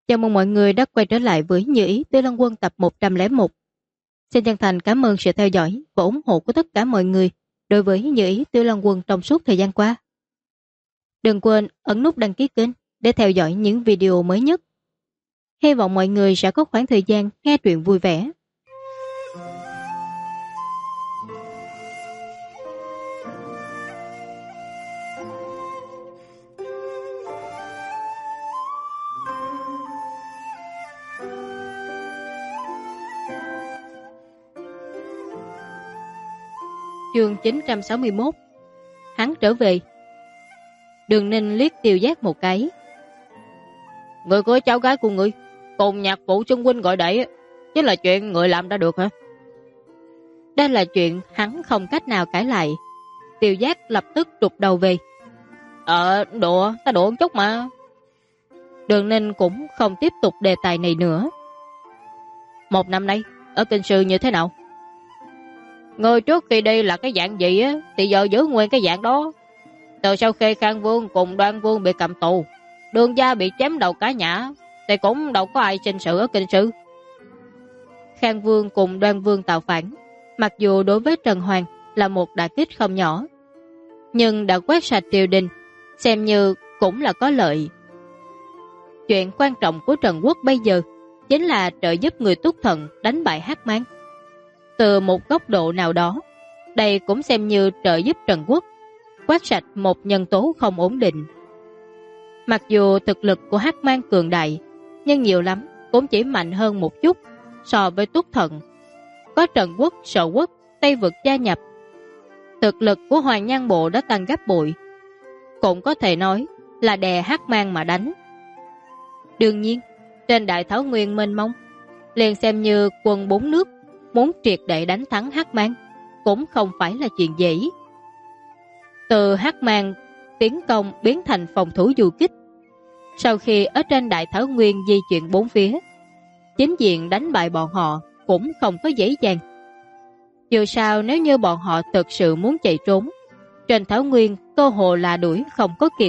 Chào mừng mọi người đã quay trở lại với Như Ý Tiêu Lăng Quân tập 101. Xin chân thành cảm ơn sự theo dõi và ủng hộ của tất cả mọi người đối với Như Ý Tiêu Lăng Quân trong suốt thời gian qua. Đừng quên ấn nút đăng ký kênh để theo dõi những video mới nhất. Hy vọng mọi người sẽ có khoảng thời gian nghe truyện vui vẻ. Chương 961. Hắn trở về. Đường Ninh liếc Tiêu Giác một cái. Người cưới cháu gái của người cùng nhạc phụ Xuân huynh gọi đệ, chứ là chuyện người làm đã được hả? Đây là chuyện hắn không cách nào cãi lại. Tiêu Giác lập tức rụt đầu về. Đùa, ta đùa một chút mà. Đường Ninh cũng không tiếp tục đề tài này nữa. Một năm nay ở kinh sư như thế nào? Người trước khi đi là cái dạng gì á, thì giờ giữ nguyên cái dạng đó. Từ sau khi Khang Vương cùng Đoan Vương bị cầm tù, Đường gia bị chém đầu cả nhã, thì cũng đâu có ai sinh sự ở kinh sư. Khang Vương cùng Đoan Vương tạo phản, mặc dù đối với Trần Hoàng là một đả kích không nhỏ, nhưng đã quét sạch triều đình, xem như cũng là có lợi. Chuyện quan trọng của Trần Quốc bây giờ chính là trợ giúp người Túc Thần đánh bại Hắc Mang. Từ một góc độ nào đó, đây cũng xem như trợ giúp Trần Quốc quét sạch một nhân tố không ổn định. Mặc dù thực lực của Hắc Mang cường đại, nhưng nhiều lắm cũng chỉ mạnh hơn một chút so với Túc Thần. Có Trần Quốc, Sở Quốc, Tây Vực gia nhập, thực lực của Hoàng Nhan Bộ đã tăng gấp bội, cũng có thể nói là đè Hắc Mang mà đánh. Đương nhiên, trên Đại Thảo Nguyên mênh mông, liền xem như quân bốn nước muốn triệt để đánh thắng Hắc Mang cũng không phải là chuyện dễ. Từ Hắc Mang tiến công biến thành phòng thủ du kích, sau khi ở trên Đại Thảo Nguyên di chuyển bốn phía, chính diện đánh bại bọn họ cũng không có dễ dàng. Dù sao nếu như bọn họ thực sự muốn chạy trốn, trên Thảo Nguyên cơ hồ là đuổi không có kịp.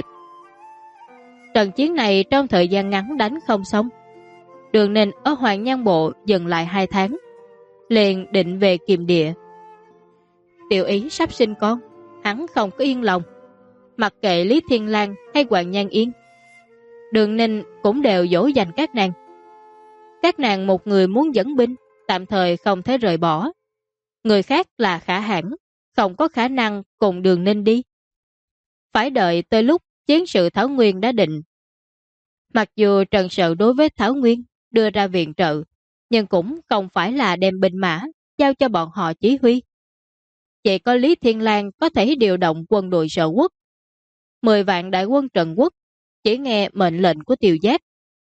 Trận chiến này trong thời gian ngắn đánh không xong. Đường Ninh ở Hoàng Nhan Bộ dừng lại 2 tháng, liền định về Kiềm Địa. Tiểu Ý sắp sinh con, hắn không có yên lòng. Mặc kệ Lý Thiên Lang hay Hoàng Nhan Yên, Đường Ninh cũng đều dỗ dành các nàng. Các nàng một người muốn dẫn binh, tạm thời không thể rời bỏ. Người khác là Khả Hãn, không có khả năng cùng Đường Ninh đi. Phải đợi tới lúc chiến sự Thảo Nguyên đã định. Mặc dù Trần Sợ đối với Thảo Nguyên đưa ra viện trợ, nhưng cũng không phải là đem binh mã giao cho bọn họ chỉ huy. Chỉ có Lý Thiên Lang có thể điều động quân đội Sở Quốc. 10 vạn đại quân Trần Quốc chỉ nghe mệnh lệnh của Tiêu Giác.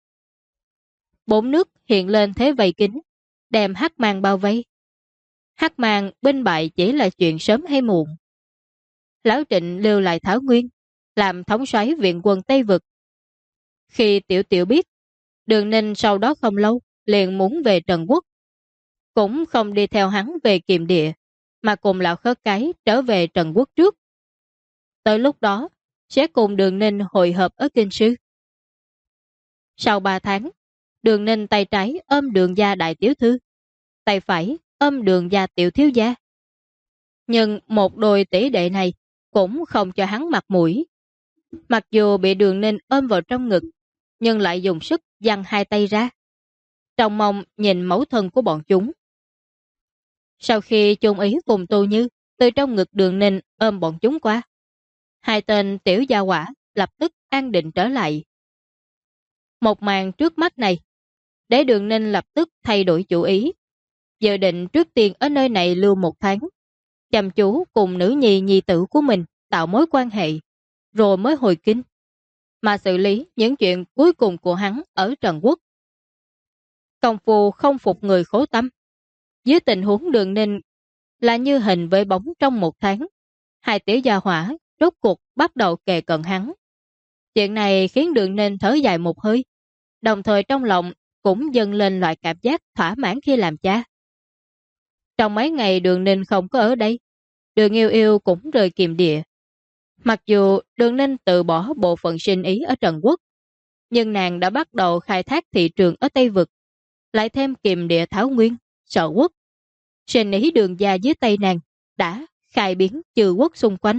4 nước hiện lên thế vây kín, đem Hắc Mang bao vây. Hắc Mang binh bại chỉ là chuyện sớm hay muộn. Lão Trịnh lưu lại Thảo Nguyên, làm thống soái viện quân Tây Vực. Khi Tiểu Tiểu biết, Đường Ninh sau đó không lâu liền muốn về Trần Quốc, cũng không đi theo hắn về Kiềm Địa, mà cùng lão Khất Cái trở về Trần Quốc trước. Tới lúc đó sẽ cùng Đường Ninh hội hợp ở kinh sư. Sau 3 tháng, Đường Ninh tay trái ôm Đường gia đại tiểu thư, tay phải ôm Đường gia tiểu thiếu gia. Nhưng một đôi tỷ đệ này cũng không cho hắn mặt mũi. Mặc dù bị Đường Ninh ôm vào trong ngực, nhưng lại dùng sức giằng 2 tay ra, trong mong nhìn mẫu thân của bọn chúng. Sau khi Chung Ý cùng Tô Như từ trong ngực Đường Ninh ôm bọn chúng qua, 2 tên tiểu gia hỏa lập tức an định trở lại. Một màn trước mắt này để Đường Ninh lập tức thay đổi chủ ý, dự định trước tiên ở nơi này lưu 1 tháng, chăm chú cùng nữ nhi tử của mình tạo mối quan hệ, rồi mới hồi kinh, mà xử lý những chuyện cuối cùng của hắn ở Trần Quốc. Công phu không phục người khổ tâm. Dưới tình huống Đường Ninh là như hình với bóng trong 1 tháng, 2 tiểu gia hỏa rốt cuộc bắt đầu kề cận hắn. Chuyện này khiến Đường Ninh thở dài một hơi, đồng thời trong lòng cũng dâng lên loại cảm giác thỏa mãn khi làm cha. Trong mấy ngày Đường Ninh không có ở đây, Đường Yêu Yêu cũng rời Kiềm Địa. Mặc dù Đường Ninh từ bỏ bộ phận sinh ý ở Trần Quốc, Nhưng nàng đã bắt đầu khai thác thị trường ở Tây Vực, lại thêm kiềm địa Thảo Nguyên, Sở Quốc. Sinh ý đường gia dưới tay nàng đã khai biến trừ quốc xung quanh.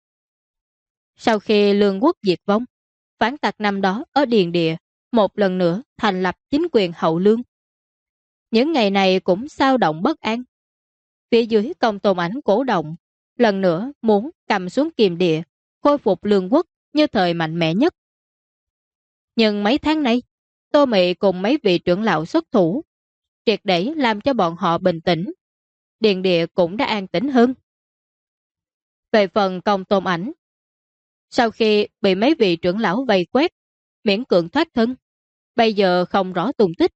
Sau khi Lương quốc diệt vong, phản tặc năm đó ở Điền Địa một lần nữa thành lập chính quyền hậu Lương. Những ngày này cũng xao động bất an. Phía dưới Công Tôn Ảnh cổ động, lần nữa muốn cầm xuống Kiềm Địa, khôi phục Lương quốc như thời mạnh mẽ nhất. Nhưng mấy tháng nay, Tô Mị cùng mấy vị trưởng lão xuất thủ, triệt để làm cho bọn họ bình tĩnh. Điền Địa cũng đã an tĩnh hơn. Về phần Công Tôn Ảnh, sau khi bị mấy vị trưởng lão vây quét, miễn cưỡng thoát thân, bây giờ không rõ tung tích.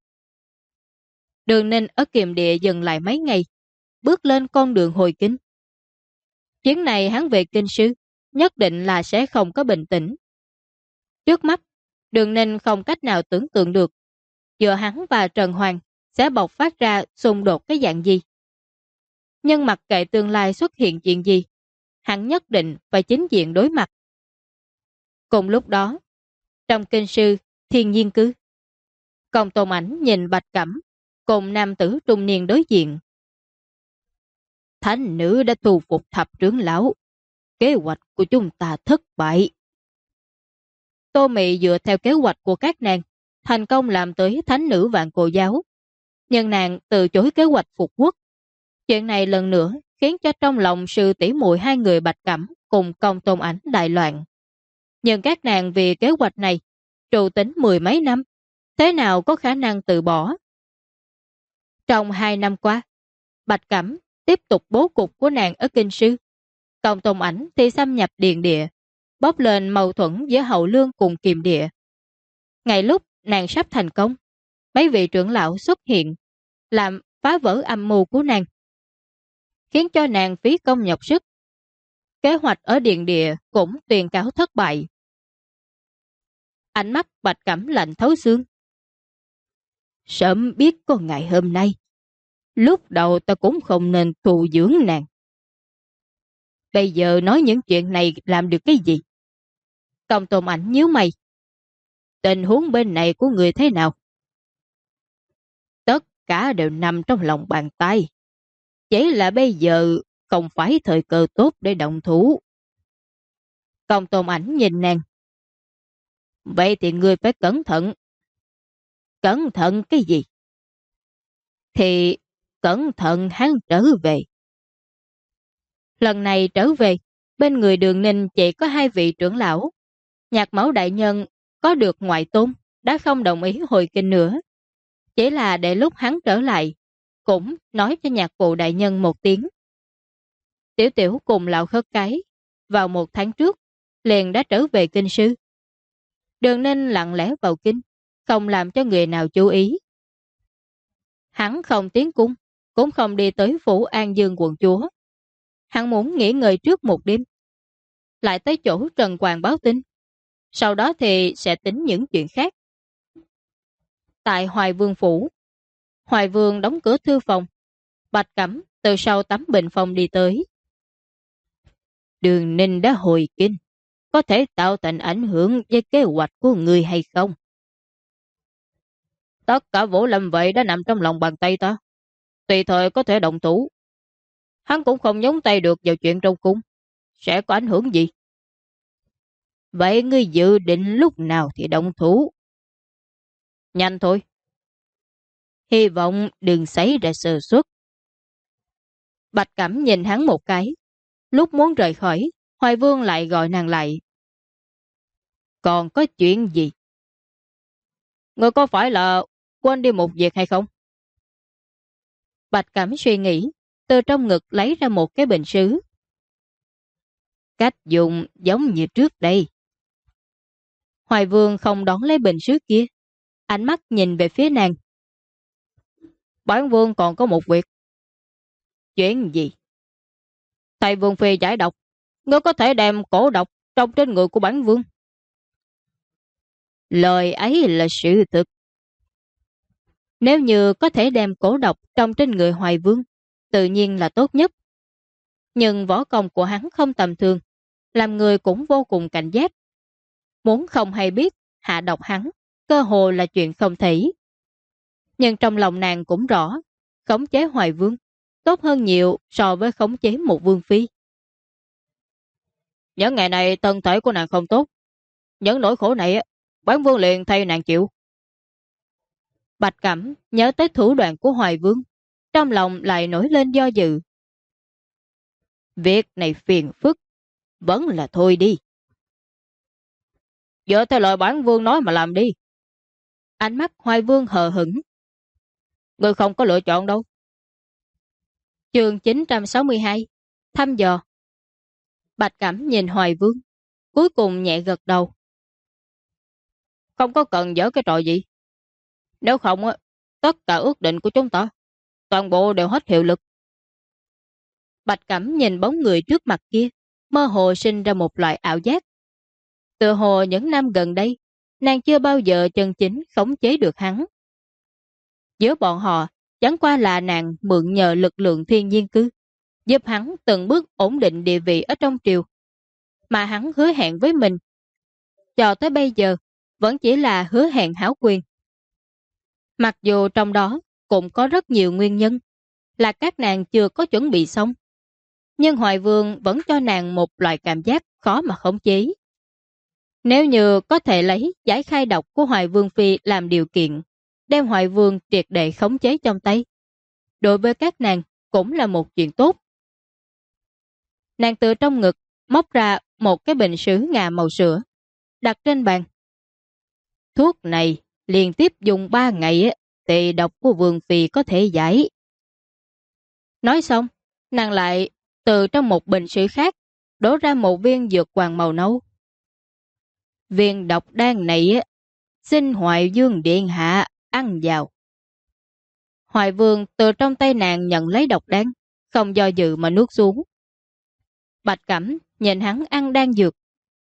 Đường Ninh ở Kiềm Địa dừng lại mấy ngày, bước lên con đường hồi kinh. Chuyến này hắn về kinh sư, nhất định là sẽ không có bình tĩnh. Trước mắt, Đường Ninh không cách nào tưởng tượng được giữa hắn và Trần Hoàng sẽ bộc phát ra xung đột cái dạng gì. Nhưng mặc kệ tương lai xuất hiện chuyện gì, hắn nhất định phải chính diện đối mặt. Cùng lúc đó, trong kinh sư Thiên Nhiên Cư, Công Tôn Ảnh nhìn Bạch Cẩm cùng nam tử trung niên đối diện. Thánh nữ đã thu phục thập trưởng lão, kế hoạch của chúng ta thất bại. Tô Mị dựa theo kế hoạch của các nàng, thành công làm tới thánh nữ Vạn Cổ Giáo. Nhưng nàng từ chối kế hoạch phục quốc. Chuyện này lần nữa khiến cho trong lòng sư tỷ muội hai người Bạch Cẩm cùng Công Tôn Ảnh đại loạn. Nhưng các nàng vì kế hoạch này trụ tính mười mấy năm, thế nào có khả năng từ bỏ. Trong 2 năm qua, Bạch Cẩm tiếp tục bố cục của nàng ở kinh sư. Công Tôn Ảnh thì xâm nhập Điền Địa, bốc lên mâu thuẫn giữa Hậu Lương cùng Kiềm Địa. Ngay lúc nàng sắp thành công, mấy vị trưởng lão xuất hiện, làm phá vỡ âm mưu của nàng, khiến cho nàng phí công nhọc sức. Kế hoạch ở Điền Địa cũng tuyên cáo thất bại. Ánh mắt Bạch Cẩm lạnh thấu xương. Sớm biết có ngày hôm nay, lúc đầu ta cũng không nên thù dưỡng nàng. Bây giờ nói những chuyện này làm được cái gì? Công Tôn Ảnh nhíu mày. Tình huống bên này của người thế nào? Tất cả đều nằm trong lòng bàn tay. Chỉ là bây giờ không phải thời cơ tốt để động thủ. Công Tôn Ảnh nhìn nàng. Vậy thì người phải cẩn thận. Cẩn thận cái gì? Thì cẩn thận hắn trở về. Lần này trở về, bên người Đường Ninh chỉ có 2 vị trưởng lão. Nhạc Mẫu đại nhân có được ngoại tôn, đã không đồng ý hồi kinh nữa. Chỉ là để lúc hắn trở lại, cũng nói cho Nhạc Phụ đại nhân một tiếng. Tiểu Tiểu cùng lão Khất Cái, vào 1 tháng trước, liền đã trở về kinh sư. Đường Ninh lặng lẽ vào kinh, không làm cho người nào chú ý. Hắn không tiến cung, cũng không đi tới phủ An Dương quận chúa. Hắn muốn nghỉ ngơi trước một đêm, lại tới chỗ Trần Quang báo tin. Sau đó thì sẽ tính những chuyện khác. Tại Hoài Vương phủ, Hoài Vương đóng cửa thư phòng. Bạch Cẩm từ sau tấm bình phong đi tới. Đường Ninh đã hồi kinh, có thể tạo thành ảnh hưởng với kế hoạch của người hay không? Tất cả Vũ Lâm vậy đã nằm trong lòng bàn tay ta, tùy thời có thể động thủ. Hắn cũng không nhúng tay được vào chuyện trong cung, sẽ có ảnh hưởng gì? Vậy ngươi dự định lúc nào thì động thủ? Nhanh thôi. Hy vọng đừng xảy ra sơ suất. Bạch Cẩm nhìn hắn một cái. Lúc muốn rời khỏi, Hoài Vương lại gọi nàng lại. Còn có chuyện gì? Ngươi có phải là quên đi một việc hay không? Bạch Cẩm suy nghĩ, từ trong ngực lấy ra một cái bình sứ. Cách dùng giống như trước đây. Hoài Vương không đón lấy bình sứ kia, ánh mắt nhìn về phía nàng. Bản Vương còn có một việc. Chuyện gì? Thầy Vương Phi giải độc, ngươi có thể đem cổ độc trong trên người của bản Vương. Lời ấy là sự thực. Nếu như có thể đem cổ độc trong trên người Hoài Vương, tự nhiên là tốt nhất. Nhưng võ công của hắn không tầm thường, làm người cũng vô cùng cảnh giác. Muốn không hay biết hạ độc hắn cơ hồ là chuyện không thể. Nhưng trong lòng nàng cũng rõ, khống chế Hoài Vương tốt hơn nhiều so với khống chế một vương phi. Những ngày này thân thể của nàng không tốt, những nỗi khổ này bản vương liền thay nàng chịu. Bạch Cẩm nhớ tới thủ đoạn của Hoài Vương, trong lòng lại nổi lên do dự. Việc này phiền phức, vẫn là thôi đi. Dựa theo lời bản vương nói mà làm đi. Ánh mắt Hoài Vương hờ hững. Ngươi không có lựa chọn đâu. Chương 962 Thăm dò. Bạch Cẩm nhìn Hoài Vương, cuối cùng nhẹ gật đầu. Không có cần giở cái trò gì. Nếu không, tất cả ước định của chúng ta, toàn bộ đều hết hiệu lực. Bạch Cẩm nhìn bóng người trước mặt kia, mơ hồ sinh ra một loại ảo giác. Tựa hồ những năm gần đây, nàng chưa bao giờ chân chính khống chế được hắn. Giữa bọn họ, chẳng qua là nàng mượn nhờ lực lượng thiên nhiên cư, giúp hắn từng bước ổn định địa vị ở trong triều. Mà hắn hứa hẹn với mình, cho tới bây giờ, vẫn chỉ là hứa hẹn hảo quyền. Mặc dù trong đó cũng có rất nhiều nguyên nhân, là các nàng chưa có chuẩn bị xong. Nhưng Hoài Vương vẫn cho nàng một loại cảm giác khó mà khống chế. Nếu như có thể lấy giải khai độc của Hoài Vương Phi làm điều kiện, đem Hoài Vương triệt để khống chế trong tay, đối với các nàng cũng là một chuyện tốt. Nàng từ trong ngực móc ra một cái bình sứ ngà màu sữa, đặt trên bàn. Thuốc này liên tiếp dùng 3 ngày thì độc của Vương Phi có thể giải. Nói xong, nàng lại từ trong một bình sứ khác đổ ra một viên dược hoàng màu nâu. Viên độc đan này xin Hoài Vương điện hạ ăn vào. Hoài Vương từ trong tay nàng nhận lấy độc đan, không do dự mà nuốt xuống. Bạch Cẩm nhìn hắn ăn đan dược.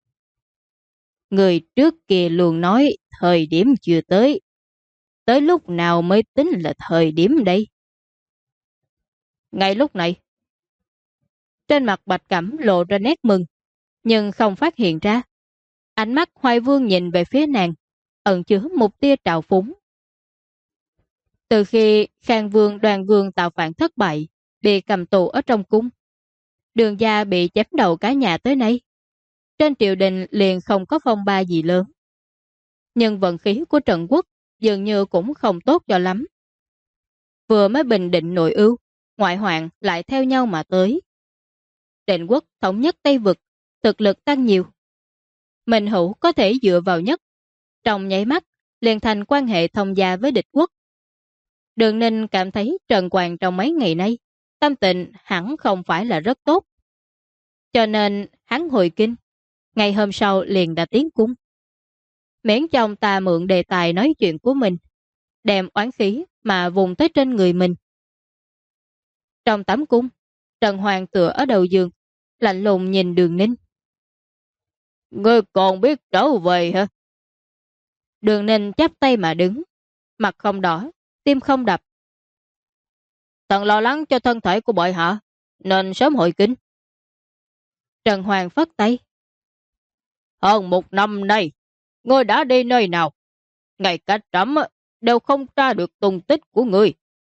Người trước kia luôn nói thời điểm chưa tới. Tới lúc nào mới tính là thời điểm đây? Ngay lúc này, trên mặt Bạch Cẩm lộ ra nét mừng, nhưng không phát hiện ra. Ánh mắt Hoài Vương nhìn về phía nàng, ẩn chứa một tia trào phúng. Từ khi Khang Vương Đoàn Vương tạo phản thất bại, bị cầm tù ở trong cung, Đường gia bị chém đầu cả nhà tới nay, trên triều đình liền không có phong ba gì lớn. Nhưng vận khí của Trần Quốc dường như cũng không tốt cho lắm. Vừa mới bình định nội ưu, ngoại hoạn lại theo nhau mà tới. Định Quốc thống nhất Tây Vực, thực lực tăng nhiều. Minh Hữu có thể dựa vào nhất, trong nháy mắt liền thành quan hệ thông gia với địch quốc. Đường Ninh cảm thấy Trần Quang trong mấy ngày nay tâm tình hẳn không phải là rất tốt. Cho nên hắn hồi kinh, ngày hôm sau liền đã tiến cung. Miễn chồng ta mượn đề tài nói chuyện của mình, đem oán khí mà vùng tới trên người mình. Trong tắm cung, Trần Hoàng tựa ở đầu giường, lạnh lùng nhìn Đường Ninh. Ngươi còn biết trở về hả? Đường Ninh chắp tay mà đứng, mặt không đỏ, tim không đập. Thần lo lắng cho thân thể của bội hạ, nên sớm hội kinh. Trần Hoàng phất tay. Hơn 1 năm nay, ngươi đã đi nơi nào? Ngay cả trẫm đều không tra được tung tích của ngươi.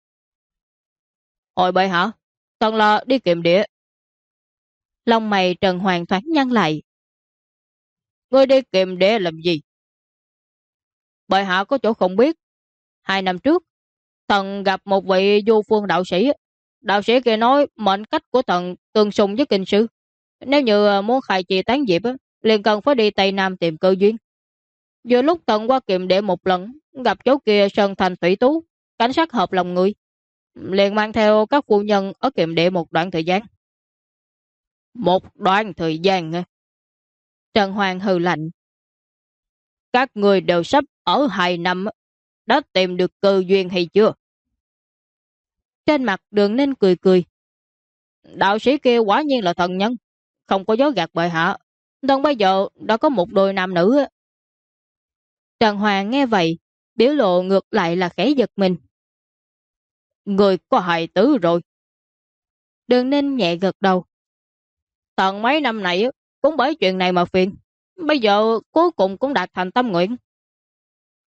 Hồi bệ hạ, thần là đi kiệm địa. Lông mày Trần Hoàng thoáng nhăn lại. Ngươi đi kiệm địa làm gì? Bệ hạ có chỗ không biết. 2 năm trước, thần gặp một vị du phương đạo sĩ. Đạo sĩ kia nói mệnh cách của thần tương xung với kinh sư. Nếu như muốn khai trì tán diệp, liền cần phải đi Tây Nam tìm cơ duyên. Vừa lúc thần qua kiệm địa một lần, gặp chỗ kia sơn thành thủy tú, cảnh sát hợp lòng người. Liền mang theo các phu nhân ở kiệm địa một đoạn thời gian. Một đoạn thời gian hả? Trần Hoàng hừ lạnh. Các người đều sắp ở 2 năm, đã tìm được cơ duyên hay chưa? Trên mặt Đường Ninh cười cười. Đạo sĩ kia quả nhiên là thần nhân, không có dối gạt bệ hạ. Thần bây giờ đã có một đôi nam nữ. Trần Hoàng nghe vậy, biểu lộ ngược lại là khẽ giật mình. Người có hài tử rồi. Đường Ninh nhẹ gật đầu. Thần mấy năm này cũng bởi chuyện này mà phiền. Bây giờ cuối cùng cũng đạt thành tâm nguyện.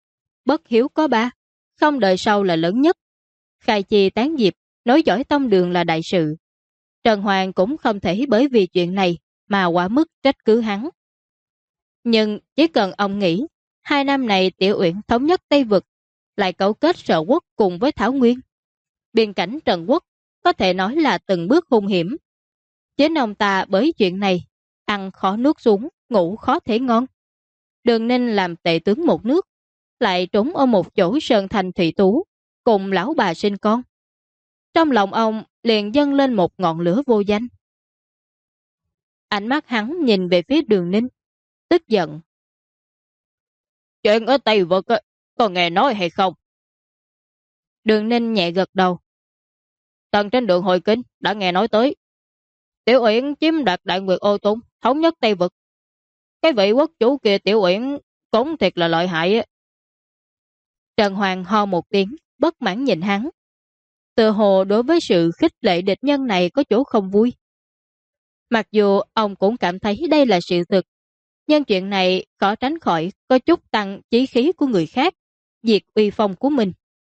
bất hiếu có ba, không đời sau là lớn nhất. Khai chi tán diệp, nối dõi tông đường là đại sự. Trần Hoàng cũng không thể bởi vì chuyện này mà quá mức trách cứ hắn. Nhưng chỉ cần ông nghĩ, 2 năm này Tiểu Uyển thống nhất Tây Vực, lại cấu kết Sở Quốc cùng với Thảo Nguyên. Biên cảnh Trần Quốc có thể nói là từng bước hung hiểm. Chính ông ta bởi chuyện này, ăn khó nuốt xuống, ngủ khó thể ngon. Đường Ninh làm tể tướng một nước, lại trốn ở một chỗ sơn thành thủy tú, cùng lão bà sinh con. Trong lòng ông liền dâng lên một ngọn lửa vô danh. Ánh mắt hắn nhìn về phía Đường Ninh, tức giận. Chuyện ở Tây Vực có nghe nói hay không? Đường Ninh nhẹ gật đầu. Tần trên đường hồi kinh đã nghe nói tới. Tiểu Uyển chiếm đoạt Đại Nguyệt Ô Tung, thống nhất Tây Vực. Cái vị quốc chủ kia Tiểu Uyển cũng thiệt là lợi hại. Trần Hoàng ho một tiếng, bất mãn nhìn hắn. Tự hồ đối với sự khích lệ địch nhân này có chỗ không vui. Mặc dù ông cũng cảm thấy đây là sự thực, nhưng chuyện này khó tránh khỏi có chút tăng chí khí của người khác, diệt uy phong của mình.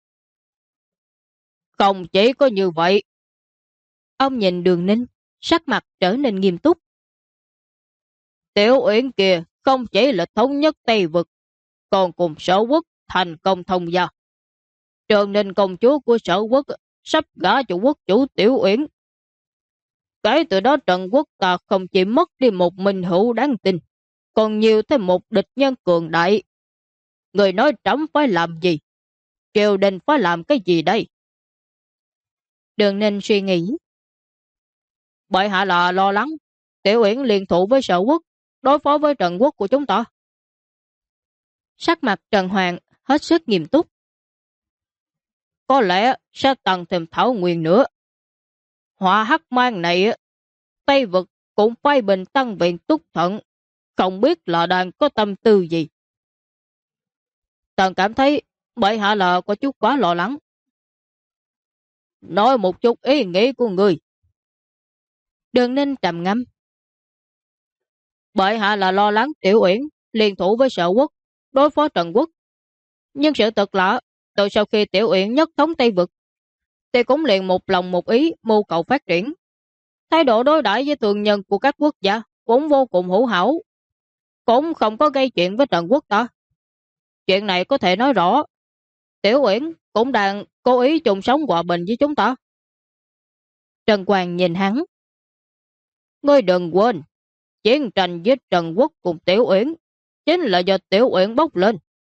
Không chỉ có như vậy. Ông nhìn Đường Ninh, sắc mặt trở nên nghiêm túc. Tiểu Uyển kia không chỉ là thống nhất Tây Vực, còn cùng Sở Quốc thành công thông gia. Trường Ninh công chúa của Sở Quốc sắp gả cho quốc chủ Tiểu Uyển. Kể từ đó Trần Quốc ta không chỉ mất đi một minh hữu đáng tin, còn nhiều thêm một địch nhân cường đại. Người nói Trẫm phải làm gì? Triều đình phải làm cái gì đây? Đường Ninh suy nghĩ. Bệ hạ là lo lắng Tiểu Uyển liên thủ với Sở Quốc đối phó với Trần Quốc của chúng ta. Sắc mặt Trần Hoàng hết sức nghiêm túc. Có lẽ sẽ tăng thêm Thảo Nguyên nữa. Họa hắc mang này, Tây Vực cũng phái bình tăng viện túc thận, không biết là đang có tâm tư gì. Tần cảm thấy bệ hạ là có chút quá lo lắng. Nói một chút ý nghĩ của người. Đường Ninh trầm ngâm. Bệ hạ là lo lắng Tiểu Uyển liên thủ với Sở Quốc đối phó Trần Quốc. Nhưng sự thật là từ sau khi Tiểu Uyển nhất thống Tây Vực thì cũng liền một lòng một ý mưu cầu phát triển. Thái độ đối đãi với thường nhân của các quốc gia cũng vô cùng hữu hảo, cũng không có gây chuyện với Trần Quốc ta. Chuyện này có thể nói rõ Tiểu Uyển cũng đang cố ý chung sống hòa bình với chúng ta. Trần Quang nhìn hắn. Ngươi đừng quên, chiến tranh với Trần Quốc cùng Tiểu Uyển chính là do Tiểu Uyển bốc lên.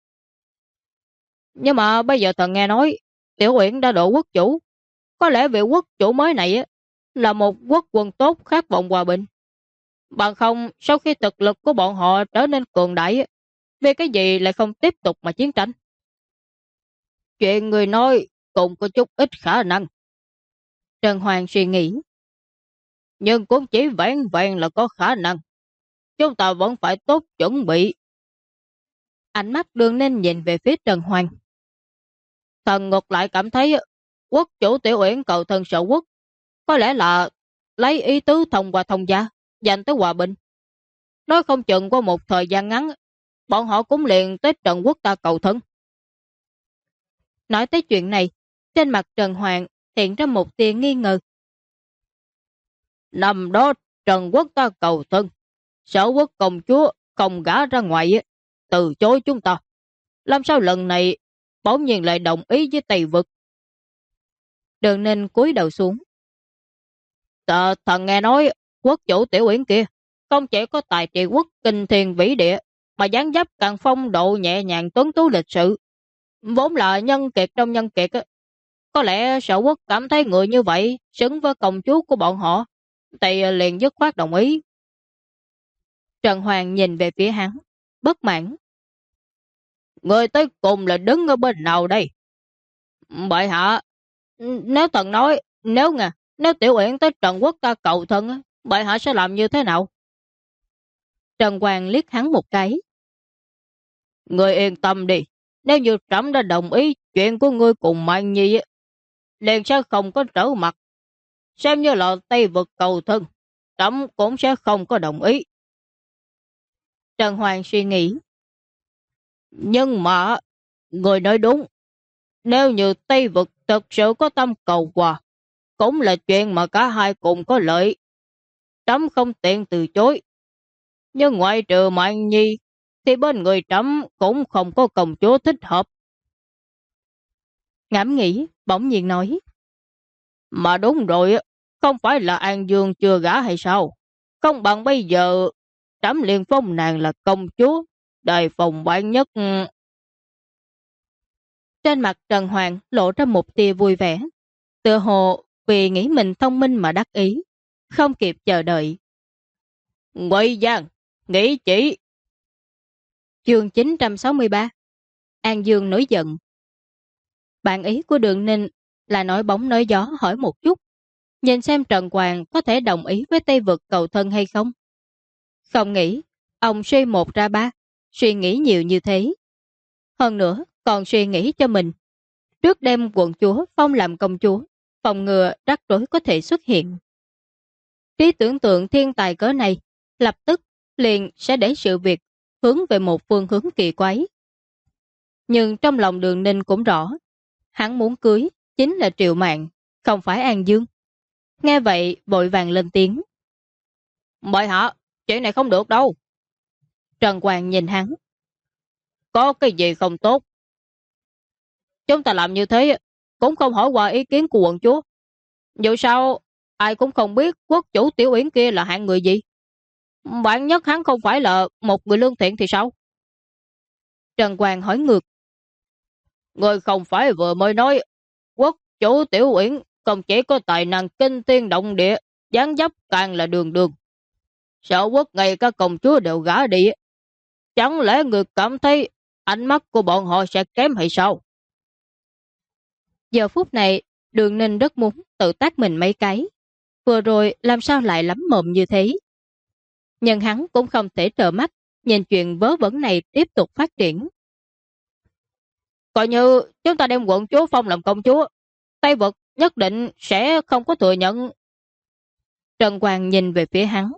Nhưng mà bây giờ thần nghe nói Tiểu Uyển đã đổ quốc chủ. Có lẽ vị quốc chủ mới này là một quốc quân tốt khát vọng hòa bình. Bằng không, sau khi thực lực của bọn họ trở nên cường đại, vì cái gì lại không tiếp tục mà chiến tranh? Chuyện người nói cũng có chút ít khả năng. Trần Hoàng suy nghĩ. Nhưng cũng chỉ vẹn vẹn là có khả năng. Chúng ta vẫn phải tốt chuẩn bị. Ánh mắt Đường Ninh nhìn về phía Trần Hoàng. Thần ngược lại cảm thấy quốc chủ Tiểu Uyển cầu thân Sở Quốc có lẽ là lấy ý tứ thông qua thông gia dành tới hòa bình. Nói không chừng qua một thời gian ngắn bọn họ cũng liền tới Trần Quốc ta cầu thân. Nói tới chuyện này, trên mặt Trần Hoàng hiện ra một tia nghi ngờ. Năm đó Trần Quốc ta cầu thân, Sở Quốc công chúa không gả ra ngoài, từ chối chúng ta. Làm sao lần này bỗng nhiên lại đồng ý với Tây Vực? Đường Ninh cúi đầu xuống. Thần nghe nói quốc chủ Tiểu Uyển kia không chỉ có tài trị quốc kinh thiên vĩ địa, mà dáng dấp càng phong độ nhẹ nhàng tuấn tú lịch sự, vốn là nhân kiệt trong nhân kiệt. Có lẽ Sở Quốc cảm thấy người như vậy xứng với công chúa của bọn họ, thì liền dứt khoát đồng ý. Trần Hoàng nhìn về phía hắn, bất mãn. Người tới cùng là đứng ở bên nào đây? Bệ hạ, nếu thần nói, nếu Tiểu Uyển tới Trần Quốc ta cầu thân, bệ hạ sẽ làm như thế nào? Trần Hoàng liếc hắn một cái. Người yên tâm đi, nếu như Trẫm đã đồng ý chuyện của ngươi cùng Mai Nhi, liền sẽ không có trở mặt. Xem như là Tây Vực cầu thân, Trẫm cũng sẽ không có đồng ý. Trần Hoàng suy nghĩ. Nhưng mà, Người nói đúng. Nếu như Tây Vực thực sự có tâm cầu hòa, cũng là chuyện mà cả hai cùng có lợi. Trẫm không tiện từ chối. Nhưng ngoại trừ Mạng Nhi, thì bên người trẫm cũng không có công chúa thích hợp. Ngẫm nghĩ, bỗng nhiên nói. Mà đúng rồi, không phải là An Dương chưa gả hay sao? Không bằng bây giờ, trẫm liền phong nàng là công chúa, đời phòng bạn nhất. Trên mặt Trần Hoàng lộ ra một tia vui vẻ. Tựa hồ vì nghĩ mình thông minh mà đắc ý, không kịp chờ đợi. Ngụy Giang, nghĩ chỉ. Chương 963. An Dương nổi giận. Bạn ý của Đường Ninh là nói bóng nói gió hỏi một chút, nhìn xem Trần Hoàng có thể đồng ý với Tây Vực cầu thân hay không. Không nghĩ, ông suy một ra ba, suy nghĩ nhiều như thế. Hơn nữa, còn suy nghĩ cho mình. Trước đêm quận chúa phong làm công chúa, phòng ngừa rắc rối có thể xuất hiện. Trí tưởng tượng thiên tài cỡ này, lập tức liền sẽ để sự việc hướng về một phương hướng kỳ quái. Nhưng trong lòng Đường Ninh cũng rõ, hắn muốn cưới chính là Triệu Mạn, không phải An Dương. Nghe vậy vội vàng lên tiếng. Bệ hạ, chuyện này không được đâu. Trần Hoàng nhìn hắn. Có cái gì không tốt? Chúng ta làm như thế cũng không hỏi qua ý kiến của quận chúa. Dù sao, ai cũng không biết quốc chủ Tiểu Uyển kia là hạng người gì. Bạn nhất hắn không phải là một người lương thiện thì sao? Trần Hoàng hỏi ngược. Người không phải vừa mới nói quốc chủ Tiểu Uyển không chỉ có tài năng kinh thiên động địa, dáng dấp càng là đường đường. Sợ quốc ngay các công chúa đều gả đi. Chẳng lẽ người cảm thấy ánh mắt của bọn họ sẽ kém hay sao? Giờ phút này, Đường Ninh rất muốn tự tác mình mấy cái. Vừa rồi làm sao lại lắm mồm như thế? Nhưng hắn cũng không thể trợn mắt nhìn chuyện vớ vẩn này tiếp tục phát triển. Coi như chúng ta đem quận chúa phong làm công chúa, Tây Vực nhất định sẽ không có thừa nhận. Trần Hoàng nhìn về phía hắn.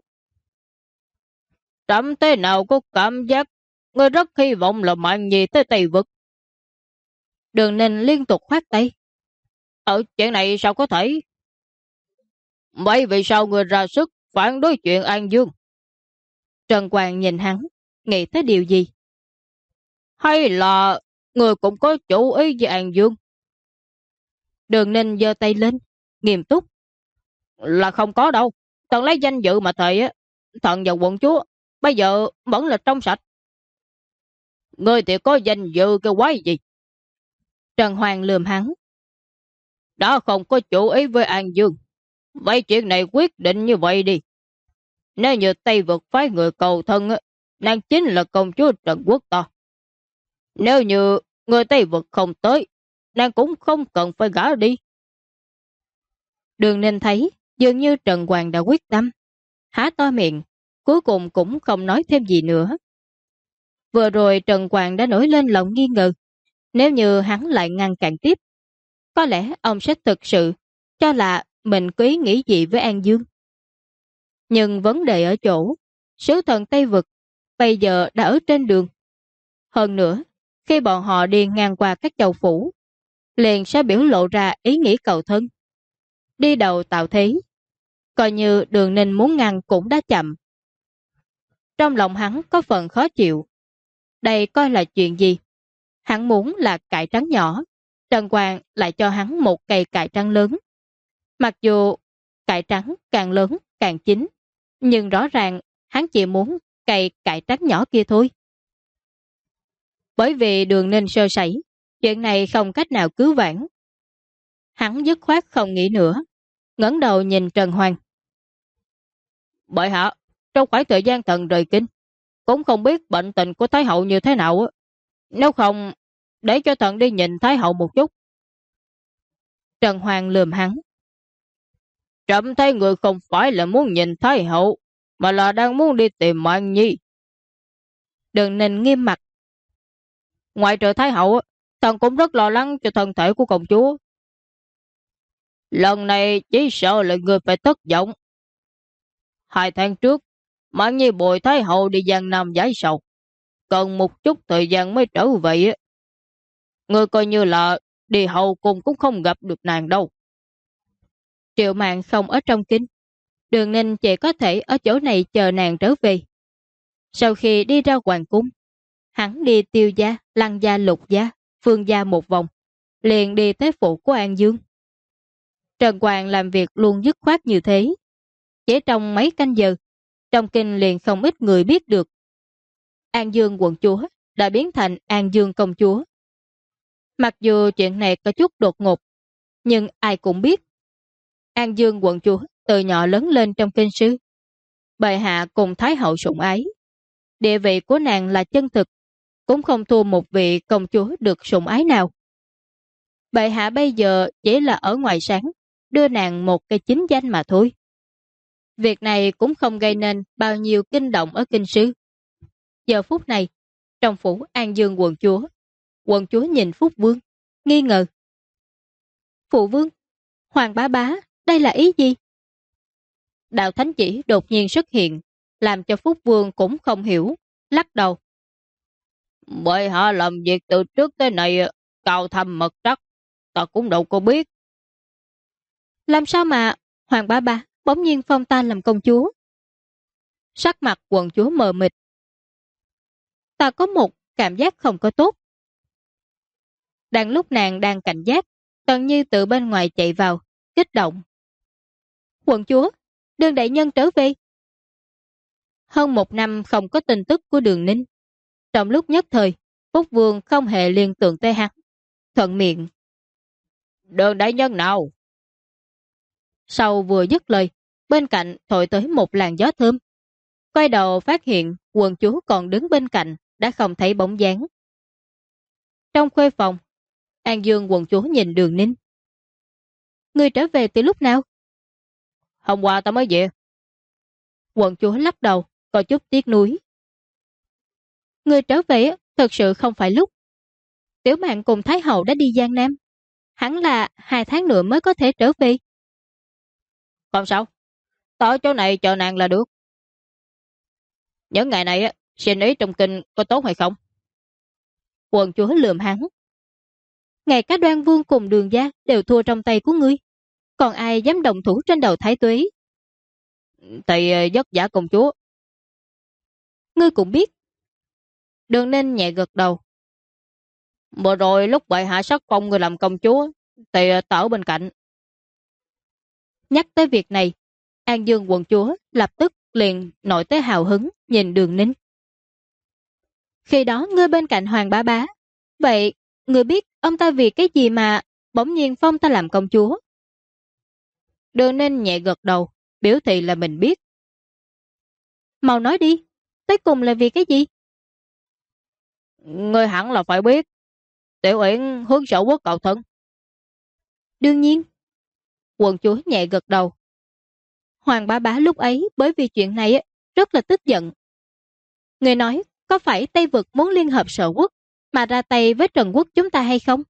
Trẫm thế nào có cảm giác ngươi rất hy vọng là Mạng Nhi tới Tây Vực. Đường Ninh liên tục khoát tay. Ở chuyện này sao có thể? Vậy vì sao ngươi ra sức phản đối chuyện An Dương? Trần Hoàng nhìn hắn, nghĩ tới điều gì? Hay là người cũng có chủ ý với An Dương? Đường Ninh giơ tay lên, nghiêm túc. Là không có đâu. Thần lấy danh dự mà thầy á. Thần và quận chúa bây giờ vẫn là trong sạch. Ngươi thì có danh dự cái quái gì? Trần Hoàng lườm hắn. Đã không có chủ ý với An Dương, vậy chuyện này quyết định như vậy đi. Nếu như Tây Vực phái người cầu thân, nàng chính là công chúa Trần Quốc ta. Nếu như người Tây Vực không tới, nàng cũng không cần phải gả đi. Đường Ninh thấy dường như Trần Hoàng đã quyết tâm, há to miệng, cuối cùng cũng không nói thêm gì nữa. Vừa rồi Trần Hoàng đã nổi lên lòng nghi ngờ, nếu như hắn lại ngăn cản tiếp, có lẽ ông sẽ thực sự cho là mình có ý nghĩ gì với An Dương. Nhưng vấn đề ở chỗ, sứ thần Tây Vực bây giờ đã ở trên đường. Hơn nữa, khi bọn họ đi ngang qua các châu phủ, liền sẽ biểu lộ ra ý nghĩ cầu thân. Đi đầu tạo thế, coi như Đường Ninh muốn ngăn cũng đã chậm. Trong lòng hắn có phần khó chịu. Đây coi là chuyện gì? Hắn muốn là cải trắng nhỏ, Trần Hoàng lại cho hắn một cây cải trắng lớn. Mặc dù cải trắng càng lớn càng chín, nhưng rõ ràng hắn chỉ muốn cây cải trắng nhỏ kia thôi. Bởi vì Đường Ninh sơ sẩy, chuyện này không cách nào cứu vãn. Hắn dứt khoát không nghĩ nữa, ngẩng đầu nhìn Trần Hoàng. Bệ hạ, trong khoảng thời gian thần rời kinh, cũng không biết bệnh tình của Thái hậu như thế nào. Nếu không, để cho thần đi nhìn Thái hậu một chút. Trần Hoàng lườm hắn. Trẫm thấy người không phải là muốn nhìn Thái hậu, mà là đang muốn đi tìm Mạng Nhi. Đường Ninh nghiêm mặt. Ngoài trừ Thái hậu, thần cũng rất lo lắng cho thân thể của công chúa. Lần này chỉ sợ là người phải thất vọng. 2 tháng trước, Mạng Nhi bồi Thái hậu đi Giang Nam giải sầu, cần một chút thời gian mới trở về. Ngươi coi như là đi hậu cung cũng không gặp được nàng đâu. Triệu Mạn không ở trong kinh, Đường Ninh chỉ có thể ở chỗ này chờ nàng trở về. Sau khi đi ra hoàng cung, hắn đi Tiêu gia, Lăng gia, Lục gia, Phương gia một vòng, liền đi tới phủ của An Dương. Trần Quang làm việc luôn dứt khoát như thế. Chỉ trong mấy canh giờ, trong kinh liền không ít người biết được. An Dương quận chúa đã biến thành An Dương công chúa. Mặc dù chuyện này có chút đột ngột, nhưng ai cũng biết. An Dương quận chúa từ nhỏ lớn lên trong kinh sư. Bệ hạ cùng Thái hậu sủng ái. Địa vị của nàng là chân thực, cũng không thua một vị công chúa được sủng ái nào. Bệ hạ bây giờ chỉ là ở ngoài sáng, đưa nàng một cái chính danh mà thôi. Việc này cũng không gây nên bao nhiêu kinh động ở kinh sư. Giờ phút này, trong phủ An Dương quận chúa nhìn Phúc Vương, nghi ngờ. Phụ vương, Hoàng bá bá, đây là ý gì? Đạo thánh chỉ đột nhiên xuất hiện, làm cho Phúc Vương cũng không hiểu, lắc đầu. Bệ hạ làm việc từ trước tới nay cao thâm mật trắc, ta cũng đâu có biết. Làm sao mà Hoàng bá bá bỗng nhiên phong ta làm công chúa? Sắc mặt quận chúa mờ mịt. Ta có một cảm giác không có tốt. Đang lúc nàng đang cảnh giác, Tần Như từ bên ngoài chạy vào, kích động. Quận chúa, Đường đại nhân trở về. Hơn một năm không có tin tức của Đường Ninh. Trong lúc nhất thời, Phúc Vương không hề liên tưởng tới hắn. Thuận miệng. Đường đại nhân nào? Sau vừa dứt lời, bên cạnh thổi tới một làn gió thơm. Quay đầu phát hiện quận chúa còn đứng bên cạnh, đã không thấy bóng dáng. Trong khuê phòng, An Dương quận chúa nhìn Đường Ninh. Ngươi trở về từ lúc nào? Hôm qua ta mới về. Quận chúa lắc đầu, có chút tiếc nuối. Ngươi trở về thật sự không phải lúc. Tiểu Mạn cùng Thái hậu đã đi Giang Nam. Hẳn là 2 tháng nữa mới có thể trở về. Không sao, ta ở chỗ này chờ nàng là được. Những ngày này xin ý trong kinh có tốt hay không? Quận chúa lườm hắn. Ngay cả Đoan Vương cùng Đường gia đều thua trong tay của ngươi. Còn ai dám động thủ trên đầu Thái Tuế? Thì vất vả công chúa. Ngươi cũng biết. Đường Ninh nhẹ gật đầu. Vừa rồi lúc bệ hạ sắc phong người làm công chúa thì ta ở bên cạnh. Nhắc tới việc này, An Dương quận chúa lập tức liền nổi tới hào hứng nhìn Đường Ninh. Khi đó ngươi bên cạnh Hoàng bá bá. Vậy ngươi biết ông ta vì cái gì mà bỗng nhiên phong ta làm công chúa? Đường Ninh nhẹ gật đầu, biểu thị là mình biết. Mau nói đi, tới cùng là vì cái gì? Ngươi hẳn là phải biết. Tiểu Uyển hướng sở quốc cầu thân. Đương nhiên. Quận chúa nhẹ gật đầu. Hoàng bá bá lúc ấy bởi vì chuyện này rất là tức giận. Người nói có phải Tây Vực muốn liên hợp sở quốc mà ra tay với Trần quốc chúng ta hay không?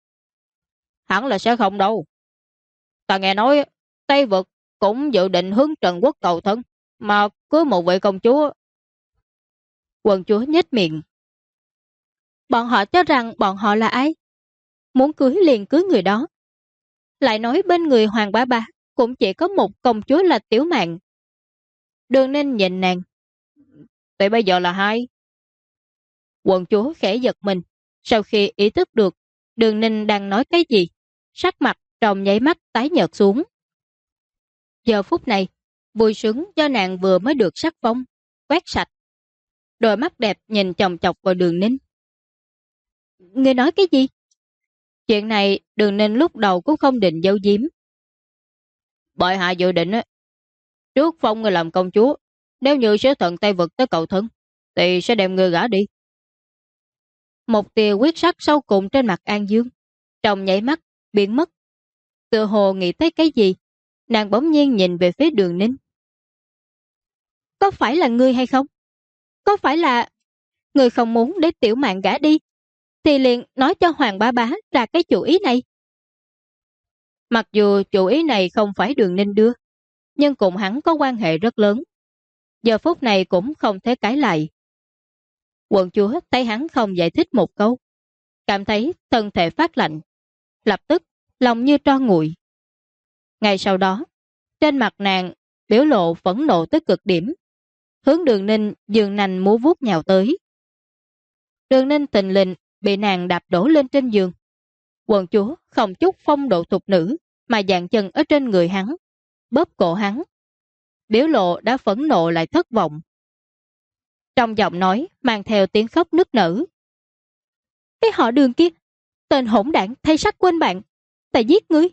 Hẳn là sẽ không đâu. Ta nghe nói Tây Vực cũng dự định hướng Trần quốc cầu thân mà cưới một vị công chúa. Quận chúa nhếch miệng. Bọn họ cho rằng bọn họ là ai? Muốn cưới liền cưới người đó. Lại nói bên người Hoàng bá bá cũng chỉ có một công chúa là Tiểu Mạn. Đường Ninh nhìn nàng. Vậy bây giờ là 2. Quận chúa khẽ giật mình. Sau khi ý thức được Đường Ninh đang nói cái gì, sắc mặt trong nháy mắt tái nhợt xuống. Giờ phút này, vui sướng do nàng vừa mới được sắc phong, quét sạch. Đôi mắt đẹp nhìn chòng chọc vào Đường Ninh. Ngươi nói cái gì? Chuyện này Đường Ninh lúc đầu cũng không định giấu giếm. Bệ hạ dự định trước phong người làm công chúa, nếu như sứ thần Tây Vực tới cầu thân thì sẽ đem người gả đi. Một tia quyết sắc sâu cùng trên mặt An Dương, trong nháy mắt biến mất. Tựa hồ nghĩ tới cái gì, nàng bỗng nhiên nhìn về phía Đường Ninh. Có phải là ngươi hay không? Có phải là ngươi không muốn để Tiểu Mạn gả đi thì liền nói cho Hoàng bá bá ra cái chủ ý này? Mặc dù chủ ý này không phải Đường Ninh đưa, nhưng cùng hắn có quan hệ rất lớn. Giờ phút này cũng không thể cãi lại. Quận chúa thấy hắn không giải thích một câu, cảm thấy thân thể phát lạnh, lập tức lòng như tro nguội. Ngay sau đó, trên mặt nàng biểu lộ phẫn nộ tới cực điểm, hướng Đường Ninh giường nành múa vuốt nhào tới. Đường Ninh tình lình bị nàng đạp đổ lên trên giường. Quận chúa không chút phong độ thục nữ mà dạn chân ở trên người hắn, bóp cổ hắn. Biểu lộ đã phẫn nộ lại thất vọng. Trong giọng nói mang theo tiếng khóc nức nở. Cái họ Đường kia, tên hỗn đảng thay sắc quên bạn, ta giết ngươi.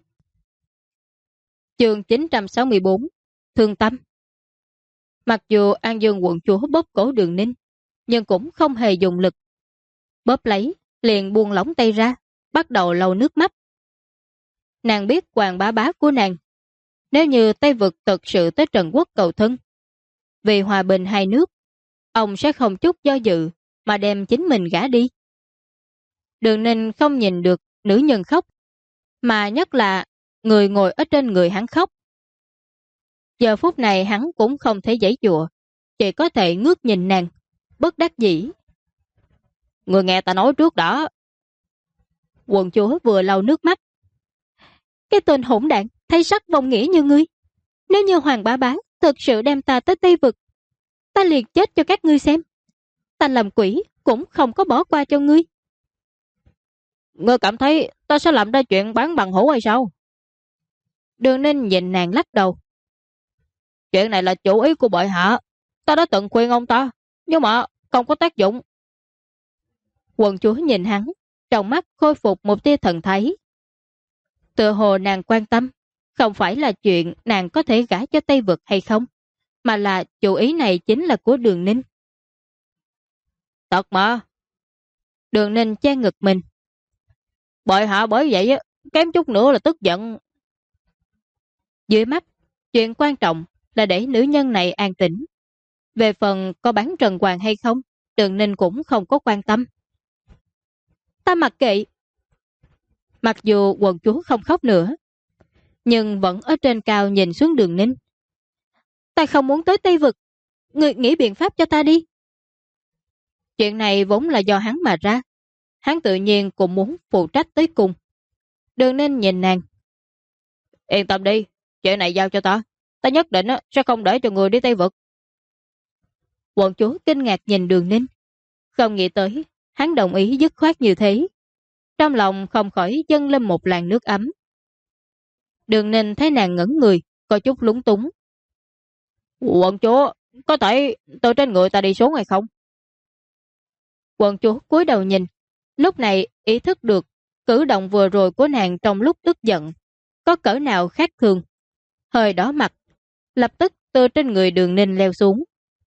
Chương 964 Thương tâm. Mặc dù An Dương quận chúa bóp cổ Đường Ninh, nhưng cũng không hề dùng lực. Bóp lấy, liền buông lỏng tay ra, bắt đầu lau nước mắt. Nàng biết Hoàng bá bá của nàng, nếu như Tây Vực thật sự tới Trần Quốc cầu thân, vì hòa bình hai nước, ông sẽ không chút do dự mà đem chính mình gả đi. Đường Ninh không nhìn được nữ nhân khóc, mà nhất là người ngồi ở trên người hắn khóc. Giờ phút này hắn cũng không thể giãy giụa, chỉ có thể ngước nhìn nàng, bất đắc dĩ. Người nghe ta nói trước đó. Quận chúa vừa lau nước mắt. Cái tên hỗn đảng thay sắc vong nghĩa như ngươi, nếu như Hoàng bá bá thực sự đem ta tới Tây Vực, ta liền chết cho các ngươi xem. Ta làm quỷ cũng không có bỏ qua cho ngươi. Ngươi cảm thấy ta sẽ làm ra chuyện bán bằng hữu hay sao? Đường Ninh nhìn nàng lắc đầu. Chuyện này là chủ ý của bệ hạ, ta đã từng khuyên ông ta, nhưng mà không có tác dụng. Quận chúa nhìn hắn, trong mắt khôi phục một tia thần thái. Tựa hồ nàng quan tâm, không phải là chuyện nàng có thể gả cho Tây Vực hay không, mà là chủ ý này chính là của Đường Ninh. Thật mà. Đường Ninh che ngực mình. Bệ hạ bởi vậy kém chút nữa là tức giận. Dưới mắt, chuyện quan trọng là để nữ nhân này an tĩnh. Về phần có bán Trần Hoàng hay không, Đường Ninh cũng không có quan tâm. Ta mặc kệ. Mặc dù quận chúa không khóc nữa, nhưng vẫn ở trên cao nhìn xuống Đường Ninh. Ta không muốn tới Tây Vực, người nghĩ biện pháp cho ta đi. Chuyện này vốn là do hắn mà ra, hắn tự nhiên cũng muốn phụ trách tới cùng. Đường Ninh nhìn nàng. Yên tâm đi, chuyện này giao cho ta, ta nhất định sẽ không để cho người đi Tây Vực. Quận chúa kinh ngạc nhìn Đường Ninh, không nghĩ tới hắn đồng ý dứt khoát như thế. Trong lòng không khỏi dâng lên một làn nước ấm. Đường Ninh thấy nàng ngẩn người, có chút lúng túng. Quận chúa, có thể từ trên người ta đi xuống hay không? Quận chúa cúi đầu nhìn, lúc này ý thức được cử động vừa rồi của nàng trong lúc tức giận có cỡ nào khác thường. Hơi đỏ mặt, lập tức từ trên người Đường Ninh leo xuống.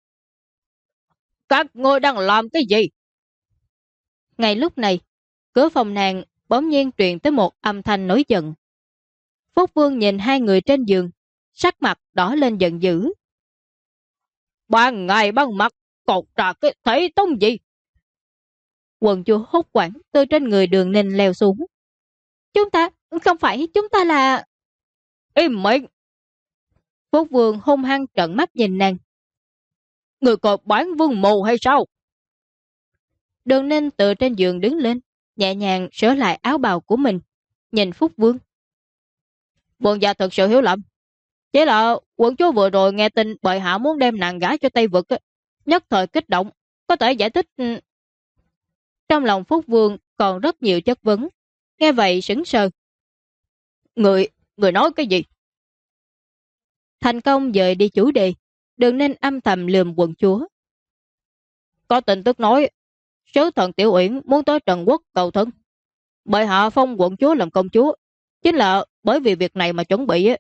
Các ngươi đang làm cái gì? Ngay lúc này, cửa phòng nàng bỗng nhiên truyền tới một âm thanh nổi giận. Phúc Vương nhìn hai người trên giường, sắc mặt đỏ lên giận dữ. Ban ngày ban mặt, cột trà cái thể tông gì? Quận chúa hốt quảng từ trên người Đường Ninh leo xuống. Chúng ta, không phải chúng ta là... Im miệng! Phúc Vương hung hăng trợn mắt nhìn nàng. Người còn bán vương mù hay sao? Đường Ninh từ trên giường đứng lên, nhẹ nhàng sửa lại áo bào của mình, nhìn Phúc Vương. Vương gia thật sự hiểu lầm. Chỉ là quận chúa vừa rồi nghe tin bệ hạ muốn đem nàng gả cho Tây Vực, nhất thời kích động, có thể giải thích. Trong lòng Phúc Vương còn rất nhiều chất vấn, nghe vậy sững sờ. Người nói cái gì? Thành công dời đi chủ đề, Đường Ninh âm thầm lườm quận chúa. Có tin tức nói, sứ thần Tiểu Uyển muốn tới Trần Quốc cầu thân. Bệ hạ phong quận chúa làm công chúa, chính là bởi vì việc này mà chuẩn bị.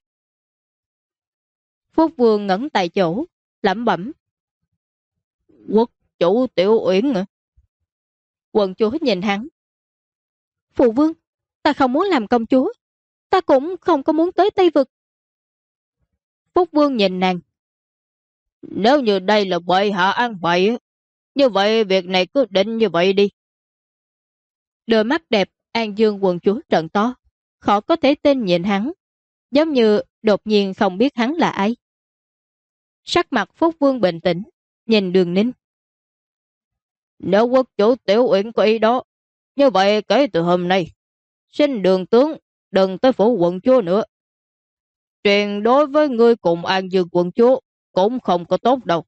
Phúc Vương ngẩn tại chỗ, lẩm bẩm. Quốc chủ Tiểu Uyển à? Quận chúa nhìn hắn. Phụ vương, ta không muốn làm công chúa, ta cũng không có muốn tới Tây Vực. Phúc Vương nhìn nàng. Nếu như đây là bệ hạ an bài, như vậy việc này cứ định như vậy đi. Đôi mắt đẹp An Dương quận chúa trợn to, khó có thể tin nhìn hắn, giống như đột nhiên không biết hắn là ai. Sắc mặt Phúc Vương bình tĩnh, nhìn Đường Ninh. Nếu quốc chủ Tiểu Uyển có ý đó, Như vậy kể từ hôm nay, xin đường tướng đừng tới phủ quận chúa nữa. Chuyện đối với ngươi cùng An Dương quận chúa cũng không có tốt đâu.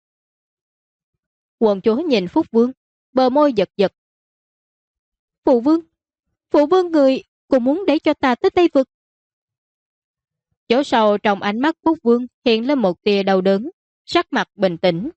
Quận chúa nhìn Phúc Vương, bờ môi giật giật. Phụ vương, phụ vương người cũng muốn để cho ta tới Tây Vực. Chỗ sâu trong ánh mắt Phúc Vương hiện lên một tia đau đớn, sắc mặt bình tĩnh.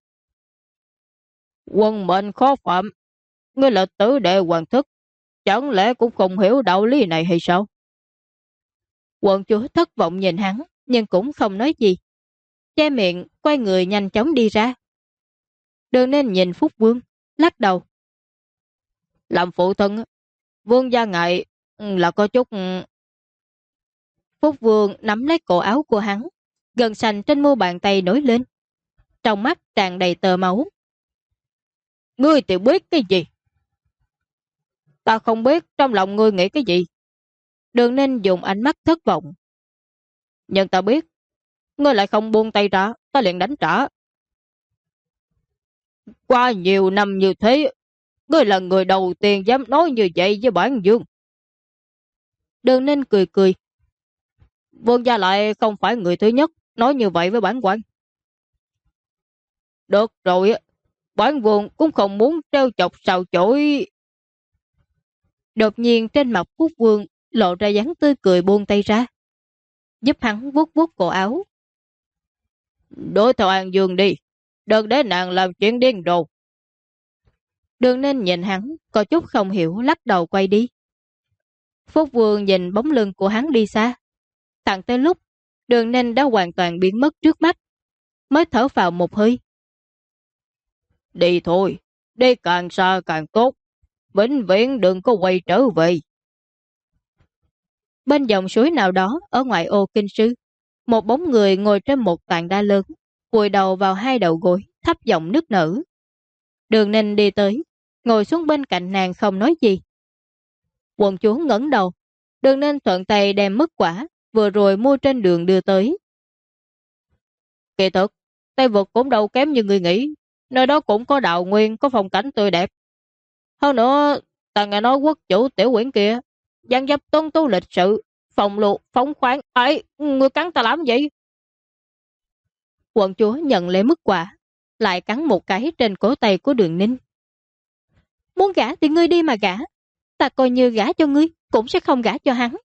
Quân mệnh khó phạm, ngươi là tứ đệ hoàng thất, chẳng lẽ cũng không hiểu đạo lý này hay sao? Quận chúa thất vọng nhìn hắn, nhưng cũng không nói gì. Che miệng, quay người nhanh chóng đi ra. Đường nên nhìn Phúc Vương, lắc đầu. Làm phụ thân, Vương gia ngại là có chút... Phúc Vương nắm lấy cổ áo của hắn, gần sành trên mu bàn tay nổi lên. Trong mắt tràn đầy tơ máu. Ngươi thì biết cái gì? Ta không biết trong lòng ngươi nghĩ cái gì. Đường nên dùng ánh mắt thất vọng. Nhưng ta biết, ngươi lại không buông tay ra, ta liền đánh trả. Qua nhiều năm như thế, ngươi là người đầu tiên dám nói như vậy với bản Dương. Đường nên cười cười. Vương gia lại không phải người thứ nhất nói như vậy với bản quan. Được rồi, bản vương cũng không muốn trêu chọc xào chổi. Đột nhiên trên mặt Phúc Vương lộ ra dáng tươi cười buông tay ra, giúp hắn vuốt vuốt cổ áo. Đối theo An Dương đi, đừng để nàng làm chuyện điên rồ. Đường nên nhìn hắn, có chút không hiểu, lắc đầu quay đi. Phúc Vương nhìn bóng lưng của hắn đi xa. Tặng tới lúc Đường nên đã hoàn toàn biến mất trước mắt, mới thở vào một hơi. Đi thôi, đi càng xa càng tốt, vĩnh viễn đừng có quay trở về. Bên dòng suối nào đó ở ngoại ô Kinh Sư, một bóng người ngồi trên một tảng đá lớn, vùi đầu vào hai đầu gối, thấp giọng nức nở. Đường Ninh đi tới, ngồi xuống bên cạnh nàng không nói gì. Quận chúa ngẩng đầu, Đường Ninh thuận tay đem mứt quả vừa rồi mua trên đường đưa tới. Kỳ thực, Tây Vực cũng đâu kém như người nghĩ, nơi đó cũng có đạo nguyên, có phong cảnh tươi đẹp. Hơn nữa, ta nghe nói quốc chủ Tiểu Quyển kia dáng dấp tuấn tú lịch sự, phòng lộ phóng khoáng. Ấy, ngươi cắn ta làm gì? Quận chúa nhận lấy mứt quả, lại cắn một cái trên cổ tay của Đường Ninh. Muốn gả thì ngươi đi mà gả, ta coi như gả cho ngươi cũng sẽ không gả cho hắn.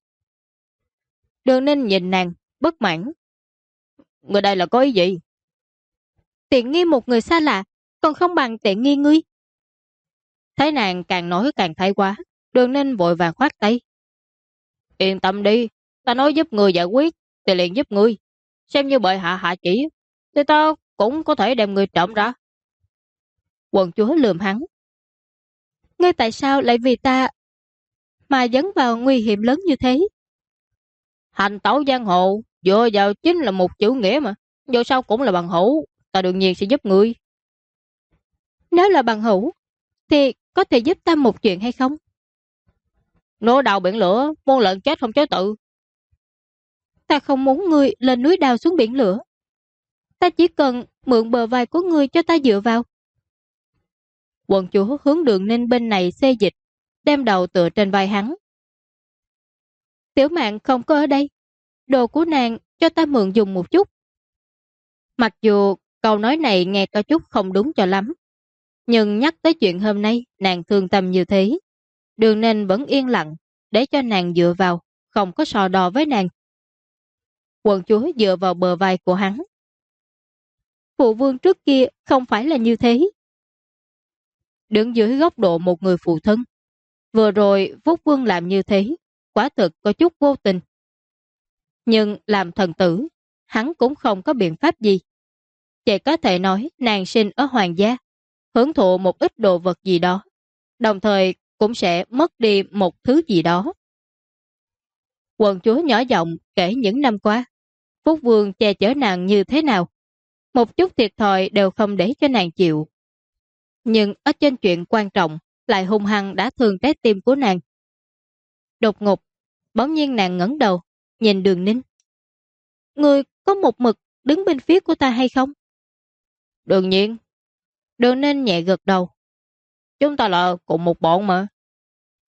Đường Ninh nhìn nàng bất mãn. Người đây là có ý gì? Tiện nghi một người xa lạ còn không bằng tiện nghi ngươi. Thấy nàng càng nói càng thay quá, Đường Ninh vội vàng khoát tay. Yên tâm đi, ta nói giúp người giải quyết thì liền giúp ngươi. Xem như bệ hạ hạ chỉ thì ta cũng có thể đem người trộm ra. Quận chúa lườm hắn. Ngươi tại sao lại vì ta mà dấn vào nguy hiểm lớn như thế? Hành tẩu giang hồ dựa vào chính là một chữ nghĩa mà. Dù sao cũng là bằng hữu, ta đương nhiên sẽ giúp ngươi. Nếu là bằng hữu thì có thể giúp ta một chuyện hay không? Nổ đào biển lửa, muôn lợn chết không chối tự. Ta không muốn ngươi lên núi đào xuống biển lửa. Ta chỉ cần mượn bờ vai của ngươi cho ta dựa vào. Quận chúa hướng Đường Ninh bên này xê dịch, đem đầu tựa trên vai hắn. Tiểu Mạn không có ở đây, đồ của nàng cho ta mượn dùng một chút. Mặc dù câu nói này nghe có chút không đúng cho lắm, nhưng nhắc tới chuyện hôm nay nàng thương tâm như thế, Đường Ninh vẫn yên lặng để cho nàng dựa vào, không có so đo với nàng. Quận chúa dựa vào bờ vai của hắn. Phụ vương trước kia không phải là như thế. Đứng dưới góc độ một người phụ thân, vừa rồi Phúc Vương làm như thế, quả thực có chút vô tình. Nhưng làm thần tử, hắn cũng không có biện pháp gì. Chỉ có thể nói nàng sinh ở hoàng gia, hưởng thụ một ít đồ vật gì đó, đồng thời cũng sẽ mất đi một thứ gì đó. Quận chúa nhỏ giọng kể những năm qua, Phúc Vương che chở nàng như thế nào. Một chút thiệt thòi đều không để cho nàng chịu. Nhưng ở trên chuyện quan trọng lại hung hăng đã thương trái tim của nàng. Đột ngột, bỗng nhiên nàng ngẩng đầu, nhìn Đường Ninh. Ngươi có một mực đứng bên phía của ta hay không? Đương nhiên. Đường Ninh nhẹ gật đầu. Chúng ta là cùng một bọn mà.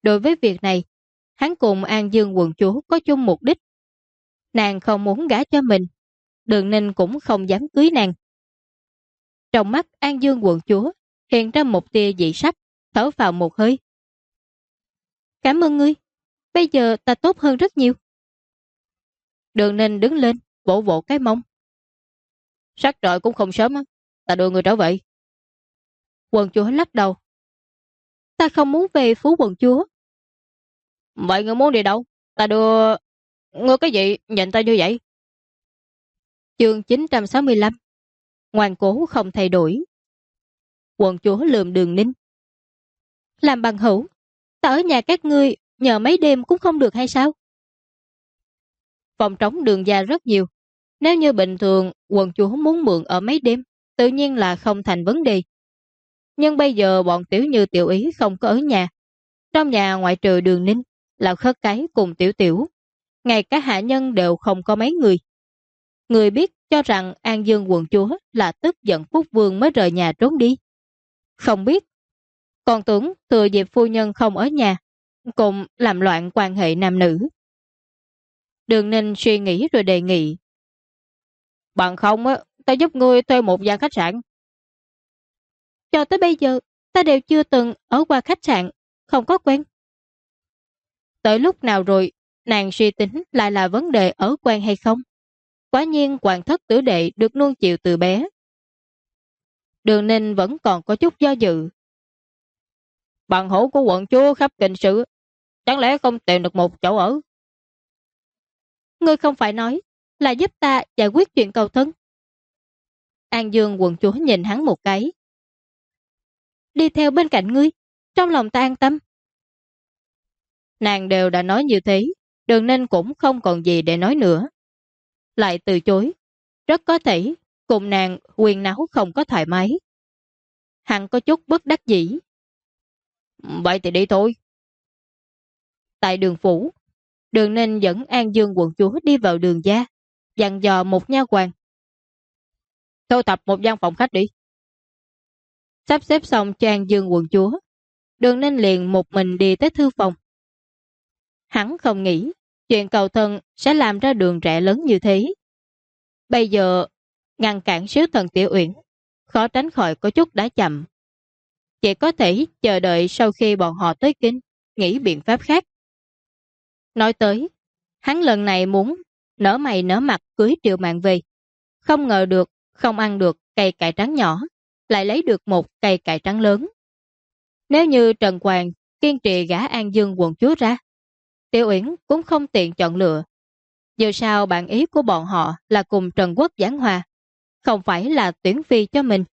Đối với việc này, hắn cùng An Dương quận chúa có chung mục đích. Nàng không muốn gả cho mình, Đường Ninh cũng không dám cưới nàng. Trong mắt An Dương quận chúa hiện ra một tia dị sắc, thở vào một hơi. Cảm ơn ngươi, bây giờ ta tốt hơn rất nhiều. Đường Ninh đứng lên, vỗ vỗ cái mông. Sắc trời cũng không sớm á, ta đưa người trở về. Quận chúa lắc đầu. Ta không muốn về phủ quận chúa. Vậy ngươi muốn đi đâu? Ta đưa... Ngươi cái gì nhìn ta như vậy? Chương 965. Ngoan cố không thay đổi. Quận chúa lườm Đường Ninh. Làm bằng hữu, ta ở nhà các ngươi nhờ mấy đêm cũng không được hay sao? Phòng trống Đường gia rất nhiều. Nếu như bình thường quận chúa muốn mượn ở mấy đêm, tự nhiên là không thành vấn đề. Nhưng bây giờ bọn Tiểu Như Tiểu Ý không có ở nhà. Trong nhà ngoại trừ Đường Ninh, là Khất Cái cùng Tiểu Tiểu. Ngay cả hạ nhân đều không có mấy người. Người biết cho rằng An Dương quận chúa là tức giận quốc vương mới rời nhà trốn đi. Không biết. Còn tưởng thừa dịp phu nhân không ở nhà, cùng làm loạn quan hệ nam nữ. Đường Ninh suy nghĩ rồi đề nghị. Bằng không á, ta giúp ngươi thuê một gian khách sạn. Cho tới bây giờ, ta đều chưa từng ở qua khách sạn, không có quen. Tới lúc nào rồi, nàng suy tính lại là vấn đề ở quen hay không. Quả nhiên hoàng thất tử đệ được nuông chiều từ bé. Đường Ninh vẫn còn có chút do dự. Bằng hữu của quận chúa khắp kinh sự, chẳng lẽ không tìm được một chỗ ở? Ngươi không phải nói là giúp ta giải quyết chuyện cầu thân. An Dương quận chúa nhìn hắn một cái. Đi theo bên cạnh ngươi, trong lòng ta an tâm. Nàng đều đã nói như thế, Đường Ninh cũng không còn gì để nói nữa. Lại từ chối, rất có thể cùng nàng quyền náo không có thoải mái. Hắn có chút bất đắc dĩ. Vậy thì đi thôi. Tại đường phủ, Đường Ninh dẫn An Dương quận chúa đi vào đường gia, dặn dò một nha hoàn. Thu thập một gian phòng khách đi. Sắp xếp xong cho An Dương quận chúa, Đường Ninh liền một mình đi tới thư phòng. Hắn không nghĩ chuyện cầu thân sẽ làm ra đường rẽ lớn như thế. Bây giờ ngăn cản sứ thần Tiểu Uyển, khó tránh khỏi có chút đã chậm. Chỉ có thể chờ đợi sau khi bọn họ tới kinh, nghĩ biện pháp khác. Nói tới, hắn lần này muốn nở mày nở mặt cưới Triệu Mạn về. Không ngờ được, không ăn được cây cải trắng nhỏ, lại lấy được một cây cải trắng lớn. Nếu như Trần Quang kiên trì gả An Dương quận chúa ra, Tiểu Uyển cũng không tiện chọn lựa. Dù sao bản ý của bọn họ là cùng Trần Quốc giảng hòa, không phải là tuyển phi cho mình.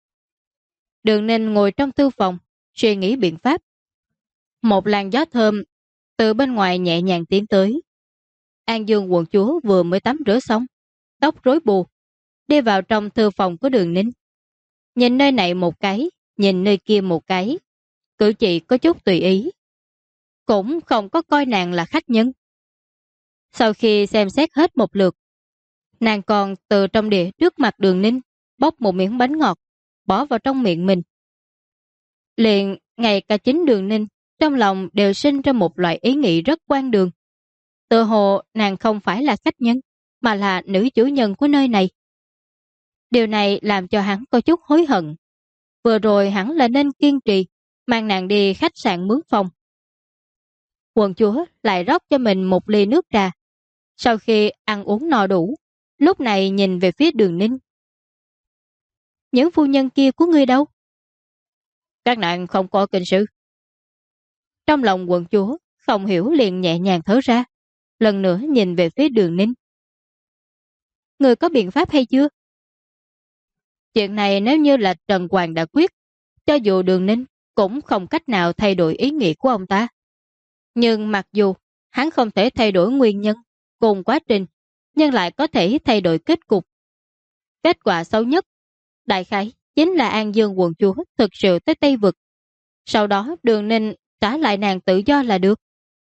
Đường Ninh ngồi trong thư phòng, suy nghĩ biện pháp. Một làn gió thơm từ bên ngoài nhẹ nhàng tiến tới. An Dương quận chúa vừa mới tắm rửa xong, tóc rối bù, đi vào trong thư phòng của Đường Ninh. Nhìn nơi này một cái, nhìn nơi kia một cái, cử chỉ có chút tùy ý. Cũng không có coi nàng là khách nhân. Sau khi xem xét hết một lượt, nàng còn từ trong đĩa trước mặt Đường Ninh bóc một miếng bánh ngọt, bỏ vào trong miệng mình. Liền ngay cả chính Đường Ninh trong lòng đều sinh ra một loại ý nghĩ rất quan đường. Tự hồ nàng không phải là khách nhân, mà là nữ chủ nhân của nơi này. Điều này làm cho hắn có chút hối hận. Vừa rồi hắn là nên kiên trì, mang nàng đi khách sạn mướn phòng. Quận chúa lại rót cho mình một ly nước trà. Sau khi ăn uống no đủ, lúc này nhìn về phía Đường Ninh. Những phu nhân kia của ngươi đâu? Các nàng không có kinh sự. Trong lòng quận chúa không hiểu liền nhẹ nhàng thở ra, lần nữa nhìn về phía Đường Ninh. Ngươi có biện pháp hay chưa? Chuyện này nếu như là Trần Hoàng đã quyết, cho dù Đường Ninh cũng không cách nào thay đổi ý nghĩa của ông ta. Nhưng mặc dù hắn không thể thay đổi nguyên nhân cùng quá trình, nhưng lại có thể thay đổi kết cục. Kết quả xấu nhất, đại khái, chính là An Dương quận chúa thực sự tới Tây Vực. Sau đó Đường Ninh trả lại nàng tự do là được.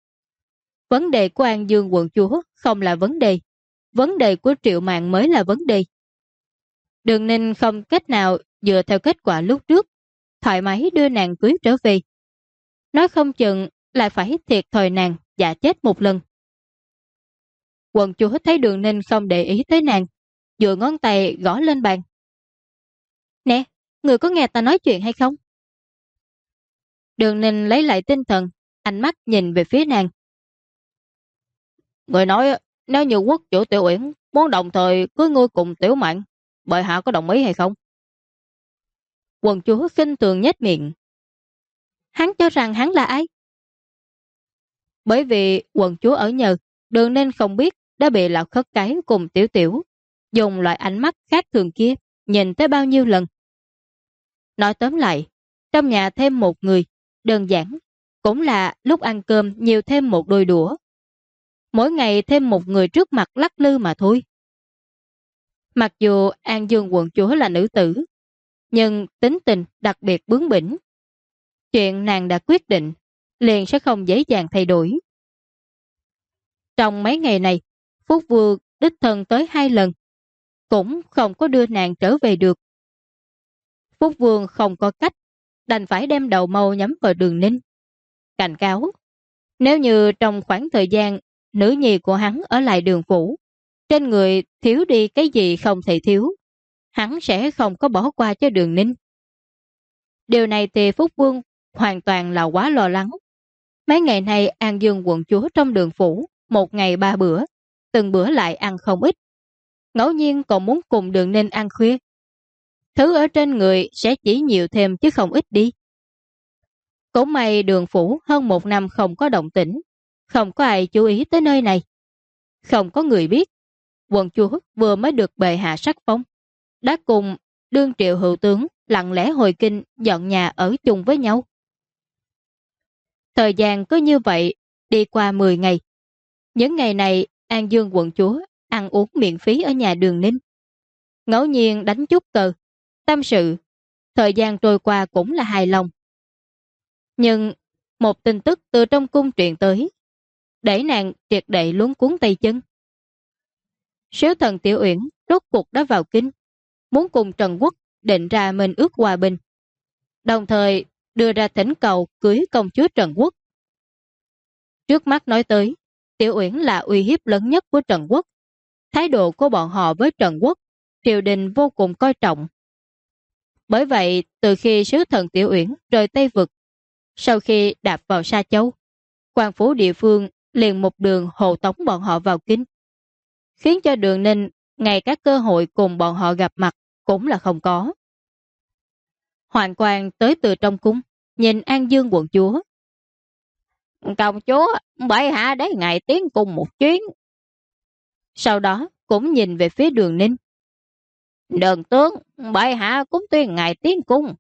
Vấn đề của An Dương quận chúa không là vấn đề của Triệu Mạn mới là vấn đề. Đường Ninh không cách nào dựa theo kết quả lúc trước, thoải mái đưa nàng cưới trở về. Nói không chừng lại phải thiệt thòi nàng dạ chết một lần. Quận chúa thấy Đường Ninh không để ý tới nàng, dựa ngón tay gõ lên bàn. Nè, người có nghe ta nói chuyện hay không? Đường Ninh lấy lại tinh thần, ánh mắt nhìn về phía nàng. Người nói nếu như quốc chủ Tiểu Uyển muốn đồng thời cưới ngươi cùng Tiểu Mạn, bệ hạ có đồng ý hay không? Quận chúa khinh thường nhếch miệng. Hắn cho rằng hắn là ai? Bởi vì quận chúa ở nhờ, Đường Ninh không biết đã bị lão khất cái cùng Tiểu Tiểu dùng loại ánh mắt khác thường kia nhìn tới bao nhiêu lần. Nói tóm lại, trong nhà thêm một người, đơn giản, cũng là lúc ăn cơm nhiều thêm một đôi đũa. Mỗi ngày thêm một người trước mặt lắc lư mà thôi. Mặc dù An Dương quận chúa là nữ tử, nhưng tính tình đặc biệt bướng bỉnh. Chuyện nàng đã quyết định, liền sẽ không dễ dàng thay đổi. Trong mấy ngày này, Phúc Vương đích thân tới 2 lần, cũng không có đưa nàng trở về được. Phúc Vương không có cách, đành phải đem đầu mâu nhắm vào Đường Ninh. Cảnh cáo, nếu như trong khoảng thời gian nữ nhi của hắn ở lại Đường phủ, trên người thiếu đi cái gì không thể thiếu, hắn sẽ không có bỏ qua cho Đường Ninh. Điều này thì Phúc Vương hoàn toàn là quá lo lắng. Mấy ngày nay An Dương quận chúa trong Đường phủ, một ngày 3 bữa, từng bữa lại ăn không ít. Ngẫu nhiên còn muốn cùng Đường Ninh ăn khuya. Thứ ở trên người sẽ chỉ nhiều thêm chứ không ít đi. Cũng may Đường phủ hơn 1 năm không có động tĩnh, không có ai chú ý tới nơi này. Không có người biết, quận chúa vừa mới được bệ hạ sắc phong, đã cùng đương triệu hữu tướng lặng lẽ hồi kinh dọn nhà ở chung với nhau. Thời gian cứ như vậy đi qua 10 ngày. Những ngày này An Dương quận chúa ăn uống miễn phí ở nhà Đường Ninh. Ngẫu nhiên đánh chút cờ, tâm sự, thời gian trôi qua cũng là hài lòng. Nhưng một tin tức từ trong cung truyền tới, để nàng triệt để luống cuốn tay chân. Sứ thần Tiểu Uyển rốt cuộc đã vào kinh, muốn cùng Trần Quốc định ra minh ước hòa bình, đồng thời đưa ra thỉnh cầu cưới công chúa Trần Quốc. Trước mắt nói tới, Tiểu Uyển là uy hiếp lớn nhất của Trần Quốc. Thái độ của bọn họ với Trần Quốc, triều đình vô cùng coi trọng. Bởi vậy, từ khi sứ thần Tiểu Uyển rời Tây Vực, sau khi đạp vào Sa Châu, quan phủ địa phương liền một đường hộ tống bọn họ vào kinh, khiến cho Đường Ninh ngay các cơ hội cùng bọn họ gặp mặt cũng là không có. Hoàng quan tới từ trong cung, nhìn An Dương quận chúa. Công chúa, bệ hạ để ngài tiến cung một chuyến. Sau đó cũng nhìn về phía Đường Ninh. Đường tướng, bệ hạ cũng tuyên ngài tiến cung.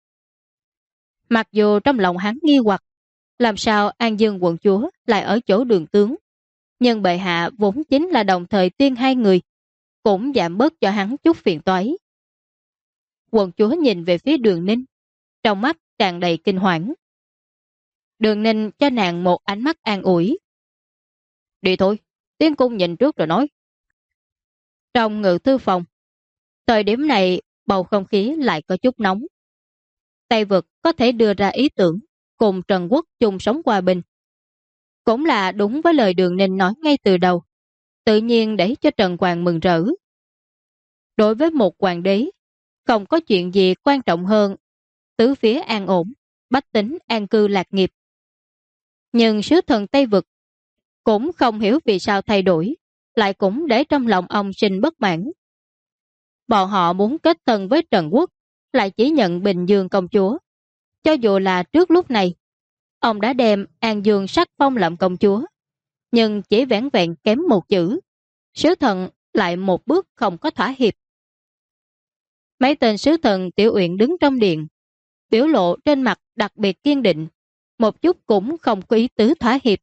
Mặc dù trong lòng hắn nghi hoặc, làm sao An Dương quận chúa lại ở chỗ Đường tướng, nhưng bệ hạ vốn chính là đồng thời tuyên 2 người, cũng giảm bớt cho hắn chút phiền toái. Quận chúa nhìn về phía Đường Ninh, trong mắt tràn đầy kinh hoảng. Đường Ninh cho nàng một ánh mắt an ủi. Đi thôi, tiến cung nhìn trước rồi nói. Trong ngự thư phòng, thời điểm này bầu không khí lại có chút nóng. Tây Vực có thể đưa ra ý tưởng cùng Trần Quốc chung sống hòa bình, cũng là đúng với lời Đường Ninh nói ngay từ đầu, tự nhiên để cho Trần Hoàng mừng rỡ. Đối với một hoàng đế, không có chuyện gì quan trọng hơn tứ phía an ổn, bách tính an cư lạc nghiệp. Nhưng sứ thần Tây Vực cũng không hiểu vì sao thay đổi, lại cũng để trong lòng ông sinh bất mãn. Bọn họ muốn kết thân với Trần Quốc, lại chỉ nhận Bình Dương công chúa. Cho dù là trước lúc này, ông đã đem An Dương sắc phong làm công chúa, nhưng chỉ vẻn vẹn kém một chữ, sứ thần lại một bước không có thỏa hiệp. Mấy tên sứ thần Tiểu Uyển đứng trong điện, biểu lộ trên mặt đặc biệt kiên định, một chút cũng không có ý tứ thỏa hiệp.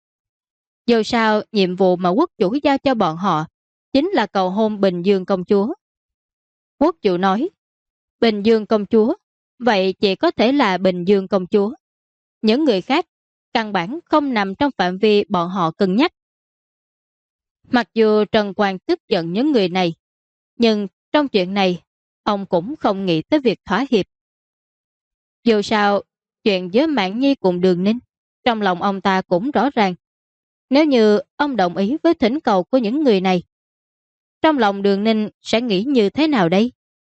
Dù sao, nhiệm vụ mà quốc chủ giao cho bọn họ chính là cầu hôn Bình Dương công chúa. Quốc chủ nói, Bình Dương công chúa, vậy chỉ có thể là Bình Dương công chúa. Những người khác, căn bản không nằm trong phạm vi bọn họ cân nhắc. Mặc dù Trần Quang tức giận những người này, nhưng trong chuyện này, ông cũng không nghĩ tới việc thỏa hiệp. Dù sao, chuyện với Mạn Nhi cùng Đường Ninh, Trong lòng ông ta cũng rõ ràng, nếu như ông đồng ý với thỉnh cầu của những người này, trong lòng Đường Ninh sẽ nghĩ như thế nào đây?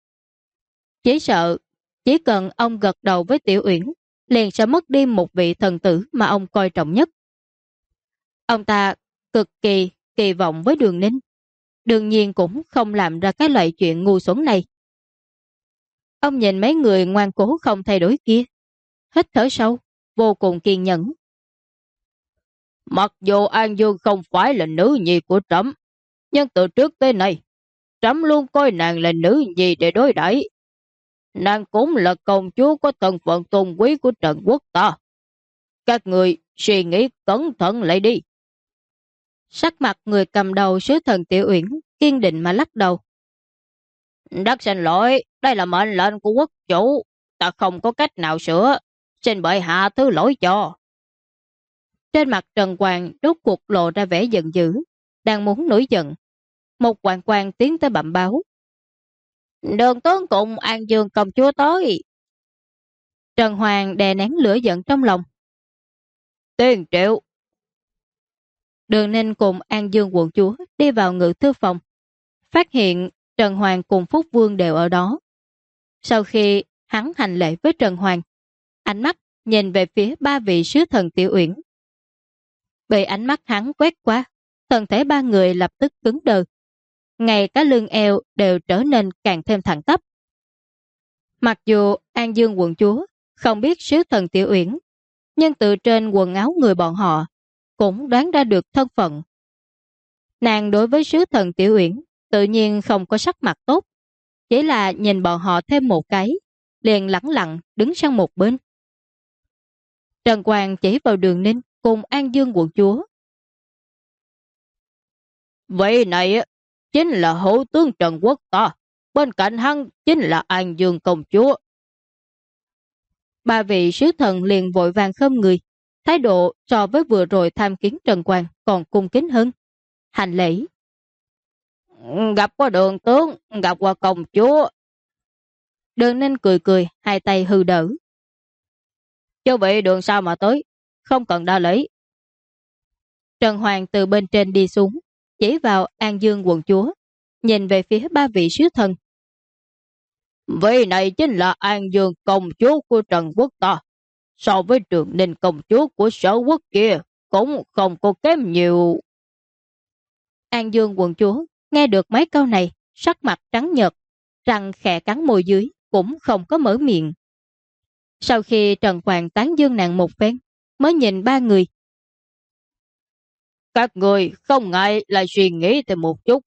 Chỉ sợ, chỉ cần ông gật đầu với Tiểu Uyển, liền sẽ mất đi một vị thần tử mà ông coi trọng nhất. Ông ta cực kỳ kỳ vọng với Đường Ninh, đương nhiên cũng không làm ra cái loại chuyện ngu xuẩn này. Ông nhìn mấy người ngoan cố không thay đổi kia, hít thở sâu, vô cùng kiên nhẫn. Mặc dù An Dương không phải là nữ nhi của Trẫm, nhưng từ trước tới nay, Trẫm luôn coi nàng là nữ nhi để đối đãi. Nàng cũng là công chúa có thân phận tôn quý của Trần Quốc ta. Các người suy nghĩ cẩn thận lại đi. Sắc mặt người cầm đầu sứ thần Tiểu Uyển kiên định mà lắc đầu. Đất xin lỗi, đây là mệnh lệnh của quốc chủ, ta không có cách nào sửa, xin bệ hạ thứ lỗi cho. Trên mặt Trần Hoàng đốt cuộc lộ ra vẻ giận dữ, đang muốn nổi giận. Một hoàng quan tiến tới bẩm báo. Đường tướng cùng An Dương công chúa tới. Trần Hoàng đè nén lửa giận trong lòng. Tiền triệu. Đường Ninh cùng An Dương quận chúa đi vào ngự thư phòng, phát hiện Trần Hoàng cùng Phúc Vương đều ở đó. Sau khi hắn hành lễ với Trần Hoàng, ánh mắt nhìn về phía ba vị sứ thần Tiểu Uyển. Bị ánh mắt hắn quét qua, thân thể ba người lập tức cứng đờ. Ngay cả lưng eo đều trở nên càng thêm thẳng tắp. Mặc dù An Dương quận chúa không biết sứ thần Tiểu Uyển, nhưng từ trên quần áo người bọn họ cũng đoán ra được thân phận. Nàng đối với sứ thần Tiểu Uyển tự nhiên không có sắc mặt tốt, chỉ là nhìn bọn họ thêm một cái, liền lẳng lặng đứng sang một bên. Trần Quang chỉ vào Đường Ninh cùng An Dương quận chúa. Vậy này chính là hữu tướng Trần Quốc ta, bên cạnh hắn chính là An Dương công chúa. Ba vị sứ thần liền vội vàng khom người, thái độ so với vừa rồi tham kiến Trần Quang còn cung kính hơn. Hành lễ. Gặp qua đường tướng, gặp qua công chúa. Đường Ninh cười cười, hai tay hư đỡ. Chú vị đường sao mà tới, không cần đa lễ. Trần Hoàng từ bên trên đi xuống, chỉ vào An Dương quận chúa, nhìn về phía ba vị sứ thần. Vị này chính là An Dương công chúa của Trần Quốc ta. So với Trường Ninh công chúa của Sở Quốc kia, cũng không có kém nhiều. An Dương quận chúa nghe được mấy câu này, sắc mặt trắng nhợt, răng khẽ cắn môi dưới, cũng không có mở miệng. Sau khi Trần Hoàng tán dương nàng một phen, mới nhìn ba người. Các người không ngại là suy nghĩ thêm một chút.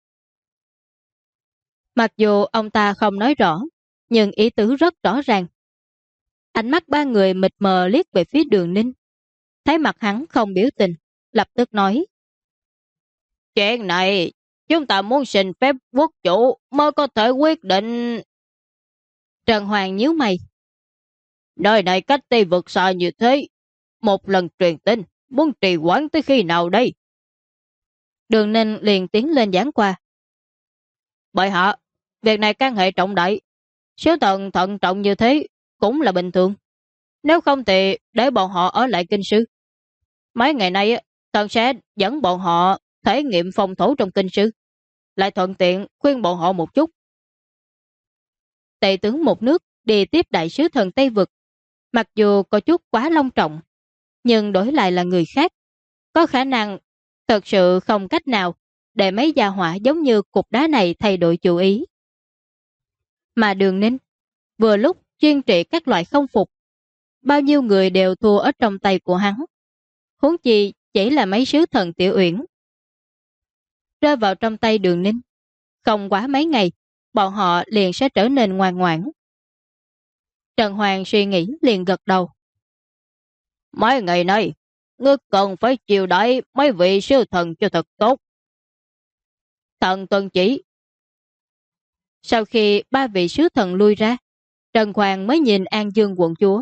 Mặc dù ông ta không nói rõ, nhưng ý tứ rất rõ ràng. Ánh mắt ba người mịt mờ liếc về phía Đường Ninh. Thấy mặt hắn không biểu tình, lập tức nói. Chuyện này, chúng ta muốn xin phép quốc chủ mới có thể quyết định. Trần Hoàng nhíu mày. Nơi này cách Tây vực xa như thế, một lần truyền tin, muốn trì hoãn tới khi nào đây? Đường Ninh liền tiến lên giảng qua. Bệ hạ, việc này can hệ trọng đại, sứ thần thận trọng như thế cũng là bình thường. Nếu không thì để bọn họ ở lại kinh sư. Mấy ngày nay, thần sẽ dẫn bọn họ thể nghiệm phòng thủ trong kinh sư, lại thuận tiện khuyên bọn họ một chút. Tề tướng một nước đi tiếp đại sứ thần Tây Vực, mặc dù có chút quá long trọng, nhưng đổi lại là người khác, có khả năng thật sự không cách nào để mấy gia hỏa giống như cục đá này thay đổi chủ ý. Mà Đường Ninh vừa lúc chuyên trị các loại không phục, bao nhiêu người đều thua ở trong tay của hắn, huống chi chỉ là mấy sứ thần Tiểu Uyển. Rơi vào trong tay Đường Ninh, không quá mấy ngày, bọn họ liền sẽ trở nên ngoan ngoãn. Trần Hoàng suy nghĩ liền gật đầu. Mấy ngày nay, ngươi cần phải chiều đãi mấy vị sứ thần cho thật tốt. Thần tuân chỉ. Sau khi ba vị sứ thần lui ra, Trần Hoàng mới nhìn An Dương quận chúa.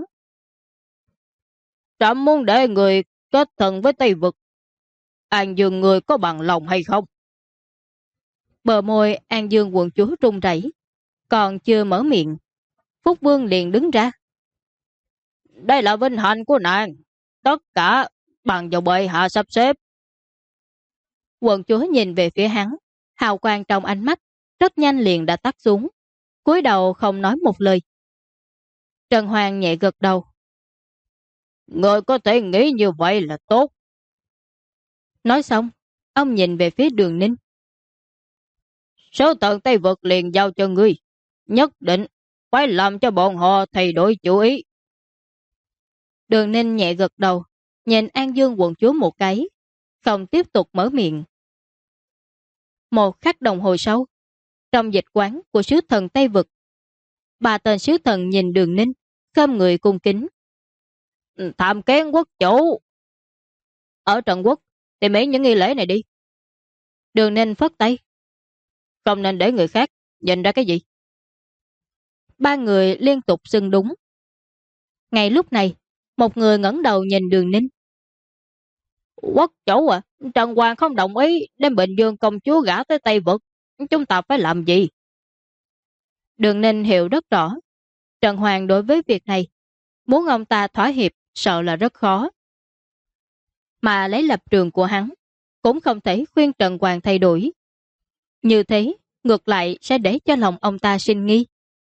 Trẫm muốn để người kết thần với Tây Vực. An Dương người có bằng lòng hay không? Bờ môi An Dương quận chúa run rẩy, còn chưa mở miệng, Phúc Vương liền đứng ra. Đây là vinh hạnh của nàng, tất cả bằng vào bệ hạ sắp xếp. Quận chúa nhìn về phía hắn, hào quang trong ánh mắt rất nhanh liền đã tắt xuống, cúi đầu không nói một lời. Trần Hoàng nhẹ gật đầu. Người có thể nghĩ như vậy là tốt. Nói xong, ông nhìn về phía Đường Ninh. Số tận Tây Vực liền giao cho ngươi, nhất định phải làm cho bọn họ thay đổi chủ ý. Đường Ninh nhẹ gật đầu, nhìn An Dương quận chúa một cái, không tiếp tục mở miệng. Một khắc đồng hồ sau, trong dịch quán của sứ thần Tây Vực, ba tên sứ thần nhìn Đường Ninh, khom người cung kính. Tham kiến quốc chủ. Ở Trần Quốc, tìm ý những nghi lễ này đi. Đường Ninh phất tay. Không nên để người khác nhìn ra cái gì. Ba người liên tục xưng đúng. Ngay lúc này, một người ngẩng đầu nhìn Đường Ninh. Quốc chủ à, Trần Hoàng không đồng ý đem Bình Dương công chúa gả tới Tây Vực. Chúng ta phải làm gì? Đường Ninh hiểu rất rõ. Trần Hoàng đối với việc này, muốn ông ta thỏa hiệp sợ là rất khó. Mà lấy lập trường của hắn, cũng không thể khuyên Trần Hoàng thay đổi. Như thế, ngược lại sẽ để cho lòng ông ta sinh nghi.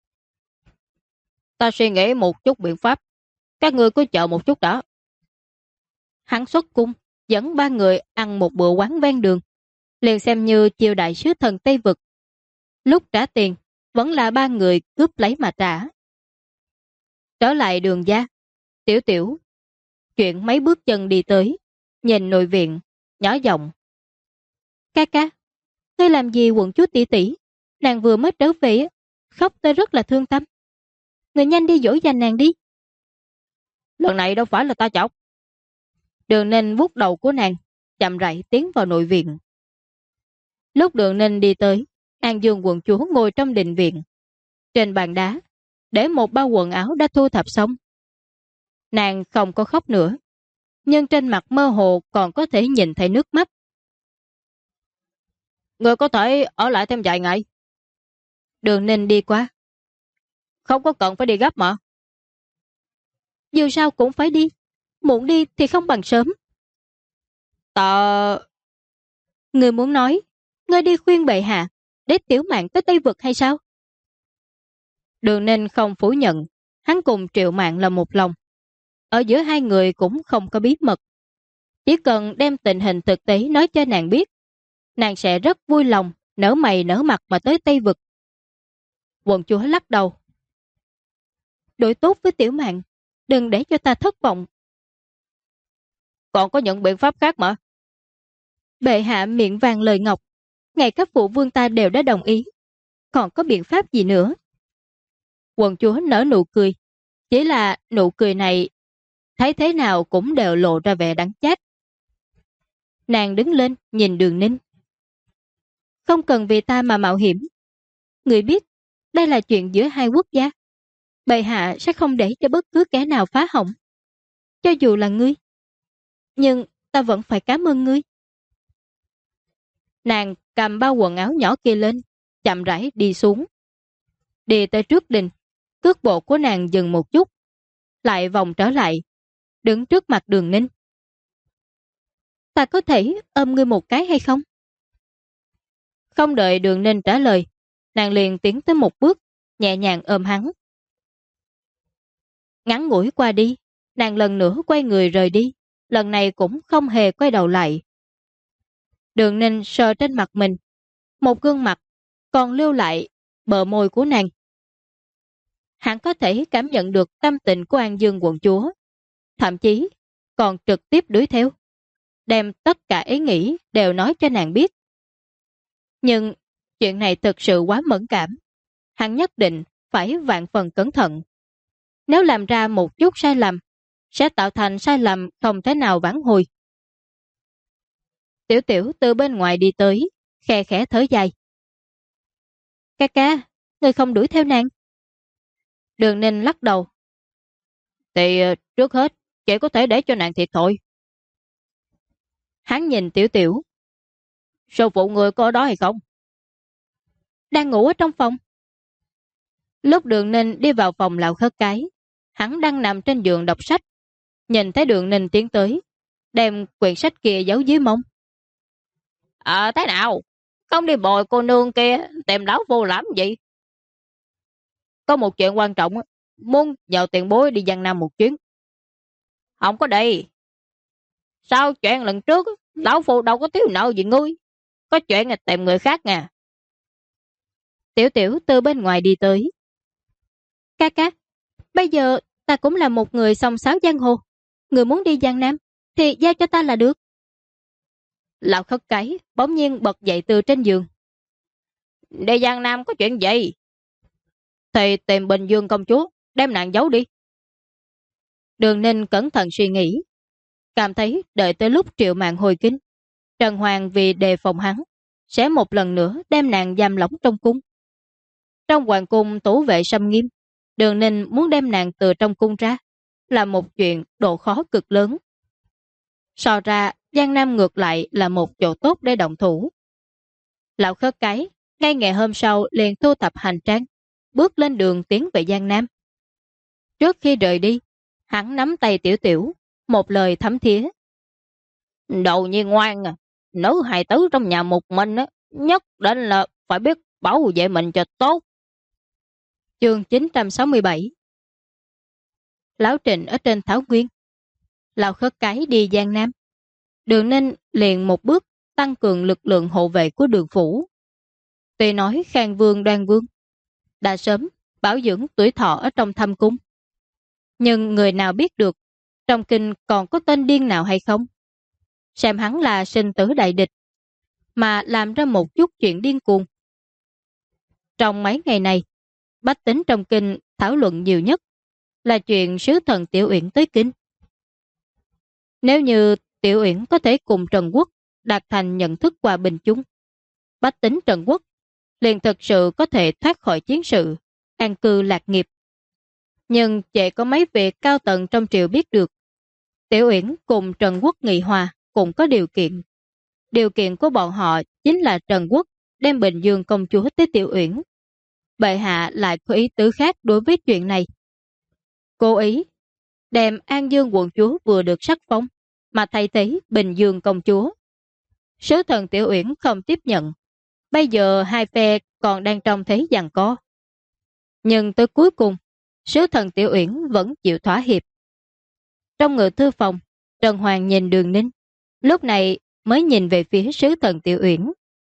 Ta suy nghĩ một chút biện pháp. Các ngươi cứ chờ một chút đã. Hắn xuất cung, dẫn ba người ăn một bữa quán ven đường, liền xem như chiêu đại sứ thần Tây Vực. Lúc trả tiền, vẫn là ba người cướp lấy mà trả. Trở lại Đường gia, Tiểu Tiểu chuyển mấy bước chân đi tới, nhìn nội viện, nhỏ giọng. Ca ca, ngươi làm gì quận chúa tỷ tỷ? Nàng vừa mới trở về, khóc tới rất là thương tâm. Người nhanh đi dỗ dành nàng đi. Lần này đâu phải là ta chọc. Đường Ninh vuốt đầu của nàng, chậm rãi tiến vào nội viện. Lúc Đường Ninh đi tới, An Dương quận chúa ngồi trong đình viện. Trên bàn đá, để một bao quần áo đã thu thập xong. Nàng không có khóc nữa, nhưng trên mặt mơ hồ còn có thể nhìn thấy nước mắt. Người có thể ở lại thêm vài ngày. Đường Ninh đi qua. Không có cần phải đi gấp mà. Dù sao cũng phải đi. Muộn đi thì không bằng sớm. Ta... Người muốn nói, ngươi đi khuyên bệ hạ để tiểu mạng tới Tây Vực hay sao? Đường Ninh không phủ nhận, hắn cùng Triệu Mạn là một lòng. Ở giữa hai người cũng không có bí mật. Chỉ cần đem tình hình thực tế nói cho nàng biết, nàng sẽ rất vui lòng, nở mày nở mặt mà tới Tây Vực. Quận chúa lắc đầu. Đối tốt với tiểu mạng, đừng để cho ta thất vọng. Còn có những biện pháp khác mà. Bệ hạ miệng vàng lời ngọc, ngay các phụ vương ta đều đã đồng ý. Còn có biện pháp gì nữa? Quận chúa nở nụ cười. Chỉ là nụ cười này, thấy thế nào cũng đều lộ ra vẻ đắng chát. Nàng đứng lên nhìn Đường Ninh. Không cần vì ta mà mạo hiểm. Người biết, đây là chuyện giữa hai quốc gia. Bệ hạ sẽ không để cho bất cứ kẻ nào phá hỏng. Cho dù là ngươi. Nhưng ta vẫn phải cảm ơn ngươi. Nàng cầm bao quần áo nhỏ kia lên, chậm rãi đi xuống. Đi tới trước đình, cước bộ của nàng dừng một chút, lại vòng trở lại, đứng trước mặt Đường Ninh. Ta có thể ôm ngươi một cái hay không? Không đợi Đường Ninh trả lời, nàng liền tiến tới một bước, nhẹ nhàng ôm hắn. Ngắn ngủi qua đi, nàng lần nữa quay người rời đi, lần này cũng không hề quay đầu lại. Đường Ninh sờ trên mặt mình, một gương mặt còn lưu lại bờ môi của nàng. Hắn có thể cảm nhận được tâm tình của An Dương quận chúa, thậm chí còn trực tiếp đuổi theo, đem tất cả ý nghĩ đều nói cho nàng biết. Nhưng chuyện này thực sự quá mẫn cảm, hắn nhất định phải vạn phần cẩn thận. Nếu làm ra một chút sai lầm, sẽ tạo thành sai lầm không thể nào vãn hồi. Tiểu Tiểu từ bên ngoài đi tới, khe khẽ thở dài. Ca ca, ngươi không đuổi theo nàng. Đường Ninh lắc đầu. Thì trước hết, chỉ có thể để cho nàng thiệt thôi. Hắn nhìn Tiểu Tiểu. Sư phụ người có ở đó hay không? Đang ngủ ở trong phòng. Lúc Đường Ninh đi vào phòng Lão Khất Cái, hắn đang nằm trên giường đọc sách. Nhìn thấy Đường Ninh tiến tới, đem quyển sách kia giấu dưới mông. Thế nào? Không đi bồi cô nương kia, tìm lão phu làm gì? Có một chuyện quan trọng, muốn nhờ tiền bối đi Giang Nam một chuyến. Không có đi. Sao chuyện lần trước, lão phu đâu có thiếu nợ gì ngươi. Có chuyện là tìm người khác nha. Tiểu Tiểu từ bên ngoài đi tới. Ca ca, bây giờ ta cũng là một người song sáo giang hồ. Người muốn đi Giang Nam thì giao cho ta là được. Lão Khất Cái bỗng nhiên bật dậy từ trên giường. Đi Giang Nam có chuyện gì? Thì tìm Bình Dương công chúa, đem nàng giấu đi. Đường Ninh cẩn thận suy nghĩ, cảm thấy đợi tới lúc Triệu Mạn hồi kinh, Trần Hoàng vì đề phòng hắn sẽ một lần nữa đem nàng giam lỏng trong cung. Trong hoàng cung tủ vệ xâm nghiêm, Đường Ninh muốn đem nàng từ trong cung ra là một chuyện độ khó cực lớn. So ra Giang Nam ngược lại là một chỗ tốt để động thủ. Lão Khất Cái ngay ngày hôm sau liền thu thập hành trang, bước lên đường tiến về Giang Nam. Trước khi rời đi, hắn nắm tay Tiểu Tiểu, một lời thấm thía. Đầu nhiên ngoan à, nữ hài tử trong nhà một mình á, nhất định là phải biết bảo vệ mình cho tốt. Chương 967. Lão Trịnh ở trên Thảo Nguyên. Lão Khất Cái đi Giang Nam. Đường Ninh liền một bước tăng cường lực lượng hộ vệ của Đường phủ. Tuy nói Khang Vương Đoan Vương đã sớm bảo dưỡng tuổi thọ ở trong thâm cung, nhưng người nào biết được trong kinh còn có tên điên nào hay không? Xem hắn là sinh tử đại địch mà làm ra một chút chuyện điên cuồng. Trong mấy ngày này, bách tính trong kinh thảo luận nhiều nhất là chuyện sứ thần Tiểu Uyển tới kinh. Nếu như Tiểu Uyển có thể cùng Trần Quốc đạt thành nhận thức hòa bình chung, bách tính Trần Quốc liền thực sự có thể thoát khỏi chiến sự, an cư lạc nghiệp. Nhưng chỉ có mấy vị cao tầng trong triều biết được, Tiểu Uyển cùng Trần Quốc nghị hòa cũng có điều kiện. Điều kiện của bọn họ chính là Trần Quốc đem Bình Dương công chúa tới Tiểu Uyển. Bệ hạ lại có ý tứ khác đối với chuyện này. Cố ý đem An Dương quận chúa vừa được sắc phong mà thay thế Bình Dương công chúa. Sứ thần Tiểu Uyển không tiếp nhận. Bây giờ hai phe còn đang trong thế giằng co. Nhưng tới cuối cùng, sứ thần Tiểu Uyển vẫn chịu thỏa hiệp. Trong ngự thư phòng, Trần Hoàng nhìn Đường Ninh, lúc này mới nhìn về phía sứ thần Tiểu Uyển.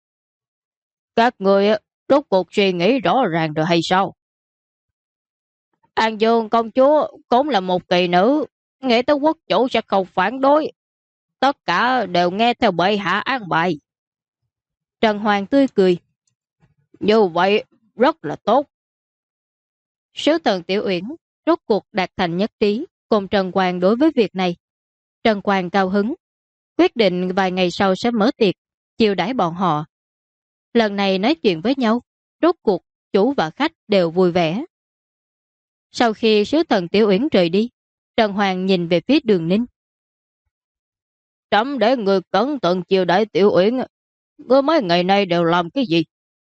Các người rốt cuộc suy nghĩ rõ ràng rồi hay sao? An Dương công chúa cũng là một kỳ nữ, nghĩ tới quốc chủ sẽ không phản đối. Tất cả đều nghe theo bệ hạ an bài. Trần Hoàng tươi cười. Như vậy rất là tốt. Sứ thần Tiểu Uyển rốt cuộc đạt thành nhất trí cùng Trần Hoàng đối với việc này. Trần Hoàng cao hứng, quyết định vài ngày sau sẽ mở tiệc, chiêu đãi bọn họ. Lần này nói chuyện với nhau, rốt cuộc chủ và khách đều vui vẻ. Sau khi sứ thần Tiểu Uyển rời đi, Trần Hoàng nhìn về phía Đường Ninh. Trẫm để người cẩn thận chiêu đãi Tiểu Uyển, ngươi mấy ngày nay đều làm cái gì?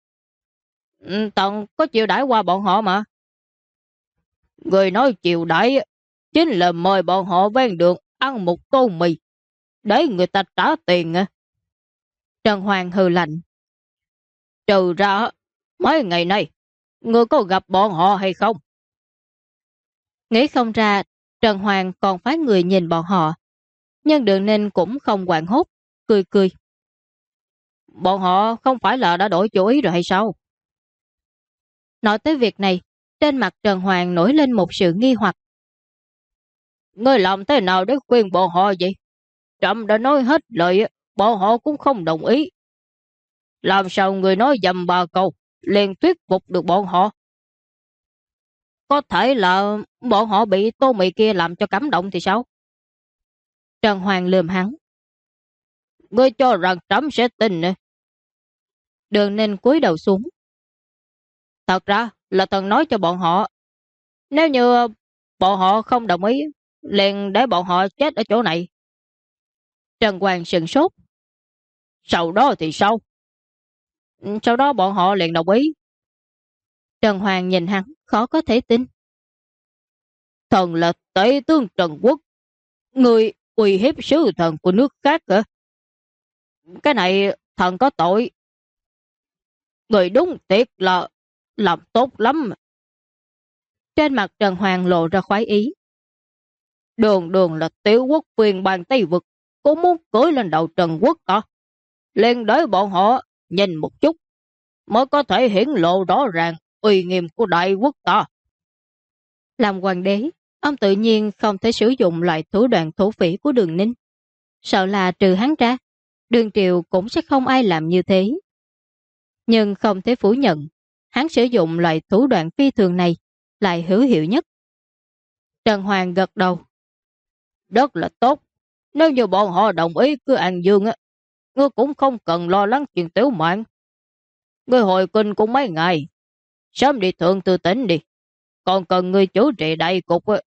Tần có chiêu đãi qua bọn họ mà. Người nói chiêu đãi chính là mời bọn họ ven đường ăn một tô mì, để người ta trả tiền. Trần Hoàng hừ lạnh. Trừ ra mấy ngày nay ngươi có gặp bọn họ hay không? Nghĩ không ra Trần Hoàng còn phái người nhìn bọn họ, nhưng Đường Ninh cũng không hoảng hốt, cười cười. Bọn họ không phải là đã đổi chủ ý rồi hay sao? Nói tới việc này, trên mặt Trần Hoàng nổi lên một sự nghi hoặc. Ngươi làm thế nào để khuyên bọn họ vậy? Trẫm đã nói hết lời, bọn họ cũng không đồng ý. Làm sao người nói dầm ba câu liền thuyết phục được bọn họ? Có thể là bọn họ bị tô mì kia làm cho cảm động thì sao? Trần Hoàng lườm hắn. Ngươi cho rằng trẫm sẽ tin nè? Đường Ninh cúi đầu xuống. Thật ra là thần nói cho bọn họ, nếu như bọn họ không đồng ý, liền để bọn họ chết ở chỗ này. Trần Hoàng sửng sốt. Sau đó thì sao? Sau đó bọn họ liền đồng ý. Trần Hoàng nhìn hắn khó có thể tin. Thần là Tể tướng Trần Quốc, Người uy hiếp sứ thần của nước khác hả? Cái này thần có tội. Người đúng thiệt là làm tốt lắm. Trên mặt Trần Hoàng lộ ra khoái ý. Đường đường là tiểu quốc phiên bàn Tây Vực, cô muốn cưỡi lên đầu Trần Quốc à? Lên đới bọn họ nhìn một chút mới có thể hiển lộ rõ ràng uy nghiêm của đại quốc ta. Làm hoàng đế, ông tự nhiên không thể sử dụng loại thủ đoạn thổ phỉ của Đường Ninh. Sợ là trừ hắn ra, Đường Triều cũng sẽ không ai làm như thế. Nhưng không thể phủ nhận, hắn sử dụng loại thủ đoạn phi thường này lại hữu hiệu nhất. Trần Hoàng gật đầu. Rất là tốt. Nếu như bọn họ đồng ý cứ An Dương á, ngươi cũng không cần lo lắng chuyện tiểu mạng. Ngươi hồi kinh cũng mấy ngày, sớm đi thượng tư tỉnh đi. Còn cần ngươi chủ trị đại cục á.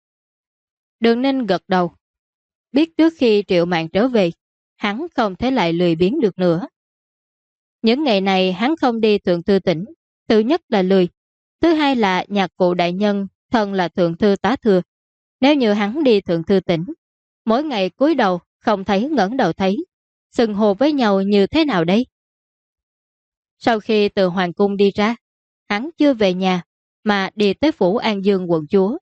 Đường Ninh gật đầu. Biết trước khi Triệu Mạn trở về, hắn không thể lại lười biếng được nữa. Những ngày này hắn không đi thượng thư tỉnh. Thứ nhất là lười, thứ hai là nhạc cụ đại nhân, thân là thượng thư tá thừa. Nếu như hắn đi thượng thư tỉnh, mỗi ngày cúi đầu không thấy ngẩng đầu thấy, xưng hô với nhau như thế nào đây? Sau khi từ hoàng cung đi ra, hắn chưa về nhà mà đi tới phủ An Dương quận chúa.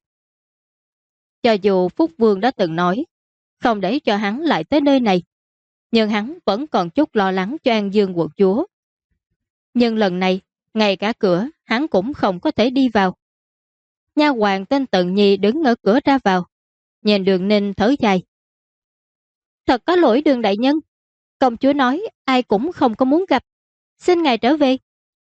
Cho dù Phúc Vương đã từng nói không để cho hắn lại tới nơi này, nhưng hắn vẫn còn chút lo lắng cho An Dương quận chúa. Nhưng lần này, ngay cả cửa hắn cũng không có thể đi vào. Nha hoàn tên Tần Nhi đứng ở cửa ra vào, nhìn Đường Ninh thở dài. Thật có lỗi Đường đại nhân, công chúa nói ai cũng không có muốn gặp, xin ngài trở về.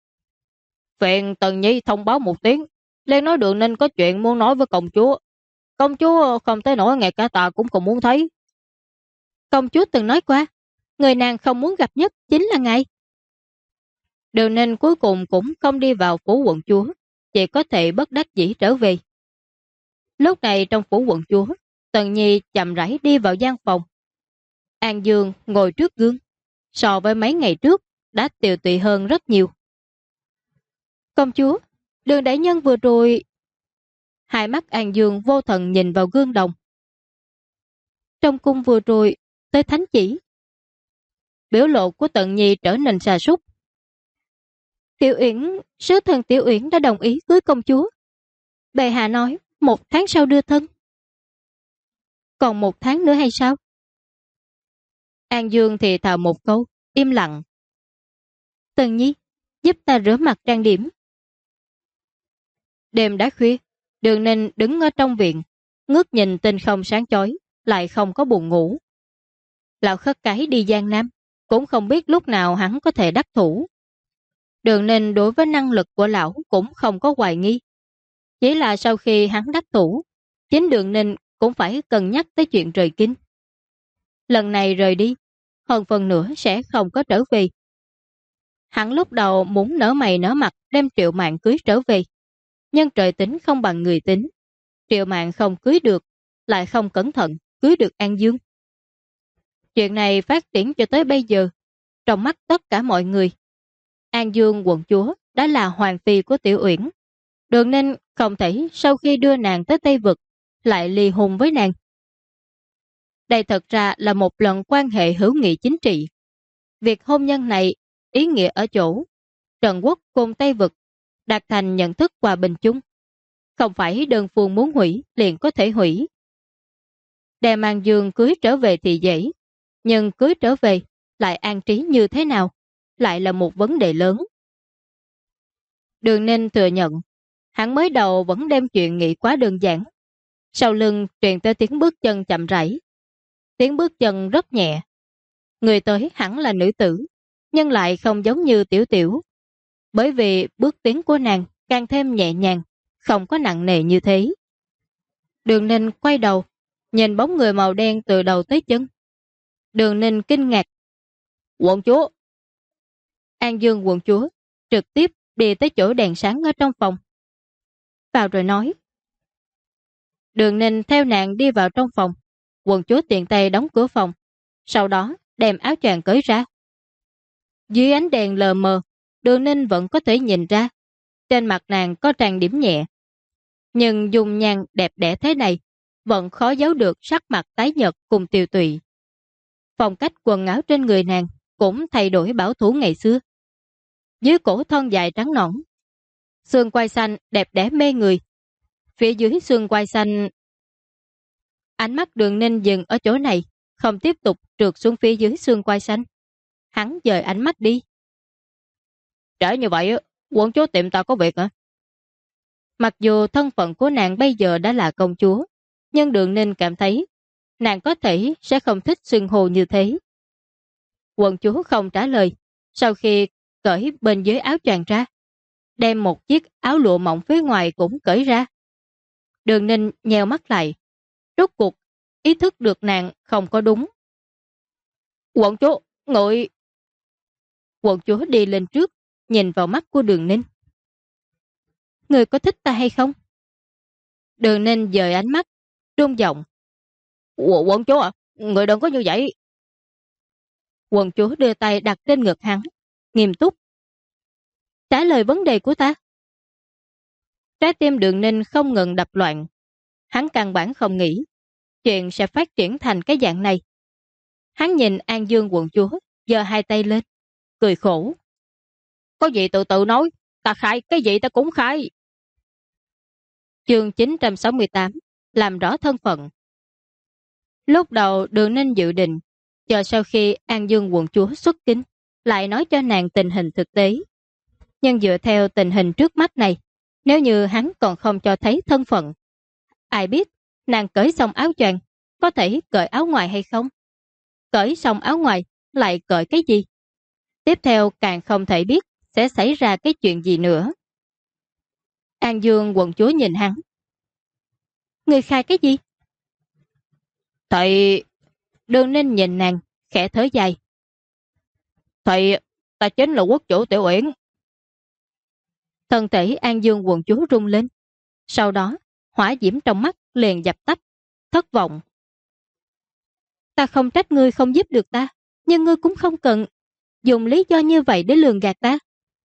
Phiền Tần Nhi thông báo một tiếng, liền nói Đường Ninh có chuyện muốn nói với công chúa. Công chúa không tới nổi ngày cả ta cũng không muốn thấy. Công chúa từng nói qua, người nàng không muốn gặp nhất chính là ngài. Đường Ninh cuối cùng cũng không đi vào phủ quận chúa, chỉ có thể bất đắc dĩ trở về. Lúc này trong phủ quận chúa, Tần Nhi chậm rãi đi vào gian phòng. An Dương ngồi trước gương, so với mấy ngày trước đã tiều tụy hơn rất nhiều. Công chúa, Đường đại nhân vừa rồi... Hai mắt An Dương vô thần nhìn vào gương đồng. Trong cung vừa rồi, tới thánh chỉ. Biểu lộ của Tần Nhi trở nên sa sút. Tiểu Uyển, sứ thần Tiểu Uyển đã đồng ý cưới công chúa. Bệ hạ nói 1 tháng sau đưa thân. Còn 1 tháng nữa hay sao? An Dương thì thào một câu, im lặng. Tần Nhi, giúp ta rửa mặt trang điểm. Đêm đã khuya, Đường Ninh đứng ở trong viện, ngước nhìn tinh không sáng chói, lại không có buồn ngủ. Lão Khất Cái đi Giang Nam, cũng không biết lúc nào hắn có thể đắc thủ. Đường Ninh đối với năng lực của lão cũng không có hoài nghi. Chỉ là sau khi hắn đắc thủ, chính Đường Ninh cũng phải cân nhắc tới chuyện rời kinh. Lần này rời đi, hơn phần nữa sẽ không có trở về. Hắn lúc đầu muốn nở mày nở mặt đem Triệu Mạn cưới trở về. Nhưng trời tính không bằng người tính. Triệu Mạn không cưới được, lại không cẩn thận cưới được An Dương. Chuyện này phát triển cho tới bây giờ, trong mắt tất cả mọi người. An Dương quận chúa đã là hoàng phi của Tiểu Uyển. Đường Ninh không thể sau khi đưa nàng tới Tây Vực lại ly hôn với nàng. Đây thật ra là một lần quan hệ hữu nghị chính trị. Việc hôn nhân này ý nghĩa ở chỗ Trần Quốc cùng Tây Vực đạt thành nhận thức hòa bình chung. Không phải đơn phương muốn hủy liền có thể hủy. Đem An Dương cưới trở về thì dễ, nhưng cưới trở về lại an trí như thế nào lại là một vấn đề lớn. Đường Ninh thừa nhận, hắn mới đầu vẫn đem chuyện nghĩ quá đơn giản. Sau lưng truyền tới tiếng bước chân chậm rãi. Tiếng bước chân rất nhẹ. Người tới hẳn là nữ tử, nhưng lại không giống như Tiểu Tiểu. Bởi vì bước tiến của nàng càng thêm nhẹ nhàng, không có nặng nề như thế. Đường Ninh quay đầu, nhìn bóng người màu đen từ đầu tới chân. Đường Ninh kinh ngạc. Quận chúa! An Dương quận chúa trực tiếp đi tới chỗ đèn sáng ở trong phòng. Vào rồi nói. Đường Ninh theo nàng đi vào trong phòng. Quận chúa tiện tay đóng cửa phòng, sau đó đem áo choàng cởi ra. Dưới ánh đèn lờ mờ, Đường Ninh vẫn có thể nhìn ra trên mặt nàng có trang điểm nhẹ. Nhưng dung nhan đẹp đẽ thế này vẫn khó giấu được sắc mặt tái nhợt cùng tiều tụy. Phong cách quần áo trên người nàng cũng thay đổi bảo thủ ngày xưa. Dưới cổ thon dài trắng nõn, xương quai xanh đẹp đẽ mê người. Phía dưới xương quai xanh, ánh mắt Đường Ninh dừng ở chỗ này, không tiếp tục trượt xuống phía dưới xương quai xanh. Hắn dời ánh mắt đi. Trễ như vậy, quận chúa tiệm ta có việc hả? Mặc dù thân phận của nàng bây giờ đã là công chúa, nhưng Đường Ninh cảm thấy nàng có thể sẽ không thích xưng hô như thế. Quận chúa không trả lời, sau khi cởi bên dưới áo choàng ra, đem một chiếc áo lụa mỏng phía ngoài cũng cởi ra. Đường Ninh nheo mắt lại, rốt cuộc ý thức được nàng không có đúng. Quận chúa, ngồi. Quận chúa đi lên trước, nhìn vào mắt của Đường Ninh. Người có thích ta hay không? Đường Ninh dời ánh mắt, rung giọng. Quận chúa à, người đừng có như vậy. Quận chúa đưa tay đặt trên ngực hắn, nghiêm túc. Trả lời vấn đề của ta. Trái tim Đường Ninh không ngừng đập loạn. Hắn căn bản không nghĩ chuyện sẽ phát triển thành cái dạng này. Hắn nhìn An Dương quận chúa, giơ hai tay lên, cười khổ. Có gì từ từ nói, ta khai cái gì ta cũng khai. Chương 968, làm rõ thân phận. Lúc đầu Đường Ninh dự định chờ sau khi An Dương quận chúa xuất kính lại nói cho nàng tình hình thực tế. Nhưng dựa theo tình hình trước mắt này, nếu như hắn còn không cho thấy thân phận, ai biết nàng cởi xong áo choàng có thể cởi áo ngoài hay không? Cởi xong áo ngoài lại cởi cái gì? Tiếp theo càng không thể biết sẽ xảy ra cái chuyện gì nữa. An Dương quận chúa nhìn hắn. Người khai cái gì? Thầy... Đường Ninh nhìn nàng, khẽ thở dài. Thầy, ta chính là quốc chủ Tiểu Uyển. Thân thể An Dương quận chúa rung lên. Sau đó, hỏa diễm trong mắt liền dập tắt, thất vọng. Ta không trách ngươi không giúp được ta, nhưng ngươi cũng không cần dùng lý do như vậy để lường gạt ta.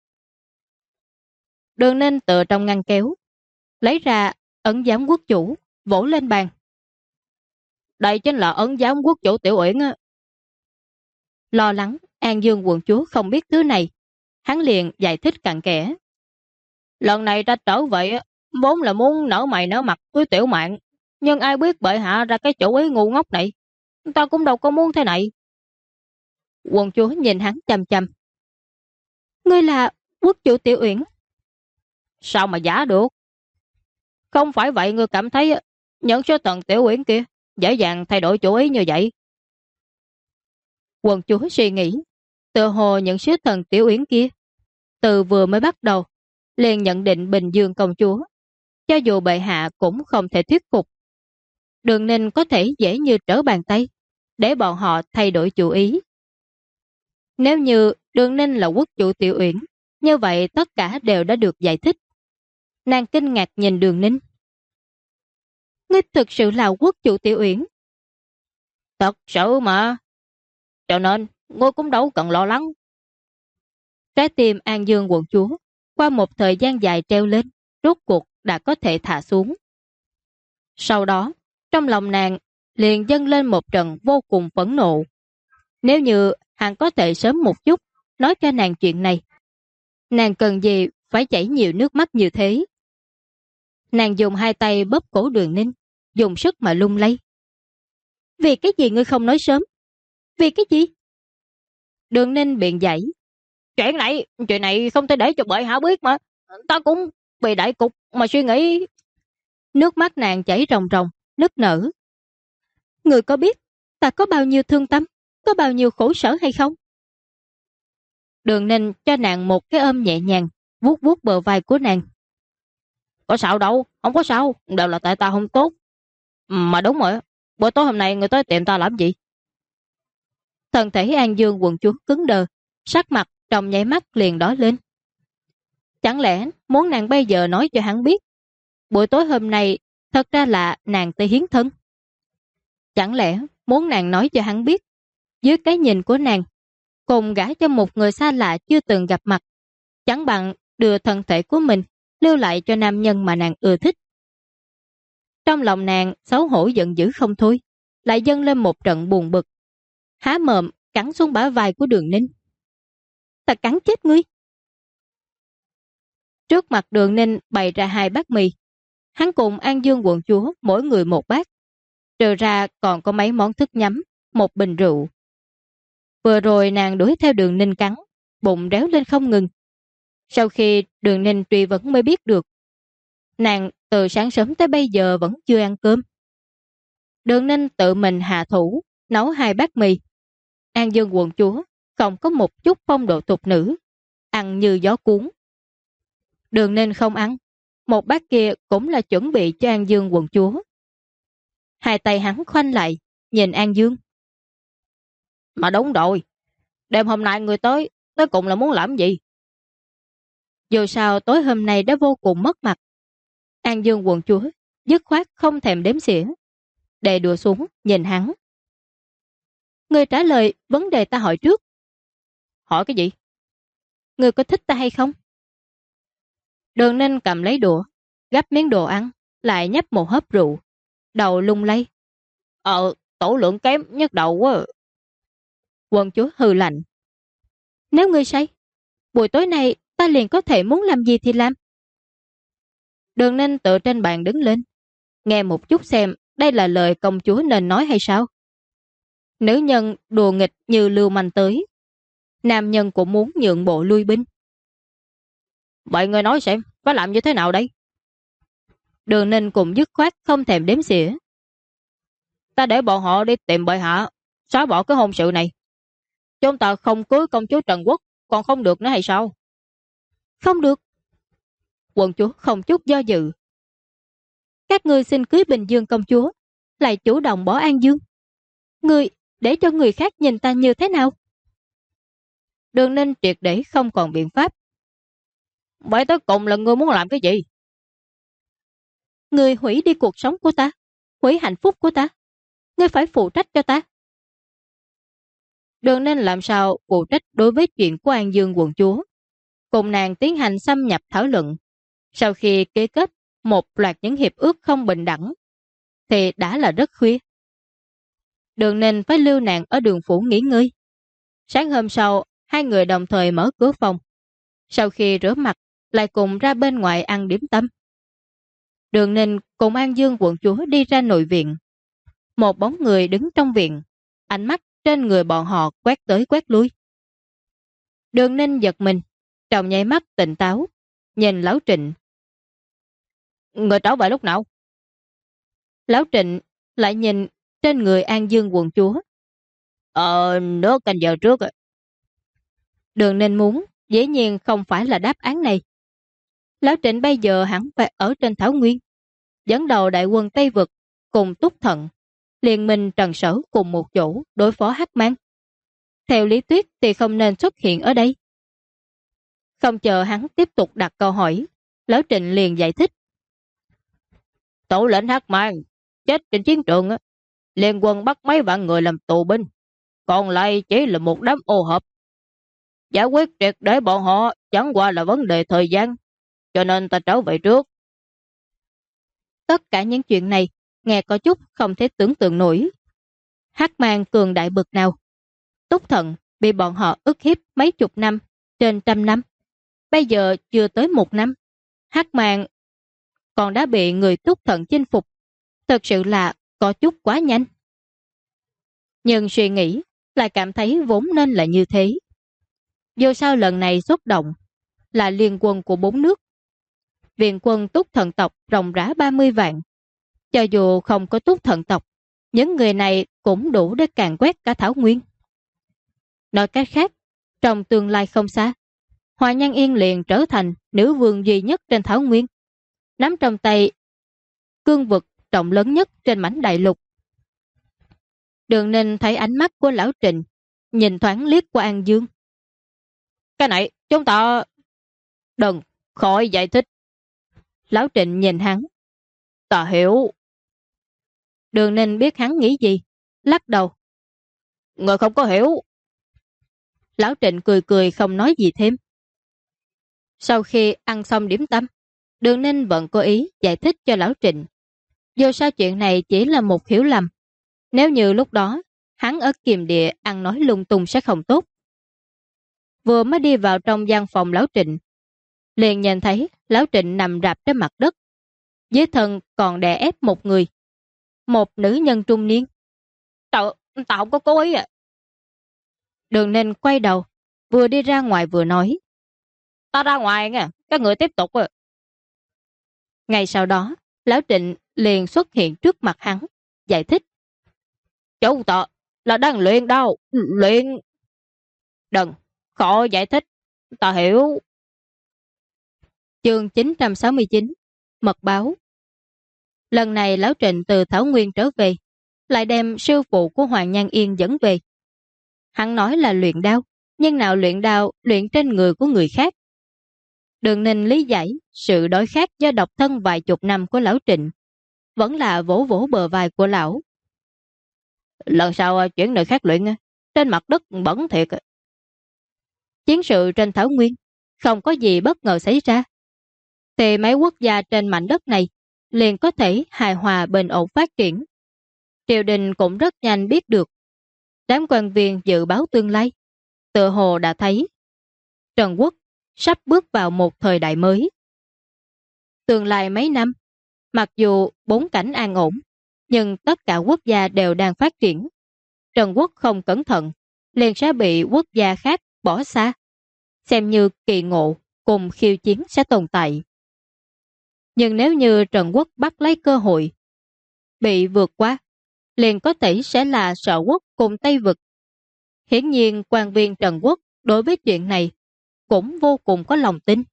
Đường Ninh tự trong ngăn kéo, lấy ra ấn giám quốc chủ, vỗ lên bàn. Đây chính là ấn giám quốc chủ Tiểu Uyển á. Lo lắng An Dương quận chúa không biết thứ này, hắn liền giải thích cặn kẽ. Lần này ta trở về vốn là muốn nở mày nở mặt với Tiểu Mạn, nhưng ai biết bệ hạ ra cái chủ ý ngu ngốc này, ta cũng đâu có muốn thế này. Quận chúa nhìn hắn chằm chằm. Ngươi là quốc chủ Tiểu Uyển? Sao mà giả được? Không phải vậy ngươi cảm thấy những số tầng Tiểu Uyển kia dễ dàng thay đổi chủ ý như vậy? Quận chúa suy nghĩ, tựa hồ những sứ thần Tiểu Uyển kia từ vừa mới bắt đầu liền nhận định Bình Dương công chúa, cho dù bệ hạ cũng không thể thuyết phục. Đường Ninh có thể dễ như trở bàn tay để bọn họ thay đổi chủ ý. Nếu như Đường Ninh là quốc chủ Tiểu Uyển, như vậy tất cả đều đã được giải thích. Nàng kinh ngạc nhìn Đường Ninh. Ngươi thực sự là quốc chủ Tiểu Uyển? Thật sự mà. Cho nên, ngươi cũng đâu cần lo lắng. Trái tim An Dương quận chúa, qua một thời gian dài treo lên, rốt cuộc đã có thể thả xuống. Sau đó, trong lòng nàng liền dâng lên một trận vô cùng phẫn nộ. Nếu như hắn có thể sớm một chút nói cho nàng chuyện này, nàng cần gì phải chảy nhiều nước mắt như thế? Nàng dùng hai tay bóp cổ Đường Ninh, dùng sức mà lung lay. Vì cái gì ngươi không nói sớm? Vì cái gì? Đường Ninh biện giải. Chuyện này không thể để cho bệ hạ biết mà. Ta cũng vì đại cục mà suy nghĩ. Nước mắt nàng chảy ròng ròng, nức nở. Người có biết ta có bao nhiêu thương tâm, có bao nhiêu khổ sở hay không? Đường Ninh cho nàng một cái ôm nhẹ nhàng, vuốt vuốt bờ vai của nàng. Có sao đâu, không có sao, đều là tại ta không tốt. Mà đúng rồi, buổi tối hôm nay người tới tiệm ta làm gì? Thân thể An Dương quận chúa cứng đờ, sắc mặt trong nháy mắt liền đỏ lên. Chẳng lẽ muốn nàng bây giờ nói cho hắn biết buổi tối hôm nay thật ra là nàng tới hiến thân? Chẳng lẽ muốn nàng nói cho hắn biết dưới cái nhìn của nàng, cùng gả cho một người xa lạ chưa từng gặp mặt, chẳng bằng đưa thân thể của mình lưu lại cho nam nhân mà nàng ưa thích? Trong lòng nàng xấu hổ giận dữ không thôi, lại dâng lên một trận buồn bực. Há mồm cắn xuống bả vai của Đường Ninh. Ta cắn chết ngươi. Trước mặt Đường Ninh bày ra 2 bát mì. Hắn cùng An Dương quận chúa mỗi người 1 bát. Trừ ra còn có mấy món thức nhắm, 1 bình rượu. Vừa rồi nàng đuổi theo Đường Ninh cắn, bụng réo lên không ngừng. Sau khi Đường Ninh truy vấn mới biết được, nàng từ sáng sớm tới bây giờ vẫn chưa ăn cơm. Đường Ninh tự mình hạ thủ, nấu 2 bát mì. An Dương quận chúa không có một chút phong độ tục nữ, ăn như gió cuốn. Đường Ninh không ăn, 1 bát kia cũng là chuẩn bị cho An Dương quận chúa. 2 tay hắn khoanh lại, nhìn An Dương. Mà đúng rồi, đêm hôm nay người tới cùng là muốn làm gì? Dù sao tối hôm nay đã vô cùng mất mặt. An Dương quận chúa dứt khoát không thèm đếm xỉa, đè đùa xuống nhìn hắn. Ngươi trả lời vấn đề ta hỏi trước. Hỏi cái gì? Ngươi có thích ta hay không? Đường Ninh cầm lấy đũa, gắp miếng đồ ăn, lại nhấp một hớp rượu, đầu lung lay. Tổ lượng kém nhức đầu quá. Quận chúa hừ lạnh. Nếu ngươi say, buổi tối nay ta liền có thể muốn làm gì thì làm. Đường Ninh tự trên bàn đứng lên, nghe một chút xem đây là lời công chúa nên nói hay sao. Nữ nhân đùa nghịch như lưu manh tới, nam nhân cũng muốn nhượng bộ lui binh. Vậy người nói xem, phải làm như thế nào đây? Đường Ninh cũng dứt khoát không thèm đếm xỉa. Ta để bọn họ đi tìm bệ hạ, xóa bỏ cái hôn sự này. Chúng ta không cưới công chúa Trần Quốc, còn không được nữa hay sao? Không được. Quận chúa không chút do dự. Các ngươi xin cưới Bình Dương công chúa, lại chủ động bỏ An Dương. Ngươi để cho người khác nhìn ta như thế nào? Đường Ninh triệt để không còn biện pháp. Vậy tới cùng là ngươi muốn làm cái gì? Ngươi hủy đi cuộc sống của ta, hủy hạnh phúc của ta. Ngươi phải phụ trách cho ta. Đường Ninh làm sao phụ trách đối với chuyện của An Dương quận chúa? Cùng nàng tiến hành xâm nhập thảo luận. Sau khi ký kết một loạt những hiệp ước không bình đẳng, thì đã là rất khuya. Đường Ninh phải lưu nàng ở đường phủ nghỉ ngơi. Sáng hôm sau, 2 người đồng thời mở cửa phòng. Sau khi rửa mặt, lại cùng ra bên ngoài ăn điểm tâm. Đường Ninh cùng An Dương quận chúa đi ra nội viện. Một bóng người đứng trong viện, ánh mắt trên người bọn họ quét tới quét lui. Đường Ninh giật mình, trong nháy mắt tỉnh táo, nhìn Lão Trịnh. Người trở về lúc nào? Lão Trịnh lại nhìn trên người An Dương quận chúa. Nửa canh giờ trước. Đường Ninh muốn, dĩ nhiên không phải là đáp án này. Lão Trịnh bây giờ hẳn phải ở trên Thảo Nguyên, dẫn đầu đại quân Tây Vực cùng Túc Thận, liên minh Trần Sở cùng một chỗ đối phó Hắc Mang. Theo lý thuyết thì không nên xuất hiện ở đây. Không chờ hắn tiếp tục đặt câu hỏi, Lão Trịnh liền giải thích. Thủ lĩnh Hắc Mang chết trên chiến trường, liên quân bắt mấy vạn người làm tù binh, còn lại chỉ là một đám ô hợp. Giải quyết triệt để bọn họ chẳng qua là vấn đề thời gian, cho nên ta trở về trước. Tất cả những chuyện này nghe có chút không thể tưởng tượng nổi. Hắc Mang cường đại bực nào? Túc Thận bị bọn họ ức hiếp mấy chục năm, trên 100 năm. Bây giờ chưa tới 1 năm, Hắc Mang còn đã bị người Túc Thận chinh phục. Thật sự là có chút quá nhanh. Nhưng suy nghĩ lại cảm thấy vốn nên là như thế. Dù sao lần này xuất động là liên quân của 4 nước. Viện quân Túc Thận tộc ròng rã 30 vạn. Cho dù không có Túc Thận tộc, những người này cũng đủ để càn quét cả Thảo Nguyên. Nói cách khác, trong tương lai không xa, Hoa Nhan Yên liền trở thành nữ vương duy nhất trên Thảo Nguyên, nắm trong tay cương vực rộng lớn nhất trên mảnh đại lục. Đường Ninh thấy ánh mắt của Lão Trịnh, nhìn thoáng liếc qua An Dương. Cái này chúng ta... Đừng, khỏi giải thích. Lão Trịnh nhìn hắn. Ta hiểu. Đường Ninh biết hắn nghĩ gì, lắc đầu. Người không có hiểu. Lão Trịnh cười cười không nói gì thêm. Sau khi ăn xong điểm tâm, Đường Ninh vẫn cố ý giải thích cho Lão Trịnh. Dù sao chuyện này chỉ là một hiểu lầm. Nếu như lúc đó, hắn ở Kiềm Địa ăn nói lung tung sẽ không tốt. Vừa mới đi vào trong gian phòng Lão Trịnh, liền nhìn thấy Lão Trịnh nằm rạp trên mặt đất. Dưới thân còn đè ép một người. Một nữ nhân trung niên. Tao không có cố ý à. Đường Ninh quay đầu, vừa đi ra ngoài vừa nói. Tao ra ngoài nha, các người tiếp tục à. Ngày sau đó, Lão Trịnh liền xuất hiện trước mặt hắn, giải thích. Chú tọ là đang luyện đâu, luyện. Đừng, khó giải thích, ta hiểu. Chương 969, Mật báo. Lần này Lão Trịnh từ Thảo Nguyên trở về, lại đem sư phụ của Hoàng Nhan Yên dẫn về. Hắn nói là luyện đao, nhưng nào luyện đao luyện trên người của người khác. Đường Ninh lý giải sự đối khác do độc thân vài chục năm của Lão Trịnh, vẫn là vỗ vỗ bờ vai của lão. Lần sau chuyển nơi khác luyện, trên mặt đất bẩn thiệt. Chiến sự trên Thảo Nguyên, không có gì bất ngờ xảy ra, thì mấy quốc gia trên mảnh đất này liền có thể hài hòa bình ổn phát triển. Triều đình cũng rất nhanh biết được. Đám quan viên dự báo tương lai, tựa hồ đã thấy Trần Quốc sắp bước vào một thời đại mới. Tương lai mấy năm, mặc dù bốn cảnh an ổn, nhưng tất cả quốc gia đều đang phát triển. Trần Quốc không cẩn thận, liền sẽ bị quốc gia khác bỏ xa, xem như kỳ ngộ cùng khiêu chiến sẽ tồn tại. Nhưng nếu như Trần Quốc bắt lấy cơ hội, bị vượt qua, liền có thể sẽ là Sở Quốc cùng Tây Vực. Hiển nhiên quan viên Trần Quốc đối với chuyện này cũng vô cùng có lòng tin.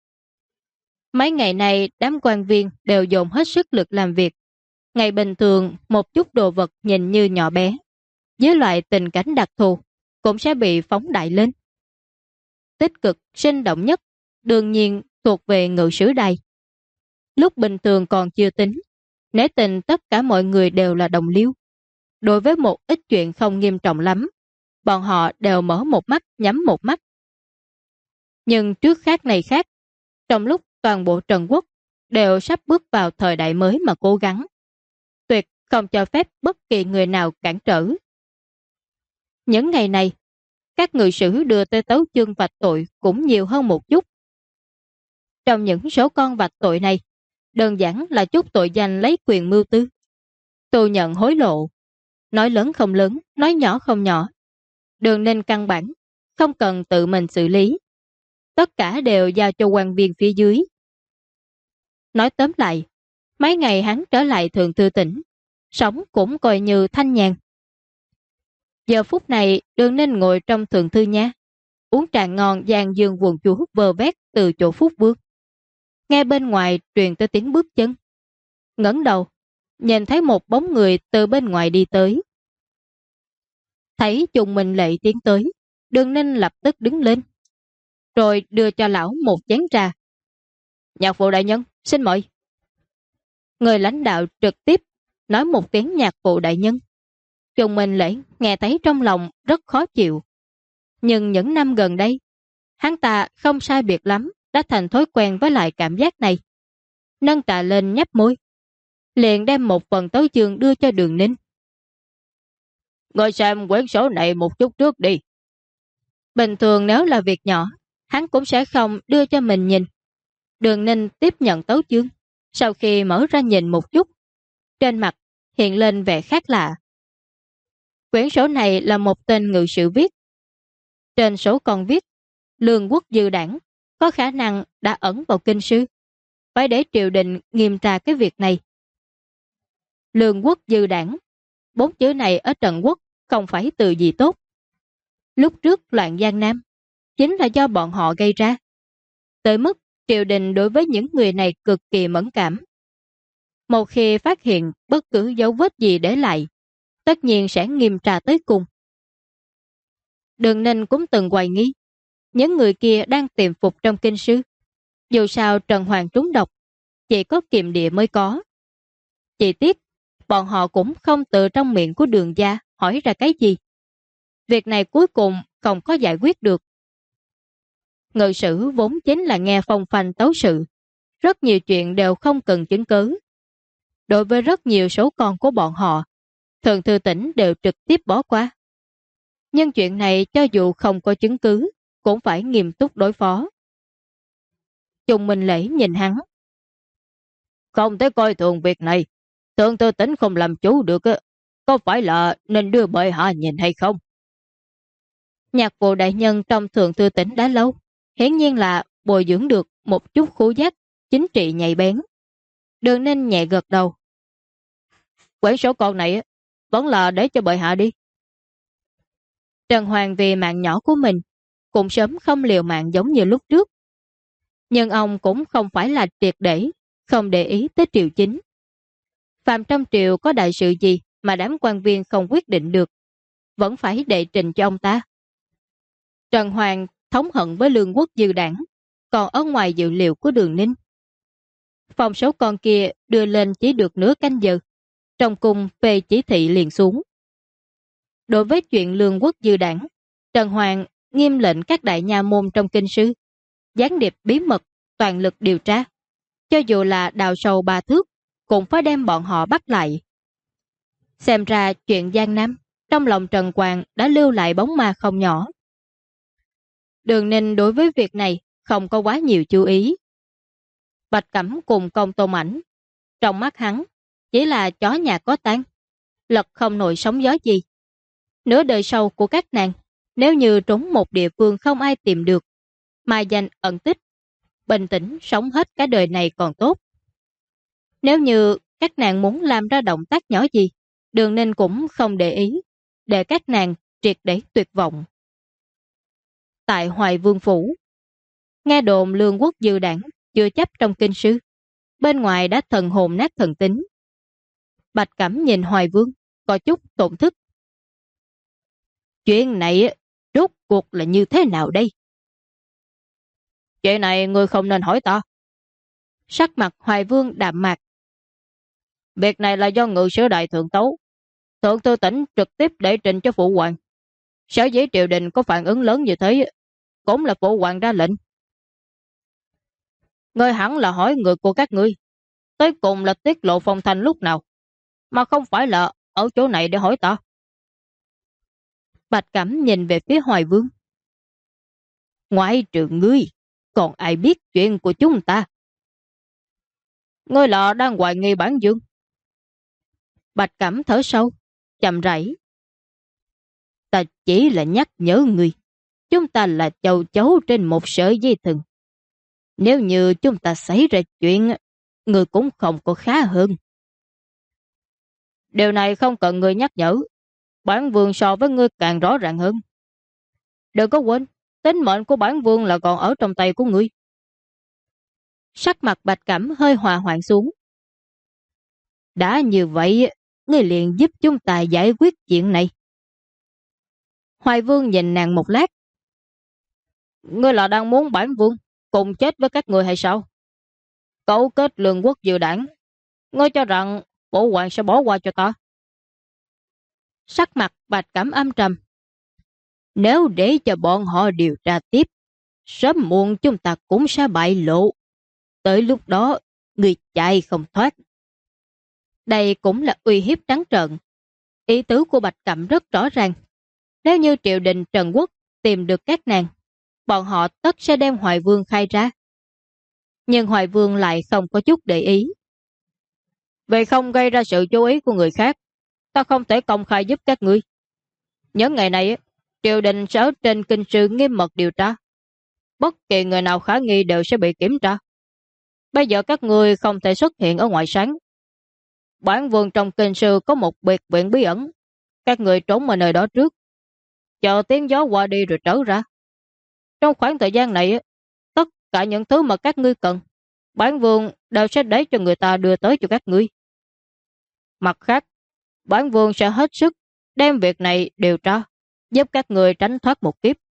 Mấy ngày này đám quan viên đều dồn hết sức lực làm việc. Ngày bình thường một chút đồ vật nhìn như nhỏ bé, với loại tình cảnh đặc thù cũng sẽ bị phóng đại lên. Tích cực, sinh động nhất đương nhiên thuộc về Ngự Sử Đài. Lúc bình thường còn chưa tính, nể tình tất cả mọi người đều là đồng liêu. Đối với một ít chuyện không nghiêm trọng lắm, bọn họ đều mở một mắt nhắm một mắt. Nhưng trước khác này khác, trong lúc toàn bộ Trần Quốc đều sắp bước vào thời đại mới mà cố gắng, tuyệt không cho phép bất kỳ người nào cản trở. Những ngày này, các ngự sử đưa tới tấu chương vạch tội cũng nhiều hơn một chút. Trong những số con vạch tội này, đơn giản là chút tội danh lấy quyền mưu tư, tù nhận hối lộ, nói lớn không lớn, nói nhỏ không nhỏ. Đường Ninh căn bản không cần tự mình xử lý, tất cả đều giao cho quan viên phía dưới. Nói tóm lại, mấy ngày hắn trở lại Thượng Thư Tỉnh, sống cũng coi như thanh nhàn. Giờ phút này Đường Ninh ngồi trong Thượng Thư Nha, uống trà ngon dàn dương quần chúa vơ vét từ chỗ Phúc Vương. Nghe bên ngoài truyền tới tiếng bước chân, ngẩng đầu nhìn thấy một bóng người từ bên ngoài đi tới. Thấy Trùng Minh Lệ tiến tới, Đường Ninh lập tức đứng lên, rồi đưa cho lão một chén trà. Nhạc phụ đại nhân, xin mời. Người lãnh đạo trực tiếp nói một tiếng nhạc phụ đại nhân. Trùng Minh Lệ nghe thấy trong lòng rất khó chịu. Nhưng những năm gần đây, hắn ta không sai biệt lắm đã thành thói quen với lại cảm giác này. Nâng trà lên nhấp môi, liền đem một phần tấu chương đưa cho Đường Ninh. Ngồi xem quyển sổ này một chút trước đi. Bình thường nếu là việc nhỏ, hắn cũng sẽ không đưa cho mình nhìn. Đường Ninh tiếp nhận tấu chương, sau khi mở ra nhìn một chút, trên mặt hiện lên vẻ khác lạ. Quyển sổ này là một tên ngự sử viết. Trên sổ còn viết, Lương Quốc Dư Đảng có khả năng đã ẩn vào kinh sư, phải để triều đình nghiêm tra cái việc này. Lương Quốc Dư Đảng, 4 chữ này ở Trần Quốc không phải từ gì tốt. Lúc trước loạn Giang Nam chính là do bọn họ gây ra, tới mức triều đình đối với những người này cực kỳ mẫn cảm. Một khi phát hiện bất cứ dấu vết gì để lại, tất nhiên sẽ nghiêm tra tới cùng. Đường Ninh cũng từng hoài nghi những người kia đang tiềm phục trong kinh sư. Dù sao Trần Hoàng trúng độc, chỉ có Kiềm Địa mới có. Chỉ tiếc bọn họ cũng không từ trong miệng của Đường gia hỏi ra cái gì. Việc này cuối cùng không có giải quyết được. Ngự sử vốn chính là nghe phong phanh tấu sự, rất nhiều chuyện đều không cần chứng cứ. Đối với rất nhiều số con của bọn họ, Thượng Thư Tỉnh đều trực tiếp bỏ qua. Nhưng chuyện này cho dù không có chứng cứ, cũng phải nghiêm túc đối phó. Trung Minh Lễ nhìn hắn. Không thể coi thường việc này. Thượng Thư Tỉnh không làm chủ được, có phải là nên đưa bệ hạ nhìn hay không? Nhạc vụ đại nhân trong Thượng Thư Tỉnh đã lâu, hiển nhiên là bồi dưỡng được một chút khứu giác chính trị nhạy bén. Đường Ninh nhẹ gật đầu. Quyển sổ con này vẫn là để cho bệ hạ đi. Trần Hoàng vì mạng nhỏ của mình cũng sớm không liều mạng giống như lúc trước. Nhưng ông cũng không phải là triệt để, không để ý tới triều chính. Phạm trong triều có đại sự gì mà đám quan viên không quyết định được, vẫn phải đệ trình cho ông ta. Trần Hoàng thống hận với Lương Quốc Dư đảng, còn ở ngoài dự liệu của Đường Ninh. Phòng số con kia đưa lên chỉ được nửa canh giờ, trong cung về chỉ thị liền xuống. Đối với chuyện Lương Quốc Dư đảng, Trần Hoàng nghiêm lệnh các đại nha môn trong kinh sư, gián điệp bí mật, toàn lực điều tra. Cho dù là đào sâu 3 thước, cũng phải đem bọn họ bắt lại. Xem ra chuyện Giang Nam, trong lòng Trần Quang đã lưu lại bóng ma không nhỏ. Đường Ninh đối với việc này không có quá nhiều chú ý. Bạch Cẩm cùng Công Tôn Ảnh, trong mắt hắn, chỉ là chó nhà có tang, lật không nổi sóng gió gì. Nửa đời sau của các nàng, nếu như trốn một địa phương không ai tìm được, mà dành ẩn tích, bình tĩnh sống hết cả đời này còn tốt. Nếu như các nàng muốn làm ra động tác nhỏ gì, Đường Ninh cũng không để ý, để các nàng triệt để tuyệt vọng. Tại Hoài Vương Phủ, nghe đồn Lương Quốc Dư đảng chưa chấp trong kinh sư, bên ngoài đã thần hồn nát thần tính. Bạch Cẩm nhìn Hoài Vương, có chút tổn thức. Chuyện này rốt cuộc là như thế nào đây? Chuyện này ngươi không nên hỏi ta. Sắc mặt Hoài Vương đạm mạc. Việc này là do ngự sử đại thượng tấu. Thượng Thư Tỉnh trực tiếp để trình cho phụ hoàng. Sở dĩ triều đình có phản ứng lớn như thế, cũng là phụ hoàng ra lệnh. Ngươi hẳn là hỏi người của các ngươi, tới cùng là tiết lộ phong thanh lúc nào, mà không phải là ở chỗ này để hỏi ta. Bạch Cẩm nhìn về phía Hoài Vương. Ngoại trừ ngươi, còn ai biết chuyện của chúng ta? Ngươi là đang hoài nghi bản dương. Bạch Cẩm thở sâu, chậm rãi. Ta chỉ là nhắc nhở ngươi, chúng ta là châu chấu trên một sợi dây thừng. Nếu như chúng ta xảy ra chuyện, ngươi cũng không có khá hơn. Điều này không cần ngươi nhắc nhở. Bản vương so với ngươi càng rõ ràng hơn. Đừng có quên, tính mệnh của bản vương là còn ở trong tay của ngươi. Sắc mặt Bạch Cẩm hơi hòa hoãn xuống. Đã như vậy, ngươi liền giúp chúng ta giải quyết chuyện này. Hoài Vương nhìn nàng một lát. Ngươi là đang muốn bản vương cùng chết với các ngươi hay sao? Cấu kết Lương Quốc Dư đảng, ngươi cho rằng phụ hoàng sẽ bỏ qua cho ta? Sắc mặt Bạch Cẩm âm trầm. Nếu để cho bọn họ điều tra tiếp, sớm muộn chúng ta cũng sẽ bại lộ. Tới lúc đó, người chạy không thoát. Đây cũng là uy hiếp trắng trợn. Ý tứ của Bạch Cẩm rất rõ ràng. Nếu như triều đình Trần Quốc tìm được các nàng, bọn họ tất sẽ đem Hoài Vương khai ra. Nhưng Hoài Vương lại không có chút để ý. Vì không gây ra sự chú ý của người khác, ta không thể công khai giúp các ngươi. Những ngày này, triều đình sẽ ở trên kinh sư nghiêm mật điều tra. Bất kỳ người nào khả nghi đều sẽ bị kiểm tra. Bây giờ các ngươi không thể xuất hiện ở ngoài sáng. Bản vương trong kinh sư có một biệt viện bí ẩn. Các người trốn ở nơi đó trước, chờ tiếng gió qua đi rồi trở ra. Trong khoảng thời gian này, tất cả những thứ mà các ngươi cần, bản vương đều sẽ để cho người ta đưa tới cho các ngươi. Mặt khác, bản vương sẽ hết sức đem việc này điều tra, giúp các người tránh thoát một kiếp.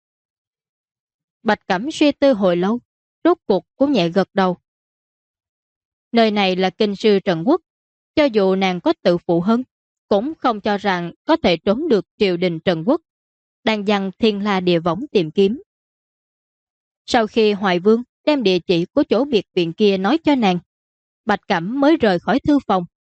Bạch Cẩm suy tư hồi lâu, rốt cuộc cũng nhẹ gật đầu. Nơi này là kinh sư Trần Quốc, cho dù nàng có tự phụ hơn, cũng không cho rằng có thể trốn được triều đình Trần Quốc, đang dằn thiên la địa võng tìm kiếm. Sau khi Hoài Vương đem địa chỉ của chỗ biệt viện kia nói cho nàng, Bạch Cẩm mới rời khỏi thư phòng,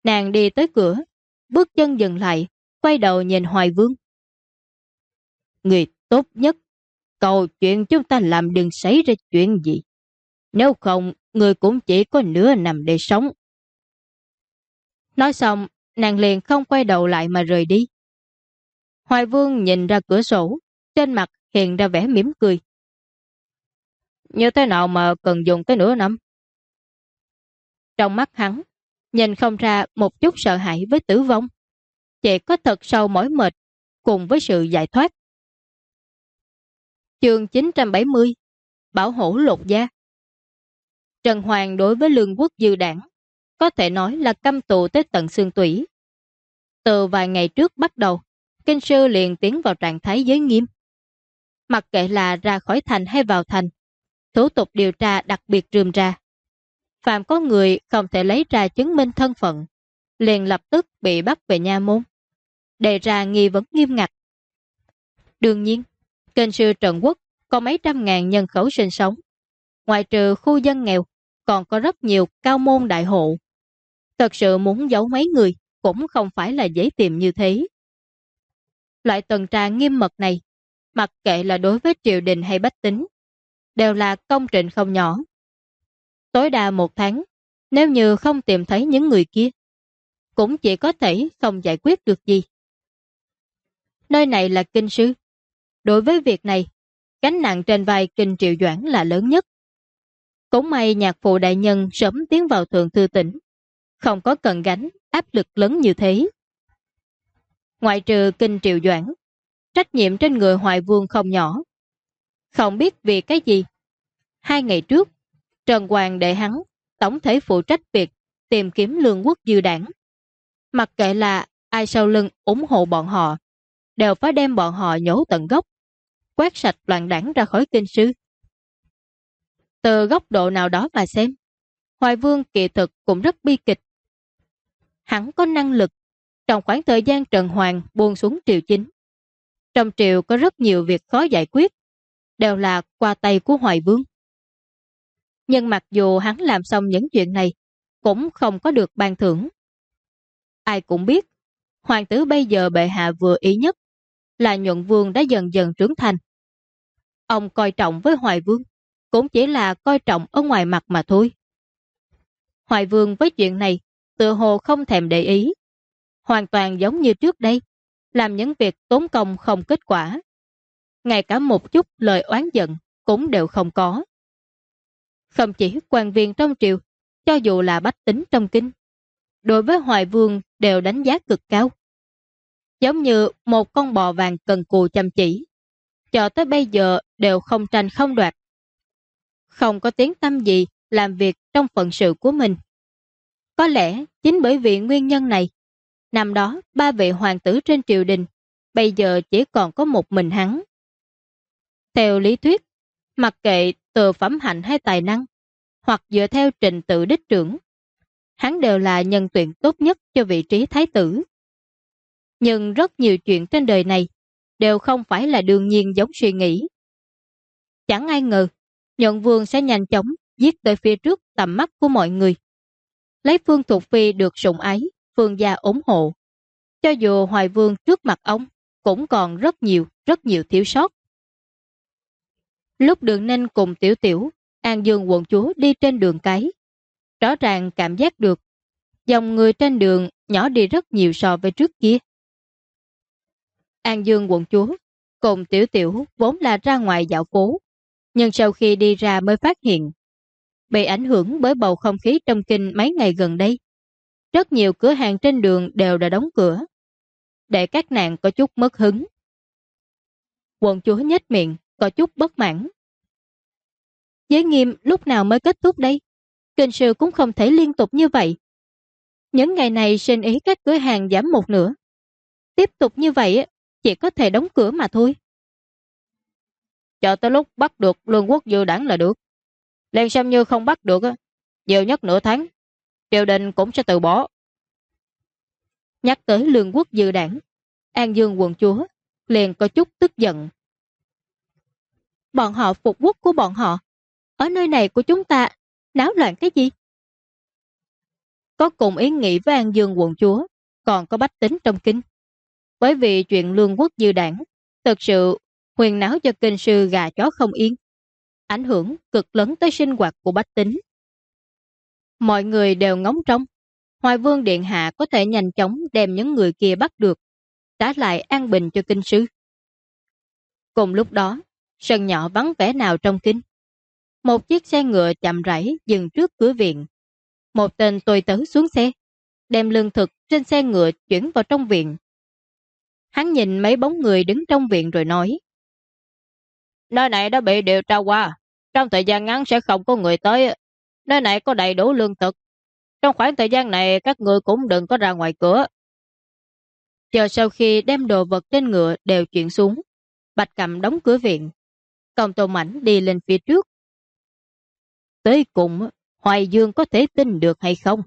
Nàng đi tới cửa, bước chân dừng lại, quay đầu nhìn Hoài Vương. Người tốt nhất, cầu chuyện chúng ta làm đừng xảy ra chuyện gì. Nếu không, người cũng chỉ có nửa nằm để sống. Nói xong, nàng liền không quay đầu lại mà rời đi. Hoài Vương nhìn ra cửa sổ, trên mặt hiện ra vẻ mỉm cười. Như thế nào mà cần dùng tới nửa năm? Trong mắt hắn, nhìn không ra một chút sợ hãi với tử vong. Chỉ có thật sâu mỏi mệt cùng với sự giải thoát. Chương 970 Bảo hổ lột da. Trần Hoàng đối với Lương Quốc Dư Đảng có thể nói là căm tù tới tận xương tủy. Từ vài ngày trước bắt đầu, kinh sư liền tiến vào trạng thái giới nghiêm. Mặc kệ là ra khỏi thành hay vào thành, thủ tục điều tra đặc biệt rườm rà. Phạm có người không thể lấy ra chứng minh thân phận, liền lập tức bị bắt về nha môn, đề ra nghi vấn nghiêm ngặt. Đương nhiên, kinh sư Trần Quốc có mấy trăm ngàn nhân khẩu sinh sống. Ngoài trừ khu dân nghèo, còn có rất nhiều cao môn đại hộ. Thật sự muốn giấu mấy người cũng không phải là dễ tìm như thế. Loại tuần tra nghiêm mật này, mặc kệ là đối với triều đình hay bách tính, đều là công trình không nhỏ. Tối đa 1 tháng, nếu như không tìm thấy những người kia, cũng chỉ có thể không giải quyết được gì. Nơi này là kinh sư. Đối với việc này, gánh nặng trên vai Kinh Triệu Doãn là lớn nhất. Cũng may nhạc phụ đại nhân sớm tiến vào thượng thư tỉnh, không có cần gánh áp lực lớn như thế. Ngoại trừ Kinh Triệu Doãn, trách nhiệm trên người Hoài Vương không nhỏ. Không biết vì cái gì. 2 ngày trước, Trần Hoàng để hắn tổng thể phụ trách việc tìm kiếm Lương Quốc Dư Đảng. Mặc kệ là ai sau lưng ủng hộ bọn họ, đều phải đem bọn họ nhổ tận gốc, quét sạch loạn đảng ra khỏi kinh sư. Từ góc độ nào đó mà xem, Hoài Vương kỳ thực cũng rất bi kịch. Hắn có năng lực, trong khoảng thời gian Trần Hoàng buông xuống triều chính. Trong triều có rất nhiều việc khó giải quyết, đều là qua tay của Hoài Vương. Nhưng mặc dù hắn làm xong những chuyện này, cũng không có được ban thưởng. Ai cũng biết, hoàng tử bây giờ bệ hạ vừa ý nhất là Nhuận Vương đã dần dần trưởng thành. Ông coi trọng với Hoài Vương, cũng chỉ là coi trọng ở ngoài mặt mà thôi. Hoài Vương với chuyện này, tựa hồ không thèm để ý. Hoàn toàn giống như trước đây, làm những việc tốn công không kết quả. Ngay cả một chút lời oán giận cũng đều không có. Không chỉ quan viên trong triều, cho dù là bách tính trong kinh, đối với Hoài Vương đều đánh giá cực cao. Giống như một con bò vàng cần cù chăm chỉ, cho tới bây giờ đều không tranh không đoạt. Không có tiếng tăm gì làm việc trong phận sự của mình. Có lẽ chính bởi vì nguyên nhân này, năm đó 3 vị hoàng tử trên triều đình, bây giờ chỉ còn có một mình hắn. Theo lý thuyết, mặc kệ từ phẩm hạnh hay tài năng, hoặc dựa theo trình tự đích trưởng, hắn đều là nhân tuyển tốt nhất cho vị trí thái tử. Nhưng rất nhiều chuyện trên đời này đều không phải là đương nhiên giống suy nghĩ. Chẳng ai ngờ, Nhuận Vương sẽ nhanh chóng giết tới phía trước tầm mắt của mọi người. Lấy Phương Thục Phi được sủng ái, Phương gia ủng hộ. Cho dù Hoài Vương trước mặt ông, cũng còn rất nhiều thiếu sót. Lúc Đường Ninh cùng Tiểu Tiểu, An Dương quận chúa đi trên đường cái, rõ ràng cảm giác được dòng người trên đường nhỏ đi rất nhiều so với trước kia. An Dương quận chúa cùng Tiểu Tiểu vốn là ra ngoài dạo phố, nhưng sau khi đi ra mới phát hiện bị ảnh hưởng bởi bầu không khí trong kinh mấy ngày gần đây. Rất nhiều cửa hàng trên đường đều đã đóng cửa, để các nàng có chút mất hứng. Quận chúa nhếch miệng, có chút bất mãn. Giới nghiêm lúc nào mới kết thúc đây? Kinh sư cũng không thể liên tục như vậy. Những ngày này sinh ý các cửa hàng giảm 1/2. Tiếp tục như vậy chỉ có thể đóng cửa mà thôi. Chờ tới lúc bắt được Lương Quốc Dư Đảng là được. Liền xem như không bắt được, nhiều nhất nửa tháng, triều đình cũng sẽ từ bỏ. Nhắc tới Lương Quốc Dư Đảng, An Dương quận chúa liền có chút tức giận. Bọn họ phục quốc của bọn họ, ở nơi này của chúng ta, náo loạn cái gì? có cùng ý nghĩ với An Dương quận chúa, còn có bách tính trong kinh. Bởi vì chuyện lương quốc dư đảng, thực sự huyền náo cho kinh sư gà chó không yên, ảnh hưởng cực lớn tới sinh hoạt của bách tính. Mọi người đều ngóng trông, Hoài Vương Điện Hạ có thể nhanh chóng đem những người kia bắt được, trả lại an bình cho kinh sư. Cùng lúc đó, sân nhỏ vắng vẻ nào trong kinh. Một chiếc xe ngựa chậm rãi dừng trước cửa viện. Một tên tôi tớ xuống xe, đem lương thực trên xe ngựa chuyển vào trong viện. Hắn nhìn mấy bóng người đứng trong viện rồi nói: Nơi này đã bị điều tra qua, trong thời gian ngắn sẽ không có người tới. Nơi này có đầy đủ lương thực. Trong khoảng thời gian này các người cũng đừng có ra ngoài cửa. Chờ sau khi đem đồ vật trên ngựa đều chuyển xuống, Bạch Cẩm đóng cửa viện. Còn Tô Mãnh đi lên phía trước. Tới cùng, Hoài Dương có thể tin được hay không?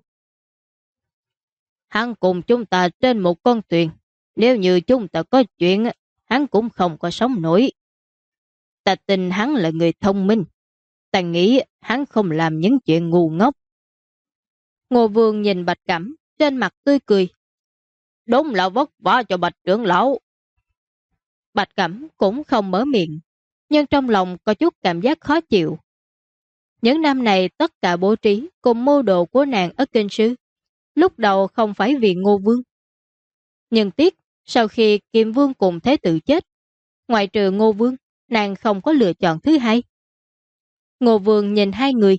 Hắn cùng chúng ta trên một con thuyền. Nếu như chúng ta có chuyện, hắn cũng không có sống nổi. Ta tin hắn là người thông minh. Ta nghĩ hắn không làm những chuyện ngu ngốc. Ngô Vương nhìn Bạch Cẩm, trên mặt tươi cười. Đúng là vất vả cho Bạch trưởng lão. Bạch Cẩm cũng không mở miệng, nhưng trong lòng có chút cảm giác khó chịu. Những năm này tất cả bố trí cùng mưu đồ của nàng ở kinh sư, lúc đầu không phải vì Ngô Vương. Nhưng tiếc, sau khi Kim Vương cùng Thế Tử chết, ngoại trừ Ngô Vương, nàng không có lựa chọn thứ hai. Ngô Vương nhìn hai người.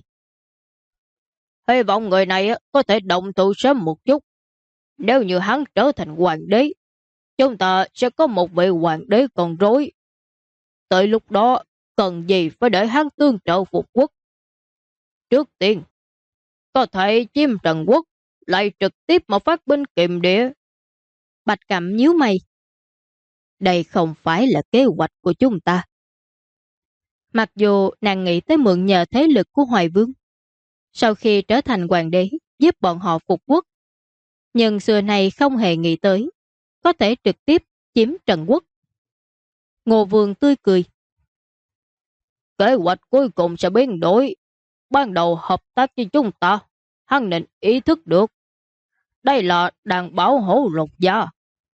Hy vọng người này có thể động thủ sớm một chút. Nếu như hắn trở thành hoàng đế, chúng ta sẽ có một vị hoàng đế còn rối. Tới lúc đó, cần gì phải để hắn tương trợ phục quốc. Trước tiên, có thể chiếm Trần Quốc, lại trực tiếp mà phát binh kiềm địa. Bạch Cẩm nhíu mày. Đây không phải là kế hoạch của chúng ta. Mặc dù nàng nghĩ tới mượn nhờ thế lực của Hoài Vương, sau khi trở thành hoàng đế giúp bọn họ phục quốc, nhưng xưa này không hề nghĩ tới có thể trực tiếp chiếm Trần Quốc. Ngô Vương tươi cười. Kế hoạch cuối cùng sẽ biến đổi. Ban đầu hợp tác với chúng ta, hắn nên ý thức được. Đây là đàn bảo hổ lột da.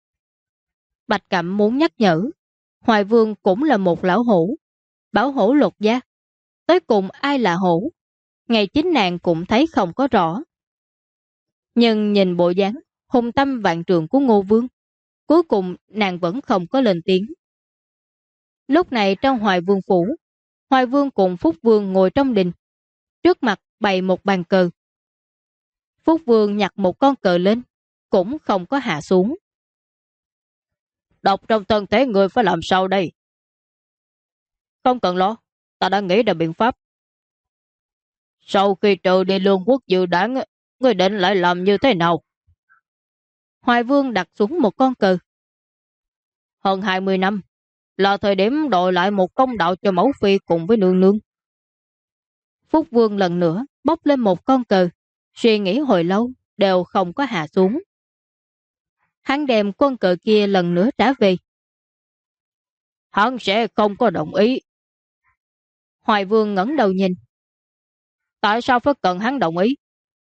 Bạch Cẩm muốn nhắc nhở, Hoài Vương cũng là một lão hổ, bảo hổ lột da. Tới cùng ai là hổ, ngay chính nàng cũng thấy không có rõ. Nhưng nhìn bộ dáng hung tâm vạn trượng của Ngô Vương, cuối cùng nàng vẫn không có lên tiếng. Lúc này trong Hoài Vương phủ, Hoài Vương cùng Phúc Vương ngồi trong đình, trước mặt bày một bàn cờ. Phúc Vương nhặt một con cờ lên, cũng không có hạ xuống. Độc trong thân thể người phải làm sao đây? Không cần lo, ta đã nghĩ ra biện pháp. Sau khi trừ đi lương quốc dự đảng, người định lại làm như thế nào? Hoài Vương đặt xuống một con cờ. Hơn 20 năm, là thời điểm đòi lại một công đạo cho mẫu phi cùng với nương nương. Phúc Vương lần nữa bốc lên một con cờ, suy nghĩ hồi lâu, đều không có hạ xuống. Hắn đem con cờ kia lần nữa trả về. Hắn sẽ không có đồng ý. Hoài Vương ngẩng đầu nhìn. Tại sao phải cần hắn đồng ý?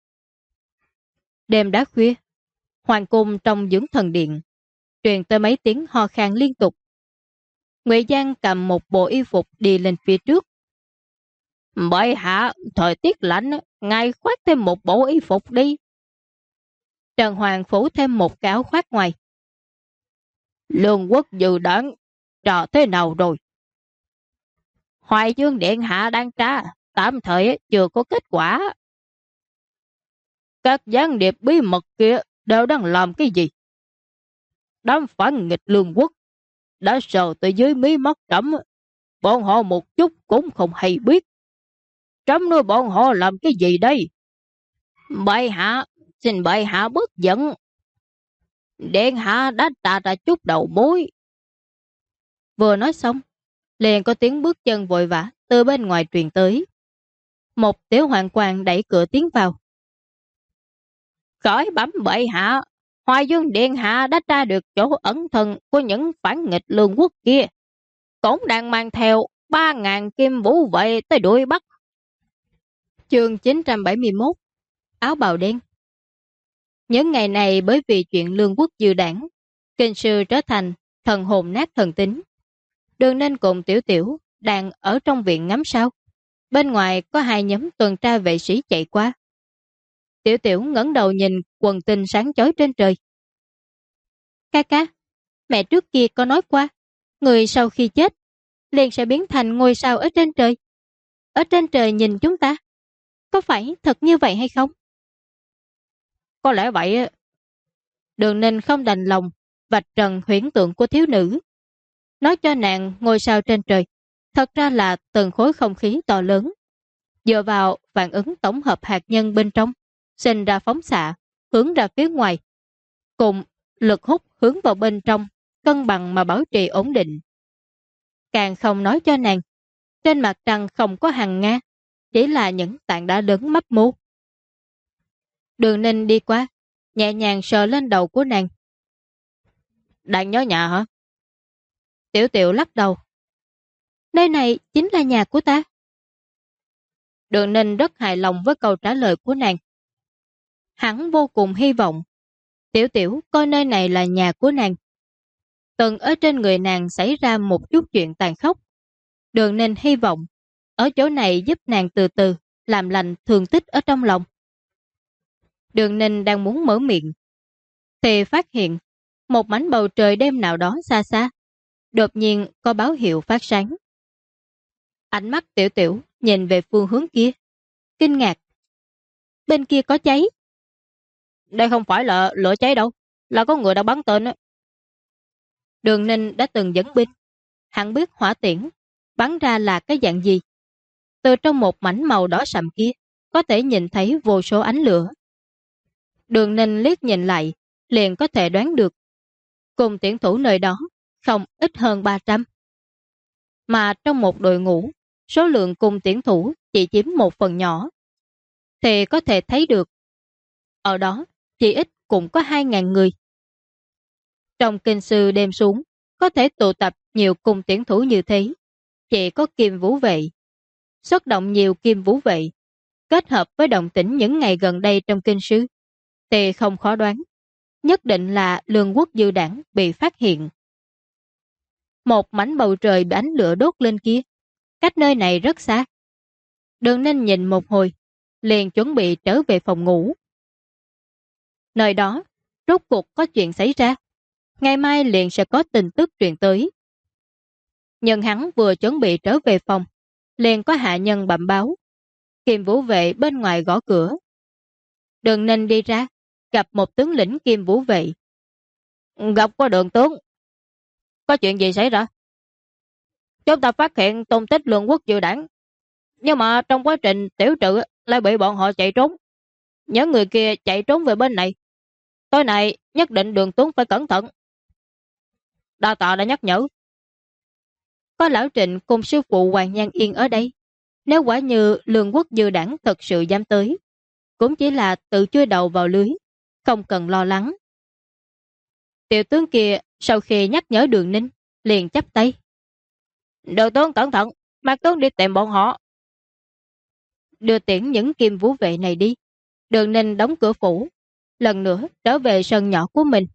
Đêm đã khuya, hoàng cung trong dưỡng thần điện, truyền tới mấy tiếng ho khan liên tục. Ngụy Giang cầm một bộ y phục đi lên phía trước. Bệ hạ, thời tiết lạnh, ngài khoác thêm một bộ y phục đi. Trần Hoàng phủ thêm một cái áo khoác ngoài. Lương quốc dự đoán, trò thế nào rồi? Hoài Dương Điện Hạ đang tra, tạm thời chưa có kết quả. Các gián điệp bí mật kia đều đang làm cái gì? Đám phản nghịch lương quốc đã sờ tới dưới mí mắt Trẫm, bọn họ một chút cũng không hay biết. Trẫm nói bọn họ làm cái gì đây? Bệ hạ, xin bệ hạ bớt giận. Điện hạ đã trả ra chút đầu mối. Vừa nói xong, liền có tiếng bước chân vội vã từ bên ngoài truyền tới. Một tiểu hoàng quan đẩy cửa tiến vào. Khởi bẩm bệ hạ, Hoài Dương Điện Hạ đã tra được chỗ ẩn thân của những phản nghịch lương quốc kia, cũng đang mang theo 3.000 kim vũ vệ tới đuổi bắt. Chương 971, áo bào đen. Những ngày này bởi vì chuyện Lương Quốc Dư Đảng, kinh sư trở thành thần hồn nát thần tính. Đường Ninh cùng Tiểu Tiểu đang ở trong viện ngắm sao. Bên ngoài có hai nhóm tuần tra vệ sĩ chạy qua. Tiểu Tiểu ngẩng đầu nhìn quần tinh sáng chói trên trời. Ca ca, mẹ trước kia có nói qua, người sau khi chết liền sẽ biến thành ngôi sao ở trên trời. Ở trên trời nhìn chúng ta, có phải thật như vậy hay không? Có lẽ vậy. Đường Ninh không đành lòng vạch trần huyễn tượng của thiếu nữ, nói cho nàng ngôi sao trên trời thật ra là từng khối không khí to lớn, dựa vào phản ứng tổng hợp hạt nhân bên trong sinh ra phóng xạ hướng ra phía ngoài, cùng lực hút hướng vào bên trong cân bằng mà bảo trì ổn định. Càng không nói cho nàng trên mặt trăng không có hàng Nga, chỉ là những tảng đá lớn mấp mô. Đường Ninh đi qua, nhẹ nhàng sờ lên đầu của nàng. Đang nhớ nhà hả? Tiểu Tiểu lắc đầu. Nơi này chính là nhà của ta. Đường Ninh rất hài lòng với câu trả lời của nàng. Hắn vô cùng hy vọng Tiểu Tiểu coi nơi này là nhà của nàng. Từng ở trên người nàng xảy ra một chút chuyện tàn khốc. Đường Ninh hy vọng ở chỗ này giúp nàng từ từ làm lành thương tích ở trong lòng. Đường Ninh đang muốn mở miệng thì phát hiện một mảnh bầu trời đêm nào đó xa xa đột nhiên có báo hiệu phát sáng. Ánh mắt Tiểu Tiểu nhìn về phương hướng kia, kinh ngạc. Bên kia có cháy. Đây không phải là lửa cháy đâu, là có người đã bắn tên á. Đường Ninh đã từng dẫn binh, hắn biết hỏa tiễn bắn ra là cái dạng gì. Từ trong một mảnh màu đỏ sậm kia có thể nhìn thấy vô số ánh lửa. Đường Ninh liếc nhìn lại liền có thể đoán được cùng tiễn thủ nơi đó không ít hơn 300. Mà trong một đội ngũ, số lượng cùng tiễn thủ chỉ chiếm một phần nhỏ, thì có thể thấy được ở đó chỉ ít cũng có 2.000 người. Trong kinh sư đêm xuống có thể tụ tập nhiều cùng tiễn thủ như thế, chỉ có Kim Vũ Vệ. Xuất động nhiều Kim Vũ Vệ kết hợp với động tĩnh những ngày gần đây trong kinh sư thì không khó đoán, nhất định là Lương Quốc Dư Đảng bị phát hiện. Một mảnh bầu trời bị ánh lửa đốt lên kia, cách nơi này rất xa. Đường Ninh nhìn một hồi, liền chuẩn bị trở về phòng ngủ. Nơi đó, rốt cuộc có chuyện xảy ra. Ngày mai liền sẽ có tin tức truyền tới. Nhưng hắn vừa chuẩn bị trở về phòng, liền có hạ nhân bẩm báo. Kim Vũ Vệ bên ngoài gõ cửa. Đường Ninh đi ra, gặp một tướng lĩnh Kim Vũ Vệ. Gặp có Đường tướng. Có chuyện gì xảy ra? Chúng ta phát hiện tung tích Lương Quốc Dư Đảng, nhưng mà trong quá trình tiểu trự lại bị bọn họ chạy trốn. Những người kia chạy trốn về bên này. Tối nay nhất định Đường tướng phải cẩn thận. Đa tạ đã nhắc nhở. Có lão Trịnh cùng sư phụ Hoàng Nhan Yên ở đây. Nếu quả như Lương Quốc Dư Đảng thật sự dám tới, cũng chỉ là tự chui đầu vào lưới, không cần lo lắng. Tiểu tướng kia sau khi nhắc nhở Đường Ninh liền chắp tay. Đường tướng cẩn thận, Mạc tướng đi tìm bọn họ. Đưa tiễn những Kim Vũ Vệ này đi. Đường Ninh đóng cửa phủ, lần nữa trở về sân nhỏ của mình.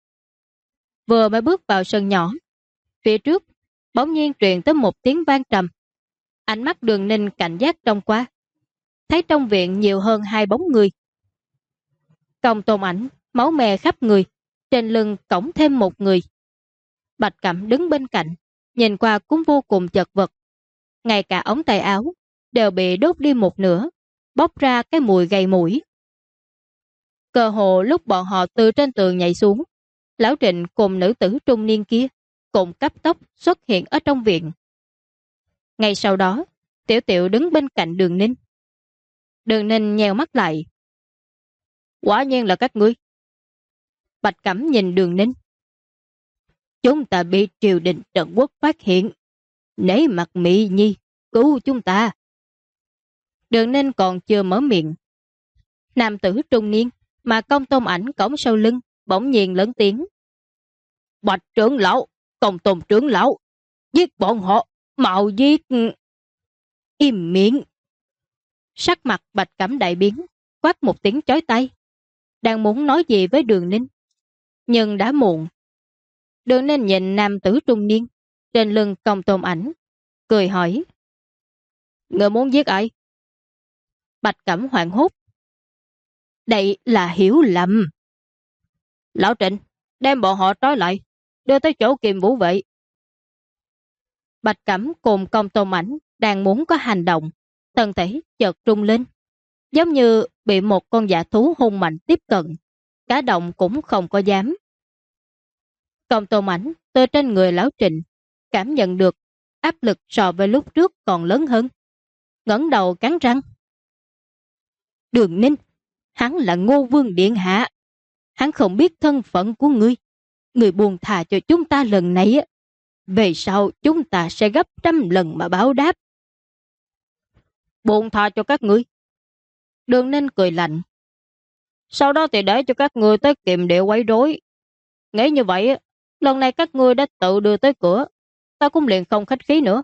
Vừa mới bước vào sân nhỏ, phía trước bỗng nhiên truyền tới một tiếng vang trầm. Ánh mắt Đường Ninh cảnh giác trông qua, thấy trong viện nhiều hơn 2 bóng người. Công Tôn Ảnh máu me khắp người, trên lưng cõng thêm một người. Bạch Cẩm đứng bên cạnh, nhìn qua cũng vô cùng chật vật. Ngay cả ống tay áo đều bị đốt đi một nửa, bốc ra cái mùi gây mũi. Cơ hồ lúc bọn họ từ trên tường nhảy xuống, lão Trịnh cùng nữ tử trung niên kia cùng cấp tốc xuất hiện ở trong viện. Ngay sau đó, Tiểu Tiểu đứng bên cạnh Đường Ninh. Đường Ninh nheo mắt lại. Quả nhiên là các ngươi. Bạch Cẩm nhìn Đường Ninh. Chúng ta bị triều đình Trần Quốc phát hiện. Nể mặt Mỹ Nhi, cứu chúng ta. Đường Ninh còn chưa mở miệng. Nam tử trung niên mà Công Tôn Ảnh cõng sau lưng bỗng nhiên lớn tiếng. Bạch trưởng lão, Công Tôn trưởng lão, giết bọn họ, mạo giết. Im miệng. Sắc mặt Bạch Cẩm đại biến, quát một tiếng chói tai. đang muốn nói gì với Đường Ninh, nhưng đã muộn. Đường Ninh nhìn nam tử trung niên trên lưng Công Tôn Ảnh, cười hỏi: Người muốn giết ai? Bạch Cẩm hoảng hốt: Đây là hiểu lầm. Lão Trịnh, đem bọn họ trói lại, đưa tới chỗ Kiềm Vũ Vệ. Bạch Cẩm cùng Công Tôn Ảnh đang muốn có hành động, thân thể chợt rung lên, giống như bị một con dã thú hung mạnh tiếp cận, cả động cũng không có dám. Công Tôn Ảnh từ trên người Lão Trịnh cảm nhận được áp lực so với lúc trước còn lớn hơn, ngẩng đầu cắn răng: Đường Ninh, hắn là Ngô Vương Điện Hạ, hắn không biết thân phận của ngươi. Người buông thà cho chúng ta lần này, về sau chúng ta sẽ gấp trăm lần mà báo đáp. Buông tha cho các ngươi? Đường Ninh cười lạnh: Sau đó thì để cho các ngươi tới Kiềm Địa quấy rối. Nghĩ như vậy, lần này các ngươi đã tự đưa tới cửa, ta cũng liền không khách khí nữa.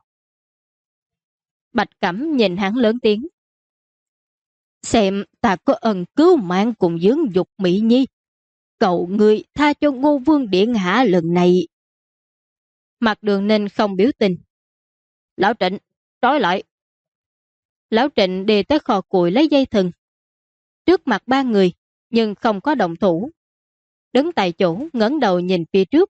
Bạch Cẩm nhìn hắn lớn tiếng: Xem ta có ân cứu mạng cùng dưỡng dục Mỹ Nhi, cầu ngươi tha cho Ngô Vương Điện Hạ lần này. Mặt Đường Ninh không biểu tình: Lão Trịnh, trói lại. Lão Trịnh đi tới kho củi lấy dây thừng, trước mặt ba người nhưng không có động thủ, đứng tại chỗ ngẩng đầu nhìn phía trước.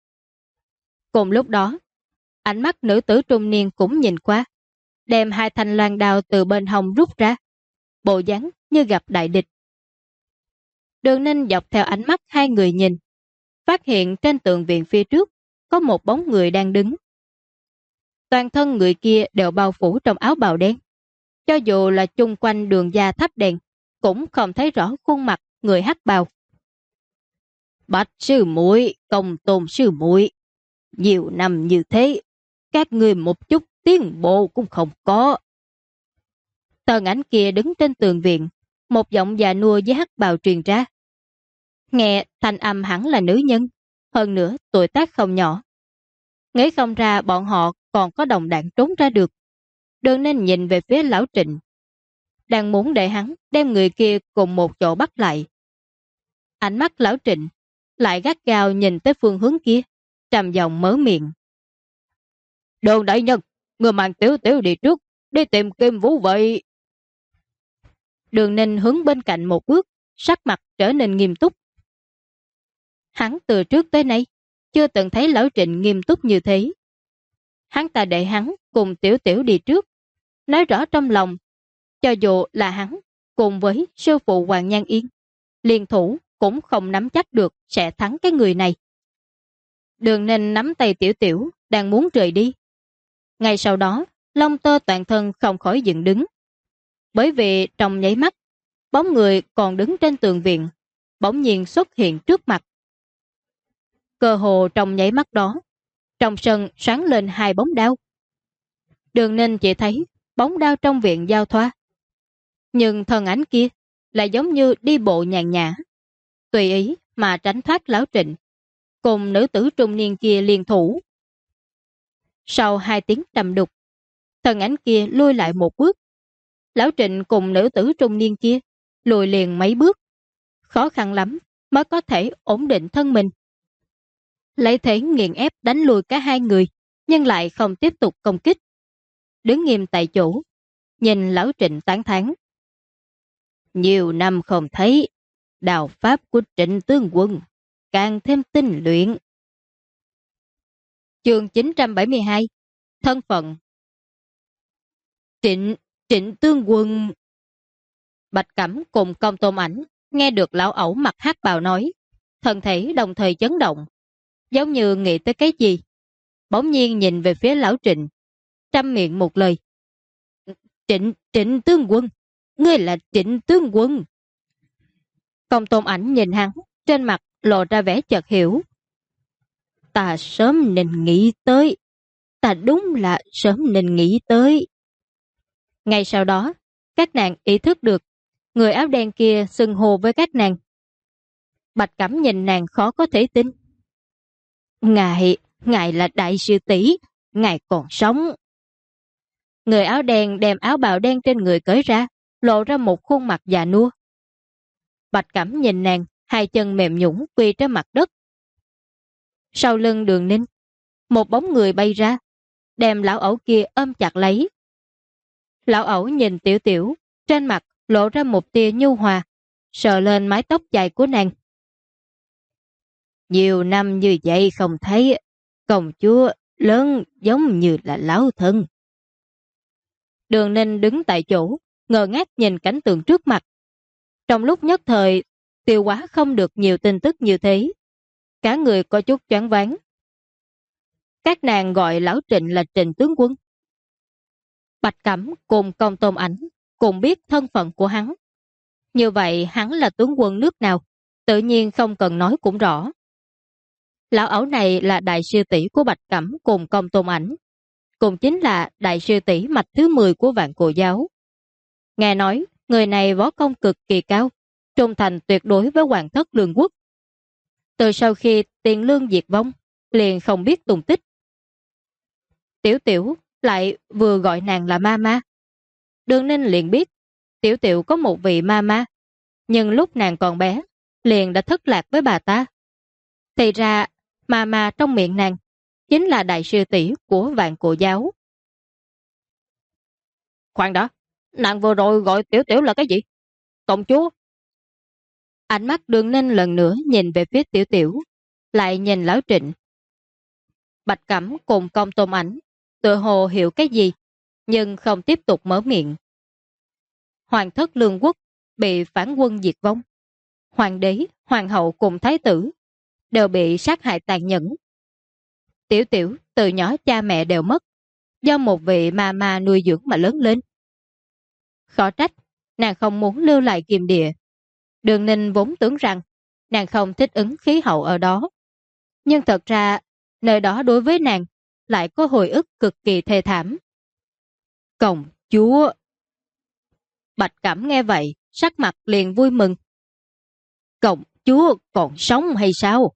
Cùng lúc đó, ánh mắt nữ tử trung niên cũng nhìn qua, đem hai thanh loan đao từ bên hông rút ra, bộ dáng như gặp đại địch. Đường Ninh dọc theo ánh mắt hai người nhìn, phát hiện trên tường viện phía trước có một bóng người đang đứng. Toàn thân người kia đều bao phủ trong áo bào đen, cho dù là chung quanh đường da thắp đèn cũng không thấy rõ khuôn mặt người hắc bào. Bạch sư muội, Công Tôn sư muội, nhiều năm như thế, các ngươi một chút tiến bộ cũng không có. Tần Ảnh kia đứng trên tường viện, một giọng già nua với hắc bào truyền ra. Nghe thanh âm hẳn là nữ nhân, hơn nữa tuổi tác không nhỏ. Nghĩ không ra bọn họ còn có đồng đảng trốn ra được. Đường Ninh nhìn về phía Lão Trịnh, đang muốn để hắn đem người kia cùng một chỗ bắt lại. Ánh mắt Lão Trịnh lại gắt gao nhìn tới phương hướng kia, trầm giọng mở miệng: Đường đại nhân, người mang Tiểu Tiểu đi trước, đi tìm Kiềm Vũ Vệ. Đường Ninh hướng bên cạnh một bước, sắc mặt trở nên nghiêm túc. Hắn từ trước tới nay chưa từng thấy Lão Trịnh nghiêm túc như thế. Hắn ta để hắn cùng Tiểu Tiểu đi trước, nói rõ trong lòng, cho dù là hắn cùng với sư phụ Hoàng Nhan Yên, liên thủ cũng không nắm chắc được sẽ thắng cái người này. Đường Ninh nắm tay Tiểu Tiểu đang muốn rời đi. Ngay sau đó, lông tơ toàn thân không khỏi dựng đứng. Bởi vì trong nháy mắt, bóng người còn đứng trên tường viện bỗng nhiên xuất hiện trước mặt. Cơ hồ trong nháy mắt đó, trong sân sáng lên hai bóng đao. Đường Ninh chỉ thấy bóng đao trong viện giao thoa, nhưng thân ảnh kia lại giống như đi bộ nhàn nhã, tùy ý mà tránh thoát Lão Trịnh cùng nữ tử trung niên kia liên thủ. Sau 2 tiếng trầm đục, thân ảnh kia lui lại một bước. Lão Trịnh cùng nữ tử trung niên kia lùi liền mấy bước, khó khăn lắm mới có thể ổn định thân mình. Lấy thế nghiền ép đánh lùi cả hai người, nhưng lại không tiếp tục công kích. Đứng nghiêm tại chỗ, nhìn Lão Trịnh tán thán: Nhiều năm không thấy, đạo pháp của Trịnh tướng quân càng thêm tinh luyện. Chương 972: Thân phận. Trịnh tướng quân. Bạch Cẩm cùng Công Tôn Ảnh nghe được lão ẩu mặt hắc bào nói, thân thể đồng thời chấn động, giống như nghĩ tới cái gì, bỗng nhiên nhìn về phía Lão Trịnh, trăm miệng một lời: Trịnh tướng quân, ngươi là Trịnh tướng quân. Công Tôn Ảnh nhìn hắn, trên mặt lộ ra vẻ chợt hiểu. Ta sớm nên nghĩ tới, ta đúng là sớm nên nghĩ tới. Ngay sau đó, các nàng ý thức được người áo đen kia xưng hô với các nàng. Bạch Cẩm nhìn nàng khó có thể tin. Ngài là đại sư tỷ, ngài còn sống. Người áo đen đem áo bào đen trên người cởi ra, lộ ra một khuôn mặt già nua. Bạch Cẩm nhìn nàng, hai chân mềm nhũn quỳ trên mặt đất. Sau lưng Đường Ninh, một bóng người bay ra, đem lão ẩu kia ôm chặt lấy. Lão ẩu nhìn Tiểu Tiểu, trên mặt lộ ra một tia nhu hòa, sờ lên mái tóc dài của nàng. Nhiều năm như vậy không thấy, công chúa lớn giống như là lão thân. Đường Ninh đứng tại chỗ, ngơ ngác nhìn cảnh tượng trước mặt. Trong lúc nhất thời, Tiêu Quá không được nhiều tin tức như thế. Cả người có chút choáng váng. Các nàng gọi lão Trịnh là Trịnh tướng quân. Bạch Cẩm cùng Công Tôn Ảnh cùng biết thân phận của hắn. Như vậy hắn là tướng quân nước nào, tự nhiên không cần nói cũng rõ. Lão ẩu này là đại sư tỷ của Bạch Cẩm cùng Công Tôn Ảnh, cũng chính là đại sư tỷ mạch thứ 10 của Vạn Cổ Giáo. Nghe nói, người này võ công cực kỳ cao, trung thành tuyệt đối với hoàng thất Lương Quốc. Từ sau khi Tiền Lương diệt vong, liền không biết tung tích. Tiểu Tiểu lại vừa gọi nàng là Mama. Đường Ninh liền biết, Tiểu Tiểu có một vị Mama, nhưng lúc nàng còn bé, liền đã thất lạc với bà ta. Thì ra, Mama trong miệng nàng chính là đại sư tỷ của Vạn Cổ Giáo. Khoan đó, nàng vừa rồi gọi Tiểu Tiểu là cái gì? Công chúa? Ánh mắt Đường Ninh lần nữa nhìn về phía Tiểu Tiểu, lại nhìn lão Trịnh. Bạch Cẩm cùng Công Tôn Ảnh tựa hồ hiểu cái gì, nhưng không tiếp tục mở miệng. Hoàng thất Lương Quốc bị phản quân diệt vong. Hoàng đế, hoàng hậu cùng thái tử đều bị sát hại tàn nhẫn. Tiểu Tiểu từ nhỏ cha mẹ đều mất, do một vị ma nuôi dưỡng mà lớn lên. Khó trách, nàng không muốn lưu lại Kiềm Địa. Đường Ninh vốn tưởng rằng nàng không thích ứng khí hậu ở đó. Nhưng thật ra, nơi đó đối với nàng lại có hồi ức cực kỳ thê thảm. Công chúa! Bạch Cẩm nghe vậy, sắc mặt liền vui mừng. Công chúa còn sống hay sao?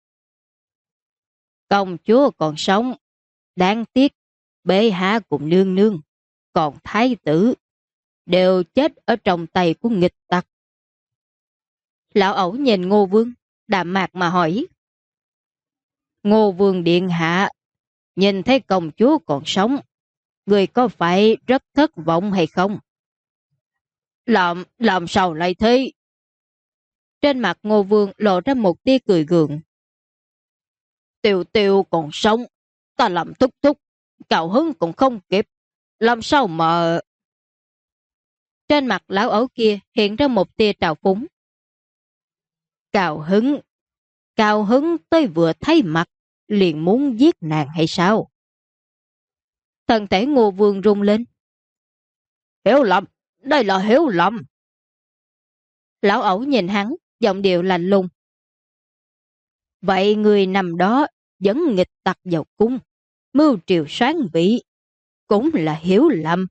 Công chúa còn sống. Đáng tiếc, bệ hạ cùng nương nương, còn thái tử, đều chết ở trong tay của nghịch tặc. Lão ẩu nhìn Ngô Vương, đạm mạc mà hỏi. Ngô Vương điện hạ, nhìn thấy công chúa còn sống, người có phải rất thất vọng hay không? Làm sao lại thế? Trên mặt Ngô Vương lộ ra một tia cười gượng. Tiêu Tiêu còn sống, ta làm thúc thúc, cào hứng cũng không kịp, làm sao mà... Trên mặt lão ấu kia hiện ra một tia trào phúng. Cào hứng tới vừa thấy mặt, liền muốn giết nàng hay sao? Thân thể Ngô Vương rung lên. Hiểu lầm, đây là hiểu lầm. Lão ẩu nhìn hắn, giọng điệu lạnh lùng. Vậy người nằm đó dẫn nghịch tặc vào cung, mưu triều soán vị, cũng là hiểu lầm.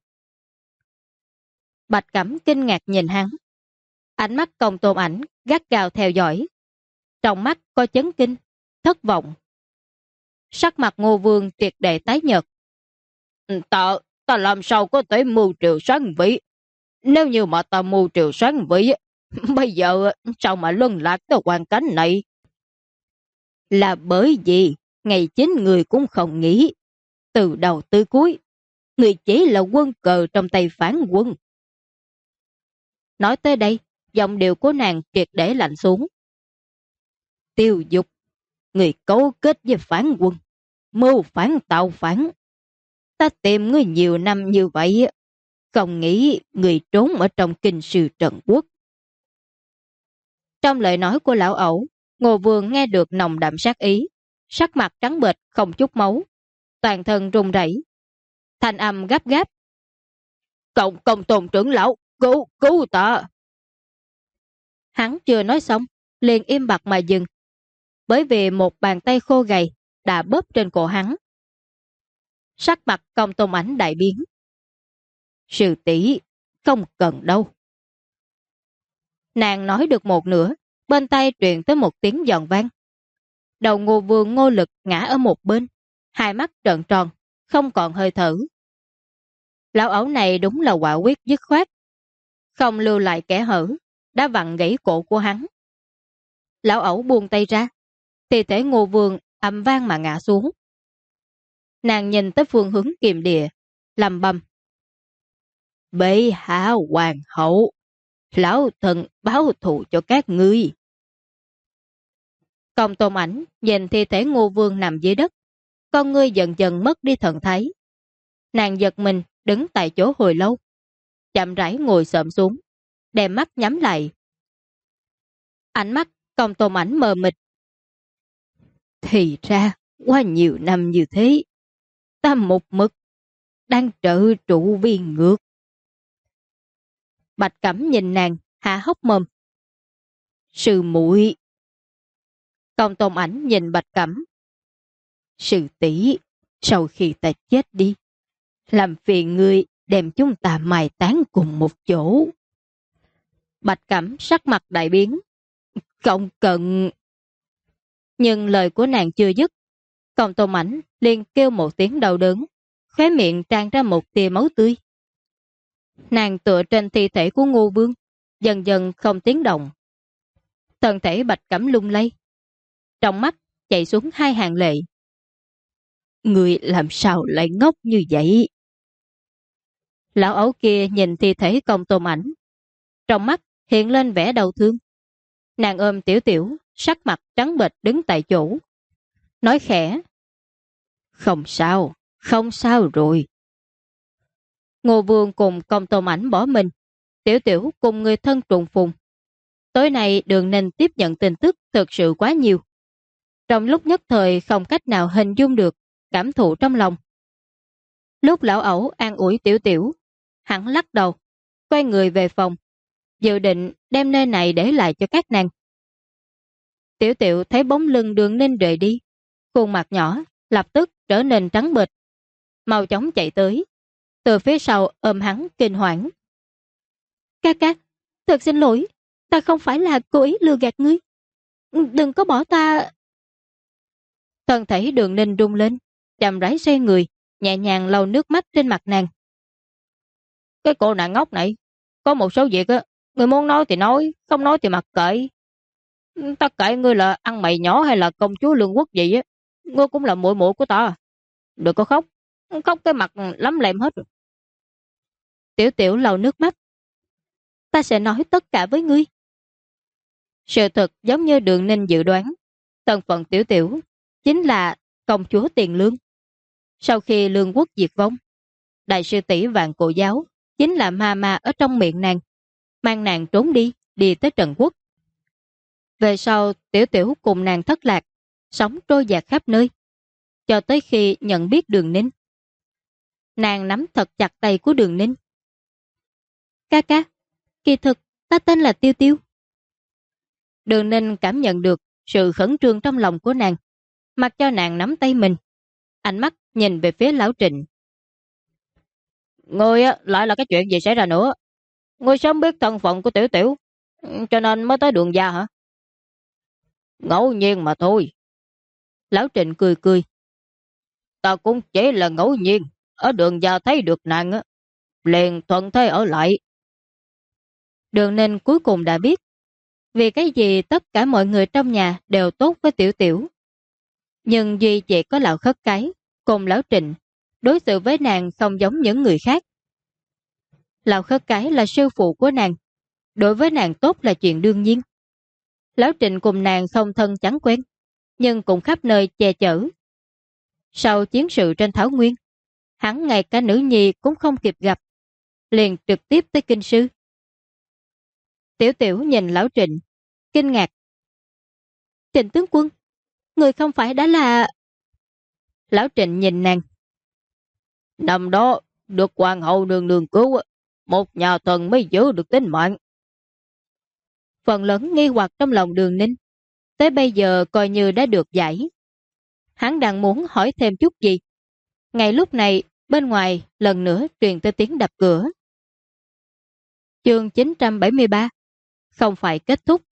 Bạch Cẩm kinh ngạc nhìn hắn. Ánh mắt Công Tôn Ảnh gắt gao theo dõi. Trong mắt có chấn kinh, thất vọng. Sắc mặt Ngô Vương triệt để tái nhợt. Ta làm sao có thể mưu triều soán vị? Nếu như mà ta mưu triều soán vị, bây giờ sao mà luân lạc tới hoàn cảnh này? Là bởi vì ngày chính người cũng không nghĩ. Từ đầu tới cuối, người chỉ là quân cờ trong tay phản quân. Nói tới đây, giọng điệu của nàng triệt để lạnh xuống. Tiêu Dục, người cấu kết với phản quân, mưu phản tạo phản. Ta tìm ngươi nhiều năm như vậy, không nghĩ người trốn ở trong kinh sư Trần Quốc. Trong lời nói của lão ẩu, Ngô Vương nghe được nồng đậm sát ý, sắc mặt trắng bệch không chút máu, toàn thân run rẩy, thanh âm gấp gáp. Công Tôn trưởng lão, cứu ta! Hắn chưa nói xong, liền im bặt mà dừng, bởi vì một bàn tay khô gầy đã bóp trên cổ hắn. Sắc mặt Công Tôn Ảnh đại biến. Sư tỷ, không cần đâu. Nàng nói được một nửa, bên tay truyền tới một tiếng giòn vang. Đầu Ngô Vương Ngô Lực ngã ở một bên, hai mắt trợn tròn, không còn hơi thở. Lão ẩu này đúng là quả quyết dứt khoát, không lưu lại kẻ hở, đã vặn gãy cổ của hắn. Lão ẩu buông tay ra, thi thể Ngô Vương ầm vang mà ngã xuống. Nàng nhìn tới phương hướng kiềm địa, lầm bầm: Bệ hạ hoàng hậu, lão thần báo thù cho các ngươi. Công Tôn Ảnh nhìn thi thể Ngô Vương nằm dưới đất, con ngươi dần dần mất đi thần thái. Nàng giật mình đứng tại chỗ hồi lâu, chậm rãi ngồi xổm xuống, đem mắt nhắm lại. Ánh mắt Công Tôn Ảnh mờ mịt. Thì ra qua nhiều năm như thế, ta một mực đang trợ trụ viên ngược. Bạch Cẩm nhìn nàng hạ hốc mồm. Sư muội. Công Tôn Ảnh nhìn Bạch Cẩm. Sư tỷ, sau khi ta chết đi, làm phiền ngươi đem chúng ta mai táng cùng một chỗ. Bạch Cẩm sắc mặt đại biến. Không cần. Nhưng lời của nàng chưa dứt, Công Tôn Ảnh liền kêu một tiếng đau đớn, khóe miệng tràn ra một tia máu tươi. Nàng tựa trên thi thể của Ngô Vương, dần dần không tiếng động. Thân thể Bạch Cẩm lung lay, trong mắt chảy xuống hai hàng lệ. Người làm sao lại ngốc như vậy? Lão ấu kia nhìn thi thể Công Tôn Ảnh, trong mắt hiện lên vẻ đau thương. Nàng ôm Tiểu Tiểu, sắc mặt trắng bệch đứng tại chỗ, nói khẽ: Không sao rồi. Ngô Vương cùng Công Tôn Ảnh bỏ mình, Tiểu Tiểu cùng người thân trùng phùng. Tối nay Đường Ninh tiếp nhận tin tức thực sự quá nhiều. Trong lúc nhất thời không cách nào hình dung được cảm thụ trong lòng. Lúc lão ẩu an ủi Tiểu Tiểu, hắn lắc đầu, quay người về phòng, dự định đem nơi này để lại cho các nàng. Tiểu Tiểu thấy bóng lưng Đường Ninh rời đi, khuôn mặt nhỏ lập tức trở nên trắng bệch, mau chóng chạy tới, từ phía sau ôm hắn kinh hoảng. Ca ca, thật xin lỗi, ta không phải là cố ý lừa gạt ngươi. Đừng có bỏ ta. Thân thể Đường Ninh rung lên, chậm rãi xoay người, nhẹ nhàng lau nước mắt trên mặt nàng. Cái cô nàng ngốc này, có một số việc á, người muốn nói thì nói, không nói thì mặc kệ. Ta kệ ngươi là ăn mày nhỏ hay là công chúa Lương Quốc gì á, ngươi cũng là muội muội của ta. Đừng có khóc, khóc cái mặt lắm lem hết rồi. Tiểu Tiểu lau nước mắt. Ta sẽ nói tất cả với ngươi. Sự thật giống như Đường Ninh dự đoán, thân phận Tiểu Tiểu chính là công chúa Tiền Lương. Sau khi Lương Quốc diệt vong, đại sư tỷ Vạn Cổ Giáo chính là ma ở trong miệng nàng, mang nàng trốn đi tới Trần Quốc. Về sau Tiểu Tiểu cùng nàng thất lạc, sống trôi dạt khắp nơi, cho tới khi nhận biết Đường Ninh. Nàng nắm thật chặt tay của Đường Ninh. Ca ca, kỳ thực ta tên là Tiêu Tiêu. Đường Ninh cảm nhận được sự khẩn trương trong lòng của nàng, mặc cho nàng nắm tay mình, ánh mắt nhìn về phía Lão Trịnh. Ngươi lại là cái chuyện gì xảy ra nữa? Ngươi sớm biết thân phận của Tiểu Tiểu, cho nên mới tới Đường gia hả? Ngẫu nhiên mà thôi. Lão Trịnh cười cười. Ta cũng chỉ là ngẫu nhiên ở Đường gia thấy được nàng á, liền thuận thế ở lại. Đường Ninh cuối cùng đã biết vì cái gì tất cả mọi người trong nhà đều tốt với Tiểu Tiểu. Nhưng duy chỉ có Lão Khất Cái cùng Lão Trịnh đối xử với nàng không giống những người khác. Lão Khất Cái là sư phụ của nàng, đối với nàng tốt là chuyện đương nhiên. Lão Trịnh cùng nàng không thân chẳng quen, nhưng cũng khắp nơi che chở. Sau chiến sự trên Thảo Nguyên, hắn ngay cả nữ nhi cũng không kịp gặp, liền trực tiếp tới kinh sư. Tiểu Tiểu nhìn Lão Trịnh, kinh ngạc. Trịnh tướng quân, người không phải đã là... Lão Trịnh nhìn nàng. Năm đó, được hoàng hậu nương nương cứu, một nhà thần mới giữ được tính mạng. Phần lớn nghi hoặc trong lòng Đường Ninh, tới bây giờ coi như đã được giải. Hắn đang muốn hỏi thêm chút gì. Ngay lúc này, bên ngoài lần nữa truyền tới tiếng đập cửa. Chương 973 không phải kết thúc.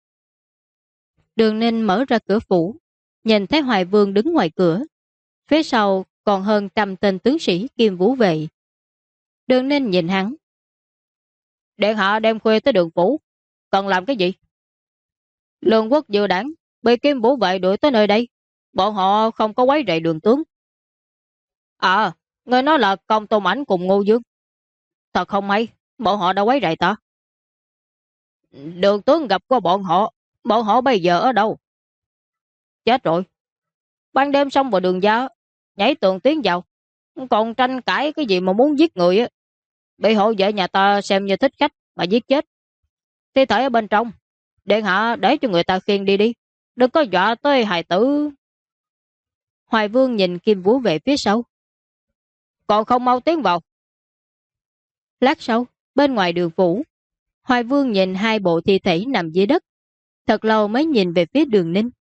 Đường Ninh mở ra cửa phủ, nhìn thấy Hoài Vương đứng ngoài cửa. Phía sau còn hơn 100 tên tướng sĩ Kim Vũ vệ. Đường Ninh nhìn hắn. Điện hạ đem khuya tới đường phủ, Cần làm cái gì? Lương quốc dự đảng bị Kim Vũ vệ đuổi tới nơi đây. Bọn họ không có quấy rầy Đường tướng. À, người nói là Công Tôn Ảnh cùng Ngô Dương. Thật không may, bọn họ đã quấy rầy ta. Đường tướng gặp qua bọn họ bây giờ ở đâu? Chết rồi. Ban đêm xong vào đường gia, nhảy tường tiến vào. Còn tranh cãi cái gì mà muốn giết người á. Bị hộ vệ nhà ta xem như thích khách mà giết chết. Thi thể ở bên trong. Điện hạ để cho người ta khiêng đi đi. Đừng có dọa tới hài tử. Hoài Vương nhìn Kim Vũ về phía sau. Còn không mau tiến vào. Lát sau, bên ngoài đường phủ, Hoài Vương nhìn hai bộ thi thể nằm dưới đất. Thật lâu mới nhìn về phía Đường Ninh.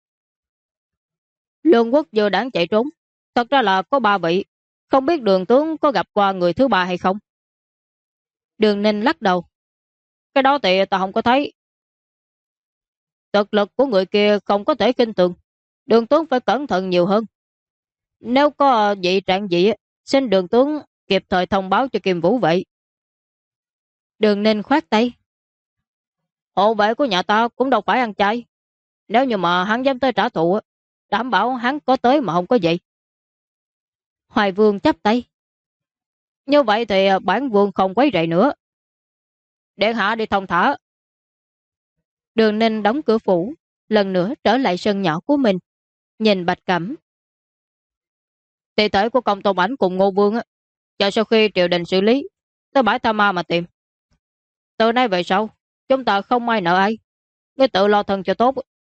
Lương quốc vừa đáng chạy trốn. Thật ra là có 3 vị. Không biết Đường tướng có gặp qua người thứ 3 hay không? Đường Ninh lắc đầu. Cái đó thì ta không có thấy. Thực lực của người kia không có thể kinh thường. Đường tướng phải cẩn thận nhiều hơn. Nếu có dị trạng gì, xin đường tướng kịp thời thông báo cho Kim Vũ vậy. Đường Ninh khoát tay. Hộ vệ của nhà ta cũng đâu phải ăn chay. Nếu như mà hắn dám tới trả thù, đảm bảo hắn có tới mà không có vậy. Hoài Vương chắp tay. Như vậy thì bản vương không quấy rầy nữa. Điện hạ đi thông thả. Đường Ninh đóng cửa phủ, lần nữa trở lại sân nhỏ của mình, nhìn Bạch Cẩm. Thi thể của Công Tôn Ảnh cùng Ngô Vương chờ sau khi triều đình xử lý, tới bãi Tha Ma mà tìm. Từ nay về sau, chúng ta không ai nợ ai. Ngươi tự lo thân cho tốt.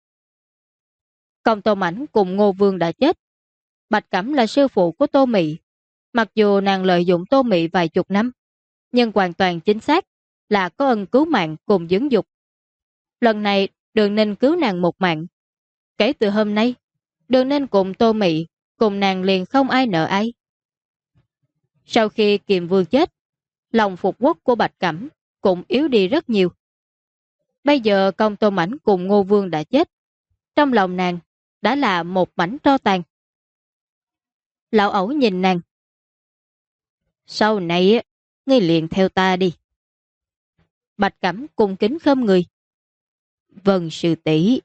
Công Tôn Ảnh cùng Ngô Vương đã chết. Bạch Cẩm là sư phụ của Tô Mị. Mặc dù nàng lợi dụng Tô Mị vài chục năm, nhưng hoàn toàn chính xác là có ân cứu mạng cùng dưỡng dục. Lần này Đường Ninh cứu nàng một mạng. Kể từ hôm nay, Đường Ninh cùng Tô Mị cùng nàng liền không ai nợ ai. Sau khi Kiềm Vương chết, lòng phục quốc của Bạch Cẩm cũng yếu đi rất nhiều. Bây giờ Công Tôn Ảnh cùng Ngô Vương đã chết, trong lòng nàng đã là một mảnh tro tàn. Lão ẩu nhìn nàng. Sau này ngươi liền theo ta đi. Bạch Cẩm cung kính khom người. Vâng sư tỷ.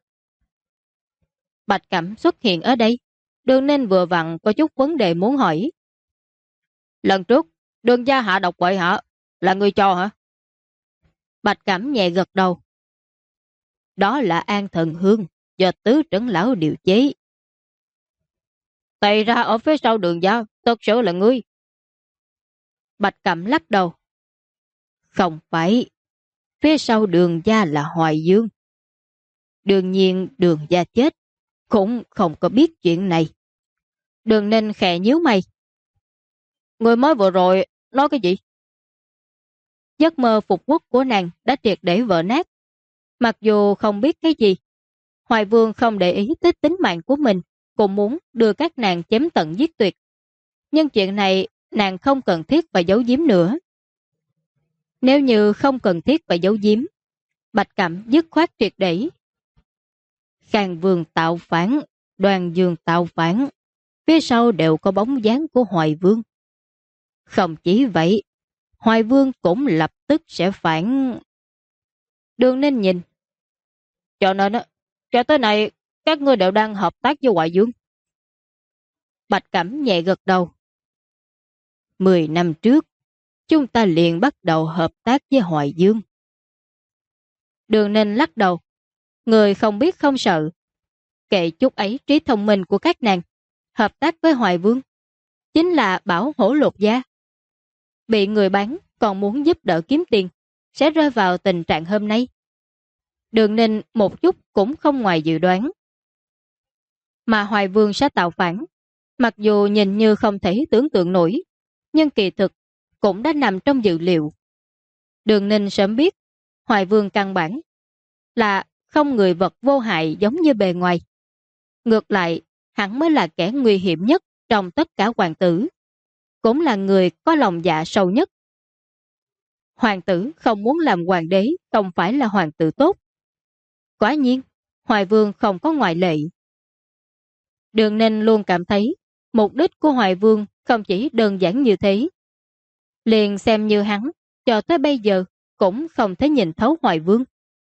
Bạch Cẩm xuất hiện ở đây, Đường Ninh vừa vặn có chút vấn đề muốn hỏi. Lần trước, Đường gia hạ độc quậy hả? Là người cho hả? Bạch Cẩm nhẹ gật đầu. Đó là An Thần Hương do tứ trưởng lão điều chế. Tại ra ở phía sau Đường gia, thật sự là ngươi. Bạch Cẩm lắc đầu. Không phải, phía sau Đường gia là Hoài Dương. Đương nhiên Đường gia chết, cũng không có biết chuyện này. Đường Ninh khẽ nhíu mày. Người mới vừa rồi nói cái gì? Giấc mơ phục quốc của nàng đã triệt để vỡ nát. Mặc dù không biết cái gì, Hoài Vương không để ý tới tính mạng của mình, cũng muốn đưa các nàng chém tận giết tuyệt. Nhưng chuyện này nàng không cần thiết phải giấu giếm nữa. Nếu như không cần thiết phải giấu giếm, Bạch Cẩm dứt khoát triệt để. Khang Vương tạo phản, Đoàn Dương tạo phản, phía sau đều có bóng dáng của Hoài Vương. Không chỉ vậy, Hoài Vương cũng lập tức sẽ phản. Đường Ninh nhìn. Cho nên, cho tới nay, các ngươi đều đang hợp tác với Hoài Dương. Bạch Cẩm nhẹ gật đầu. 10 năm trước, chúng ta liền bắt đầu hợp tác với Hoài Dương. Đường Ninh lắc đầu. Người không biết không sợ. Kệ chút ấy trí thông minh của các nàng. Hợp tác với Hoài Vương chính là bảo hổ lột da. Bị người bán còn muốn giúp đỡ kiếm tiền, sẽ rơi vào tình trạng hôm nay. Đường Ninh một chút cũng không ngoài dự đoán. Mà Hoài Vương sẽ tạo phản, mặc dù nhìn như không thể tưởng tượng nổi, nhưng kỳ thực cũng đã nằm trong dự liệu. Đường Ninh sớm biết, Hoài Vương căn bản là không người vật vô hại giống như bề ngoài. Ngược lại, hắn mới là kẻ nguy hiểm nhất trong tất cả hoàng tử, cũng là người có lòng dạ sâu nhất. Hoàng tử không muốn làm hoàng đế không phải là hoàng tử tốt. Quả nhiên, Hoài Vương không có ngoại lệ. Đường Ninh luôn cảm thấy mục đích của Hoài Vương không chỉ đơn giản như thế. Liền xem như hắn, cho tới bây giờ cũng không thể nhìn thấu Hoài Vương.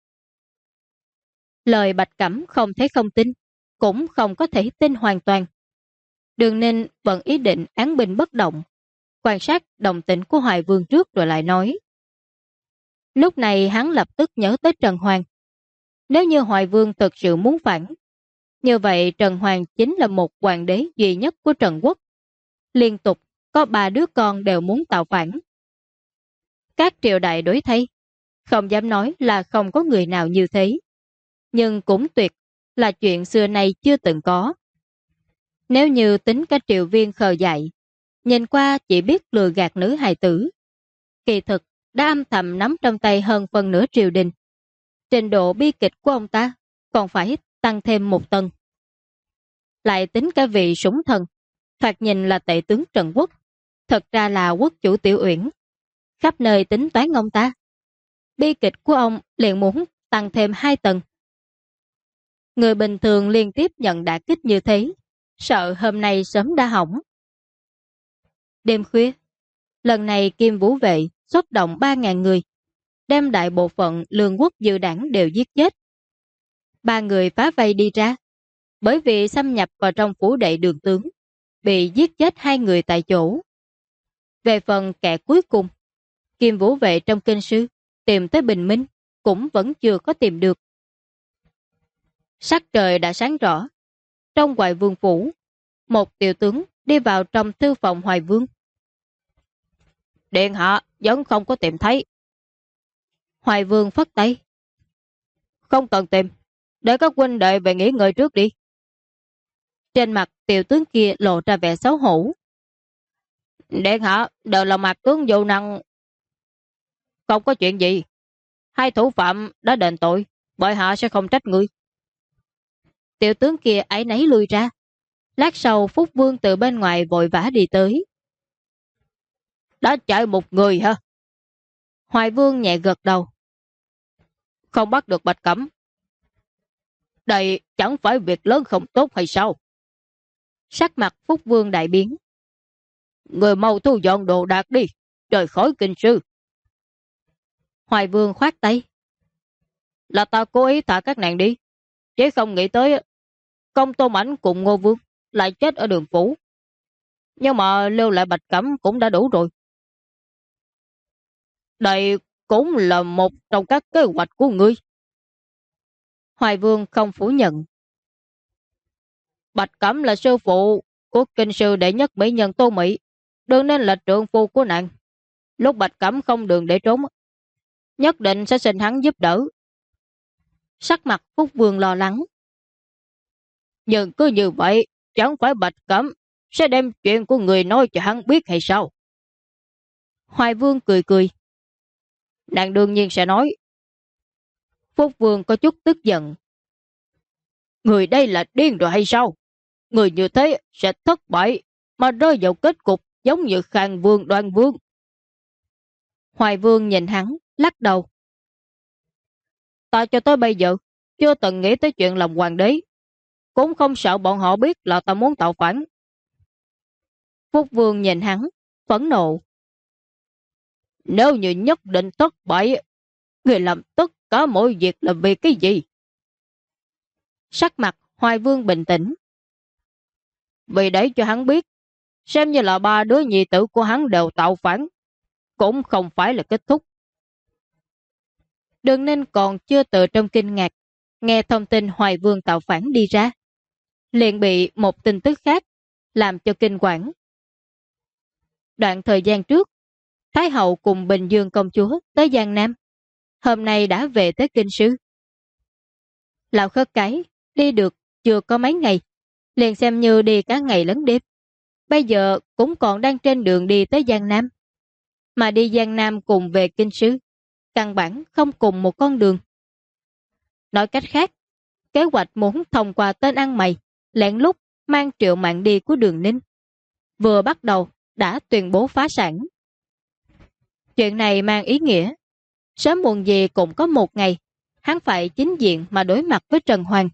Lời Bạch Cẩm không thể không tin, cũng không có thể tin hoàn toàn. Đường Ninh vẫn ý định án binh bất động, quan sát động tĩnh của Hoài Vương trước rồi lại nói. Lúc này hắn lập tức nhớ tới Trần Hoàng. Nếu như Hoài Vương thực sự muốn phản, như vậy Trần Hoàng chính là một hoàng đế duy nhất của Trần Quốc. Liên tục có 3 đứa con đều muốn tạo phản. Các triều đại đối thay, không dám nói là không có người nào như thế. Nhưng cũng tuyệt là chuyện xưa nay chưa từng có. Nếu như tính các triệu viên khờ dại, nhìn qua chỉ biết lừa gạt nữ hài tử, kỳ thực đã âm thầm nắm trong tay hơn phần nửa triều đình. Trình độ bi kịch của ông ta còn phải tăng thêm một tầng. Lại tính cả vị sủng thần, thoạt nhìn là tể tướng Trần Quốc, thật ra là quốc chủ Tiểu Uyển, khắp nơi tính toán ông ta. Bi kịch của ông liền muốn tăng thêm 2 tầng. Người bình thường liên tiếp nhận đả kích như thế, sợ hôm nay sớm đã hỏng. Đêm khuya, lần này Kim Vũ Vệ xuất động 3.000 người, đem đại bộ phận lương quốc dư đảng đều giết chết. 3 người phá vây đi ra, bởi vì xâm nhập vào trong phủ đệ Đường tướng, bị giết chết 2 người tại chỗ. Về phần kẻ cuối cùng, Kim Vũ Vệ trong kinh sư tìm tới bình minh, cũng vẫn chưa có tìm được. Sắc trời đã sáng rõ. Trong Hoài Vương phủ, một tiểu tướng đi vào trong thư phòng Hoài Vương. Điện hạ vẫn không có tìm thấy. Hoài Vương phất tay. Không cần tìm, để các huynh đệ về nghỉ ngơi trước đi. Trên mặt tiểu tướng kia lộ ra vẻ xấu hổ. Điện hạ đều là mặt tướng vô năng. Không có chuyện gì. 2 thủ phạm đã đền tội, bệ hạ sẽ không trách ngươi. Tiểu tướng kia áy náy lui ra. Lát sau Phúc Vương từ bên ngoài vội vã đi tới. Đã chạy một người hả? Hoài Vương nhẹ gật đầu. Không bắt được Bạch Cẩm. Đây chẳng phải việc lớn không tốt hay sao? Sắc mặt Phúc Vương đại biến. Người mau thu dọn đồ đạc đi, rời khỏi kinh sư. Hoài Vương khoát tay. Là ta cố ý thả các nàng đi, chứ không nghĩ tới Công Tô Mãnh cùng Ngô Vương lại chết ở đường phủ. Nhưng mà lưu lại Bạch Cẩm cũng đã đủ rồi. Đây cũng là một trong các kế hoạch của ngươi. Hoài Vương không phủ nhận. Bạch Cẩm là sư phụ của kinh sư đệ nhất mỹ nhân Tô Mỹ, đương nên là trượng phu của nàng. Lúc Bạch Cẩm không đường để trốn, nhất định sẽ xin hắn giúp đỡ. Sắc mặt Phúc Vương lo lắng. Nhưng cứ như vậy, chẳng phải Bạch Cẩm sẽ đem chuyện của người nói cho hắn biết hay sao? Hoài Vương cười cười. Nàng đương nhiên sẽ nói. Phúc Vương có chút tức giận. Người đây là điên rồi hay sao? Người như thế sẽ thất bại, mà rơi vào kết cục giống như Khang Vương Đoan Vương. Hoài Vương nhìn hắn, lắc đầu. Ta cho tới bây giờ chưa từng nghĩ tới chuyện làm hoàng đế, cũng không sợ bọn họ biết là ta muốn tạo phản. Phúc Vương nhìn hắn, phẫn nộ. Nếu như nhất định thất bại, người làm tất cả mọi việc là vì cái gì? Sắc mặt Hoài Vương bình tĩnh. Vì để cho hắn biết, xem như là 3 đứa nhi tử của hắn đều tạo phản, cũng không phải là kết thúc. Đường Ninh còn chưa từ trong kinh ngạc, nghe thông tin Hoài Vương tạo phản đi ra, liền bị một tin tức khác làm cho kinh quản. Đoạn thời gian trước, Thái hậu cùng Bình Dương công chúa tới Giang Nam, hôm nay đã về tới kinh sư. Lão Khất Cái đi được chưa có mấy ngày, liền xem như đi cả ngày lẫn đêm. Bây giờ cũng còn đang trên đường đi tới Giang Nam. Mà đi Giang Nam cùng về kinh sư, căn bản không cùng một con đường. Nói cách khác, kế hoạch muốn thông qua tên ăn mày, lén lút mang Triệu Mạn đi của Đường Ninh, vừa bắt đầu đã tuyên bố phá sản. Chuyện này mang ý nghĩa, sớm muộn gì cũng có một ngày, hắn phải chính diện mà đối mặt với Trần Hoàng.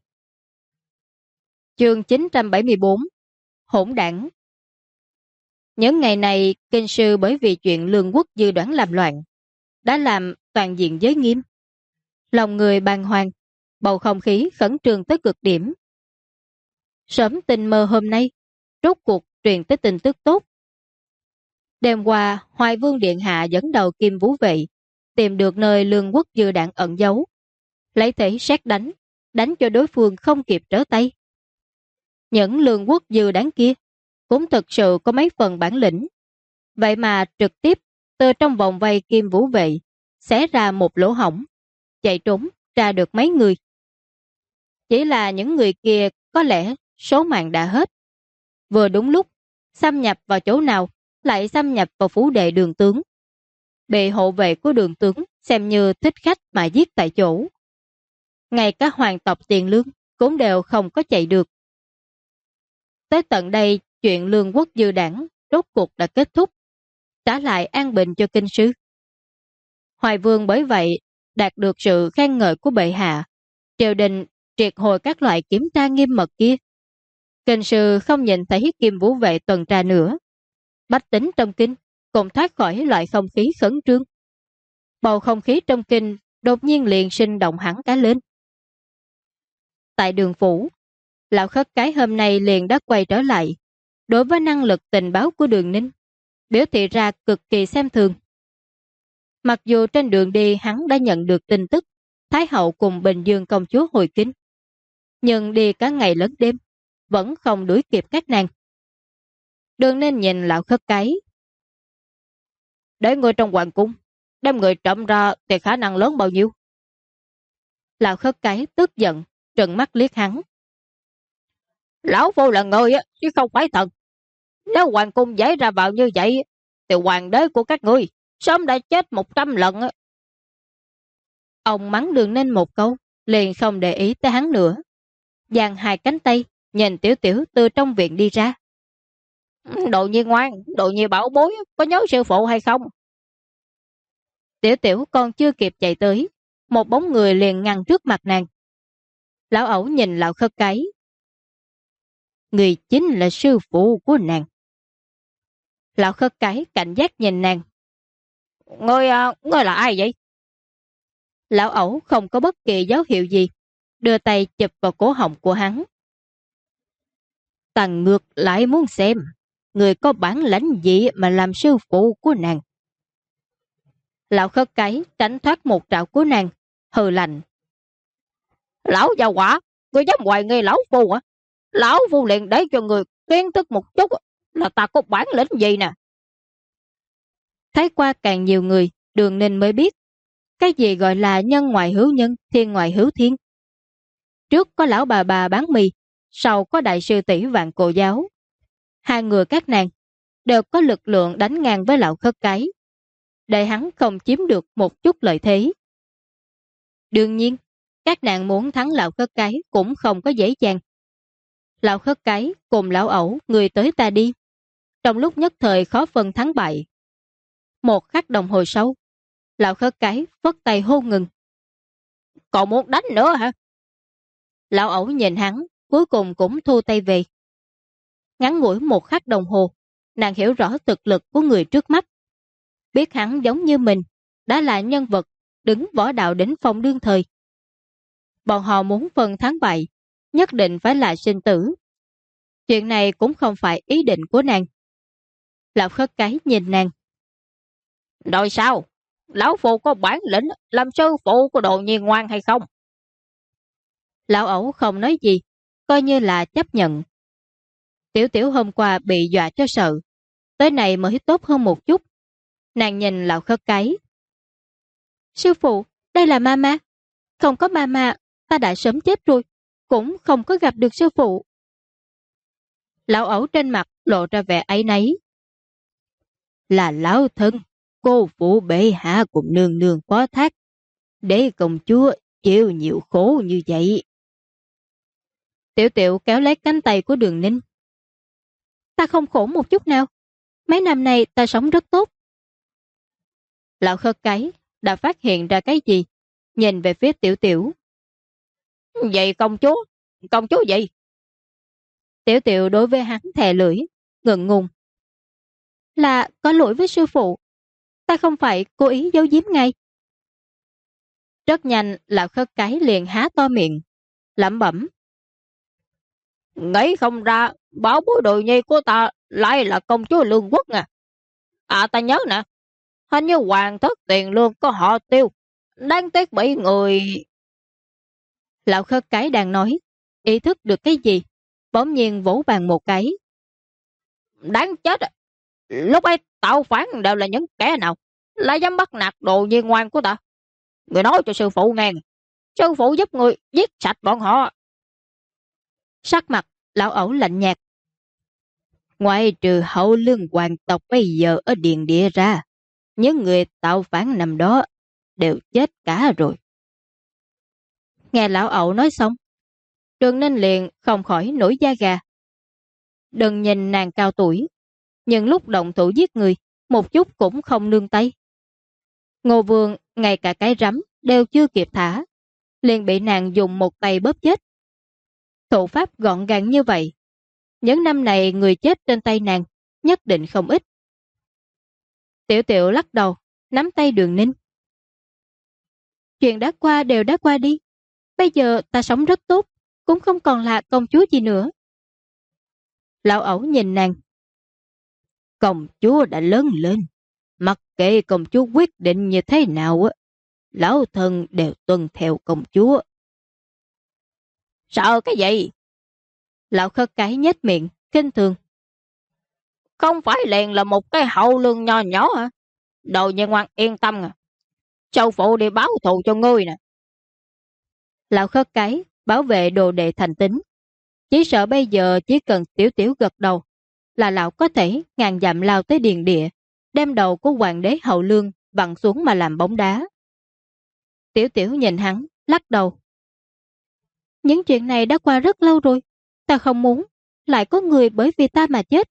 Chương 974 Hỗn đảng. Những ngày này, kinh sư bởi vì chuyện Lương Quốc dư đoán làm loạn, đã làm toàn diện giới nghiêm. Lòng người bàng hoàng, bầu không khí khẩn trương tới cực điểm. Sớm tinh mơ hôm nay, rốt cuộc truyền tới tin tức tốt. Đêm qua, Hoài Vương Điện Hạ dẫn đầu Kim Vũ Vệ, tìm được nơi Lương Quốc Dư Đảng ẩn giấu. Lấy thế xét đánh, đánh cho đối phương không kịp trở tay. Những Lương Quốc Dư Đảng kia cũng thực sự có mấy phần bản lĩnh. Vậy mà trực tiếp từ trong vòng vây Kim Vũ Vệ xé ra một lỗ hổng, chạy trốn ra được mấy người. Chỉ là những người kia có lẽ số mạng đã hết. Vừa đúng lúc, xâm nhập vào chỗ nào lại xâm nhập vào phủ đệ Đường tướng. Bị hộ vệ của Đường tướng xem như thích khách mà giết tại chỗ. Ngay cả hoàng tộc Tiền Lương cũng đều không có chạy được. Tới tận đây, chuyện Lương Quốc Dư Đảng rốt cuộc đã kết thúc, trả lại an bình cho kinh sư. Hoài Vương bởi vậy đạt được sự khen ngợi của bệ hạ, triều đình triệt hồi các loại kiểm tra nghiêm mật kia. Kinh sư không nhìn thấy Kim Vũ Vệ tuần tra nữa. Bách tính trong kinh cùng thoát khỏi loại không khí khẩn trương. Bầu không khí trong kinh đột nhiên liền sinh động hẳn cả lên. Tại Đường phủ, lão khất cái hôm nay liền đã quay trở lại. Đối với năng lực tình báo của Đường Ninh, biểu thị ra cực kỳ xem thường. Mặc dù trên đường đi hắn đã nhận được tin tức Thái hậu cùng Bình Dương công chúa hồi kinh, nhưng đi cả ngày lẫn đêm vẫn không đuổi kịp các nàng. Đường Ninh nhìn lão khất cái. Để người trong hoàng cung đem người trộm ra thì khả năng lớn bao nhiêu? Lão khất cái tức giận trừng mắt liếc hắn. Lão phu là người chứ không phải thần. Nếu hoàng cung dễ ra vào như vậy thì hoàng đế của các ngươi sớm đã chết 100 lần. Ông mắng Đường Ninh một câu, liền không để ý tới hắn nữa. Giang hai cánh tay, nhìn Tiểu Tiểu từ trong viện đi ra. Đồ Nhi ngoan, Đồ Nhi bảo bối, có nhớ sư phụ hay không? Tiểu Tiểu còn chưa kịp chạy tới, một bóng người liền ngăn trước mặt nàng. Lão ẩu nhìn lão khất cái. Người chính là sư phụ của nàng. Lão khất cái cảnh giác nhìn nàng. Ngươi là ai vậy? Lão ẩu không có bất kỳ dấu hiệu gì, đưa tay chụp vào cổ họng của hắn. Tằng ngược lại muốn xem người có bản lãnh gì mà làm sư phụ của nàng. Lão khất cái tránh thoát một trảo của nàng, hừ lạnh. Lão già quả, ngươi dám hoài nghi lão phu hả? Lão phu liền để cho người kiến thức một chút là ta có bản lĩnh gì nè. Thấy qua càng nhiều người, Đường Ninh mới biết cái gì gọi là nhân ngoại hữu nhân, thiên ngoại hữu thiên. Trước có lão bà bán mì, sau có đại sư tỷ Vạn Cổ Giáo. Hai người các nàng đều có lực lượng đánh ngang với lão khất cái, để hắn không chiếm được một chút lợi thế. Đương nhiên, các nàng muốn thắng lão khất cái cũng không có dễ dàng. Lão khất cái cùng lão ẩu người tới ta đi, trong lúc nhất thời khó phân thắng bại. Một khắc đồng hồ sau, lão khất cái phất tay hô ngừng. Còn muốn đánh nữa hả? Lão ẩu nhìn hắn, cuối cùng cũng thu tay về. Ngắn ngủi một khắc đồng hồ, nàng hiểu rõ thực lực của người trước mắt. Biết hắn giống như mình, đã là nhân vật đứng võ đạo đỉnh phong đương thời. Bọn họ muốn phân thắng bại, nhất định phải là sinh tử. Chuyện này cũng không phải ý định của nàng. Lão khất cái nhìn nàng. Rồi sao? Lão phụ có bản lĩnh làm sư phụ của Đồ Nhi ngoan hay không? Lão ẩu không nói gì, coi như là chấp nhận. Tiểu Tiểu hôm qua bị dọa cho sợ, tới này mới tốt hơn một chút. Nàng nhìn lão khất cái. Sư phụ, đây là mama. Không có mama, ta đã sớm chết rồi, cũng không có gặp được sư phụ. Lão ẩu trên mặt lộ ra vẻ áy náy. Là lão thân, cô phụ bệ hạ cùng nương nương phó thác, để công chúa chịu nhiều khổ như vậy. Tiểu Tiểu kéo lấy cánh tay của Đường Ninh. Ta không khổ một chút nào, mấy năm nay ta sống rất tốt. Lão khất cái đã phát hiện ra cái gì, nhìn về phía Tiểu Tiểu. Vậy công chúa gì? Tiểu Tiểu đối với hắn thè lưỡi, ngượng ngùng. Là có lỗi với sư phụ, ta không phải cố ý giấu giếm ngay. Rất nhanh Lão Khất Cái liền há to miệng, lẩm bẩm. Nghĩ không ra, bảo bối đồ nhi của ta lại là công chúa Lương Quốc nè. À ta nhớ nè, hình như hoàng thất Tiền Lương có họ Tiêu. Đáng tiếc bị người... Lão Khất Cái đang nói, ý thức được cái gì, bỗng nhiên vỗ bàn một cái. Đáng chết à. Lúc ấy tạo phản đều là những kẻ nào lại dám bắt nạt đồ nhi ngoan của ta. Người nói cho sư phụ nghe, sư phụ giúp người giết sạch bọn họ. Sắc mặt lão ẩu lạnh nhạt. Ngoại trừ Hậu Lương hoàng tộc bây giờ ở Điền Địa ra, những người tạo phản nằm đó đều chết cả rồi. Nghe lão ẩu nói xong, Đường Ninh liền không khỏi nổi da gà. Đừng nhìn nàng cao tuổi, nhưng lúc động thủ giết người, một chút cũng không nương tay. Ngô Vương ngay cả cái rắm đều chưa kịp thả, liền bị nàng dùng một tay bóp chết. Thủ pháp gọn gàng như vậy, những năm này người chết trên tay nàng nhất định không ít. Tiểu Tiểu lắc đầu, nắm tay Đường Ninh. Chuyện đã qua đều đã qua đi. Bây giờ ta sống rất tốt, cũng không còn là công chúa gì nữa. Lão ẩu nhìn nàng. Công chúa đã lớn lên, mặc kệ công chúa quyết định như thế nào, lão thân đều tuân theo công chúa. Sợ cái gì? Lão Khất Cái nhếch miệng, kinh thường. Không phải liền là một cái Hậu Lương nho nhỏ hả? Đồ nhi ngoan yên tâm à. Châu phụ đi báo thù cho ngươi nè. Lão Khất Cái bảo vệ đồ đệ thành tính. Chỉ sợ bây giờ chỉ cần Tiểu Tiểu gật đầu là lão có thể ngàn dặm lao tới Điền Địa, đem đầu của hoàng đế Hậu Lương vặn xuống mà làm bóng đá. Tiểu Tiểu nhìn hắn, lắc đầu. Những chuyện này đã qua rất lâu rồi, ta không muốn lại có người bởi vì ta mà chết.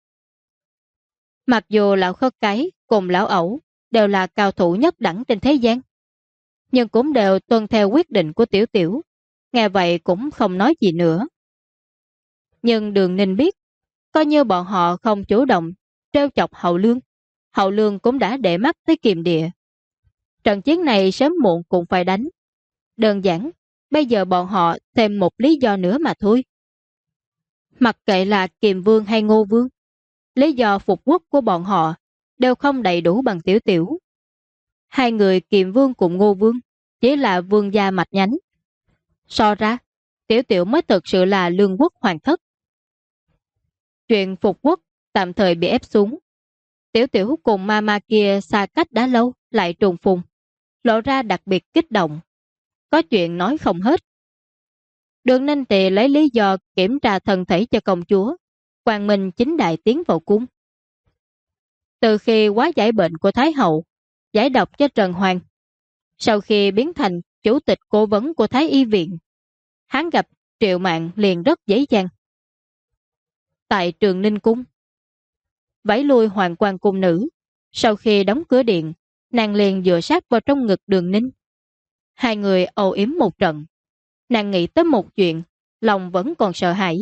Mặc dù lão Khất Cái cùng lão ẩu đều là cao thủ nhất đẳng trên thế gian, nhưng cũng đều tuân theo quyết định của Tiểu Tiểu, nghe vậy cũng không nói gì nữa. Nhưng Đường Ninh biết, coi như bọn họ không chủ động trêu chọc Hậu Lương cũng đã để mắt tới Kiềm Địa. Trận chiến này sớm muộn cũng phải đánh. Đơn giản, bây giờ bọn họ thêm một lý do nữa mà thôi. Mặc kệ là Kiềm Vương hay Ngô Vương, lý do phục quốc của bọn họ đều không đầy đủ bằng Tiểu Tiểu. Hai người Kiềm Vương cùng Ngô Vương chỉ là vương gia mạch nhánh. So ra, Tiểu Tiểu mới thực sự là lương quốc hoàng thất. Chuyện phục quốc tạm thời bị ép xuống. Tiểu Tiểu cùng mama kia xa cách đã lâu lại trùng phùng, lộ ra đặc biệt kích động. Có chuyện nói không hết. Đường Ninh Tề lấy lý do kiểm tra thân thể cho công chúa, Quang Minh chính đại tiến vào cung. Từ khi quá giải bệnh của Thái Hậu, giải độc cho Trần Hoàng, sau khi biến thành chủ tịch cố vấn của Thái Y Viện, hắn gặp Triệu Mạn liền rất dễ dàng. Tại Trường Ninh Cung, vẫy lui Hoàng Quan cung nữ, sau khi đóng cửa điện, nàng liền dựa sát vào trong ngực Đường Ninh. Hai người âu yếm một trận. Nàng nghĩ tới một chuyện, lòng vẫn còn sợ hãi.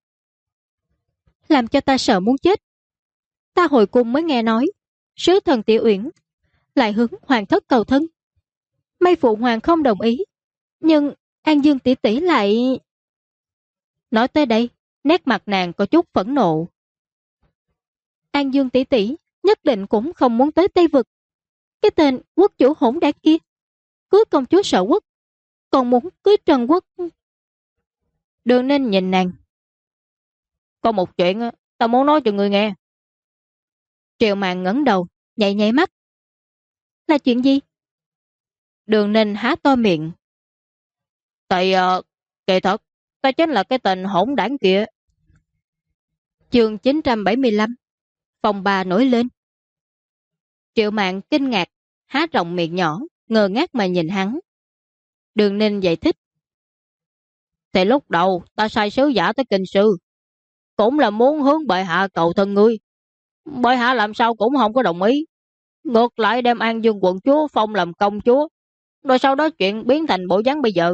Làm cho ta sợ muốn chết. Ta hồi cung mới nghe nói, sứ thần Tiểu Uyển lại hướng hoàng thất cầu thân. May phụ hoàng không đồng ý, nhưng An Dương tỷ tỷ lại... Nói tới đây, nét mặt nàng có chút phẫn nộ. An Dương tỷ tỷ nhất định cũng không muốn tới Tây Vực. Cái tên quốc chủ hỗn đản kia cưới công chúa Sở Quốc, còn muốn cưới Trần Quốc. Đường Ninh nhìn nàng. Có một chuyện ta muốn nói cho người nghe. Triệu Mạn ngẩng đầu, nhảy nhảy mắt. Là chuyện gì? Đường Ninh há to miệng. Tại kỳ thật ta chính là cái tên hỗn đản kia. Chương 975. Phòng bà nổi lên. Triệu Mạn kinh ngạc, há rộng miệng nhỏ, ngơ ngác mà nhìn hắn. Đường Ninh giải thích. Thì lúc đầu ta sai sứ giả tới kinh sư, cũng là muốn hướng bệ hạ cầu thân ngươi. Bệ hạ làm sao cũng không có đồng ý, ngược lại đem An Dương quận chúa phong làm công chúa, rồi sau đó chuyện biến thành bộ dáng bây giờ.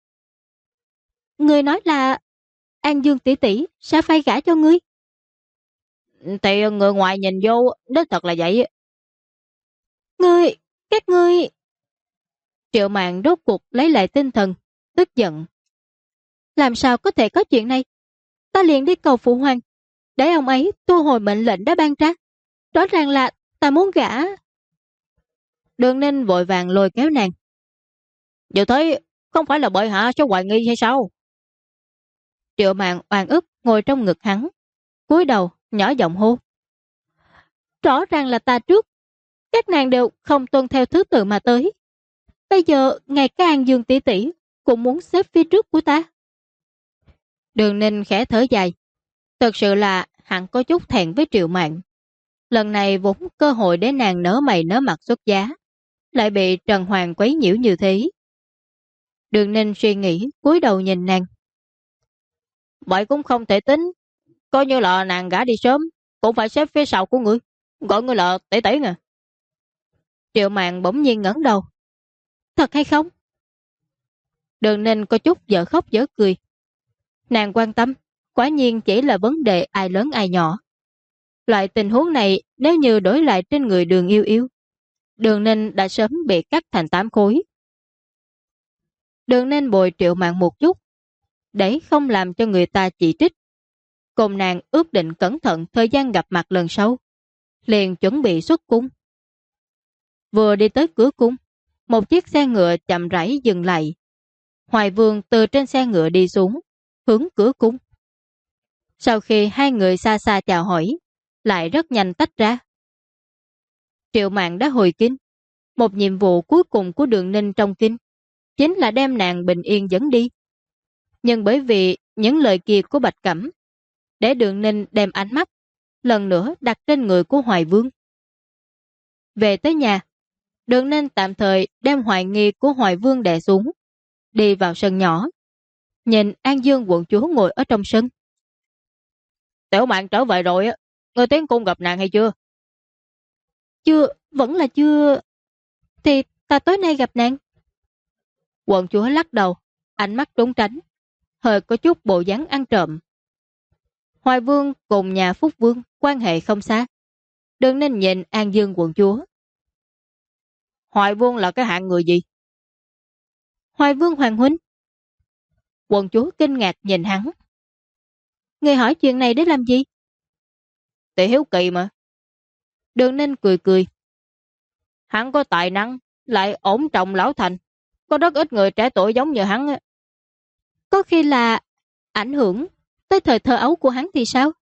Ngươi nói là An Dương tỷ tỷ sẽ phải gả cho ngươi? Thì người ngoài nhìn vô đích thật là vậy. Các ngươi... Triệu Mạn rốt cuộc lấy lại tinh thần, tức giận. Làm sao có thể có chuyện này? Ta liền đi cầu phụ hoàng, để ông ấy thu hồi mệnh lệnh đã ban ra. Rõ ràng là ta muốn gả. Đường Ninh vội vàng lôi kéo nàng. Giờ thấy không phải là bệ hạ sẽ hoài nghi hay sao? Triệu Mạn oan ức ngồi trong ngực hắn, cúi đầu nhỏ giọng hô. Rõ ràng là ta trước, các nàng đều không tuân theo thứ tự mà tới. Bây giờ ngay cả An Dương tỷ tỷ cũng muốn xếp phía trước của ta. Đường Ninh khẽ thở dài. Thật sự là hắn có chút thẹn với Triệu Mạn. Lần này vốn cơ hội để nàng nở mày nở mặt xuất giá, lại bị Trần Hoàng quấy nhiễu như thế. Đường Ninh suy nghĩ, cúi đầu nhìn nàng. Vậy cũng không thể tính, coi như là nàng gả đi sớm, cũng phải xếp phía sau của ngươi, gọi ngươi là tỷ tỷ nè. Triệu Mạn bỗng nhiên ngẩng đầu. Thật hay không? Đường Ninh có chút dở khóc dở cười. Nàng quan tâm, quả nhiên chỉ là vấn đề ai lớn ai nhỏ. Loại tình huống này nếu như đổi lại trên người Đường Yêu Yêu, Đường Ninh đã sớm bị cắt thành 8 khối. Đường Ninh bồi Triệu Mạn một chút, để không làm cho người ta chỉ trích. Cùng nàng ước định cẩn thận thời gian gặp mặt lần sau, liền chuẩn bị xuất cung. Vừa đi tới cửa cung, một chiếc xe ngựa chậm rãi dừng lại. Hoài Vương từ trên xe ngựa đi xuống, hướng cửa cung. Sau khi hai người xa xa chào hỏi, lại rất nhanh tách ra. Triệu Mạn đã hồi kinh. Một nhiệm vụ cuối cùng của Đường Ninh trong kinh chính là đem nàng bình yên dẫn đi. Nhưng bởi vì những lời kia của Bạch Cẩm, để Đường Ninh đem ánh mắt lần nữa đặt trên người của Hoài Vương. Về tới nhà, Đường Ninh tạm thời đem hoài nghi của Hoài Vương đè xuống, đi vào sân nhỏ, nhìn An Dương quận chúa ngồi ở trong sân. Tiểu Mạn trở về rồi á, ngươi tiến cung gặp nàng hay chưa? Chưa, vẫn là chưa. Thì ta tối nay gặp nàng. Quận chúa lắc đầu, ánh mắt trốn tránh, hơi có chút bộ dáng ăn trộm. Hoài Vương cùng nhà Phúc Vương quan hệ không xa. Đường Ninh nhìn An Dương quận chúa. Hoài Vương là cái hạng người gì? Hoài Vương hoàng huynh. Quận chúa kinh ngạc nhìn hắn. Người hỏi chuyện này để làm gì? Để hiếu kỳ mà. Đường Ninh cười cười. Hắn có tài năng, lại ổn trọng lão thành. Có rất ít người trẻ tuổi giống như hắn. Có khi là ảnh hưởng tới thời thơ ấu của hắn thì sao?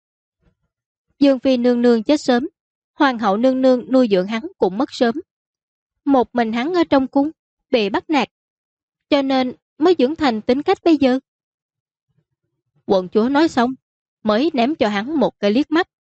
Dương Phi nương nương chết sớm, Hoàng hậu nương nương nuôi dưỡng hắn cũng mất sớm. Một mình hắn ở trong cung, bị bắt nạt, cho nên mới dưỡng thành tính cách bây giờ. Quận chúa nói xong, mới ném cho hắn một cái liếc mắt.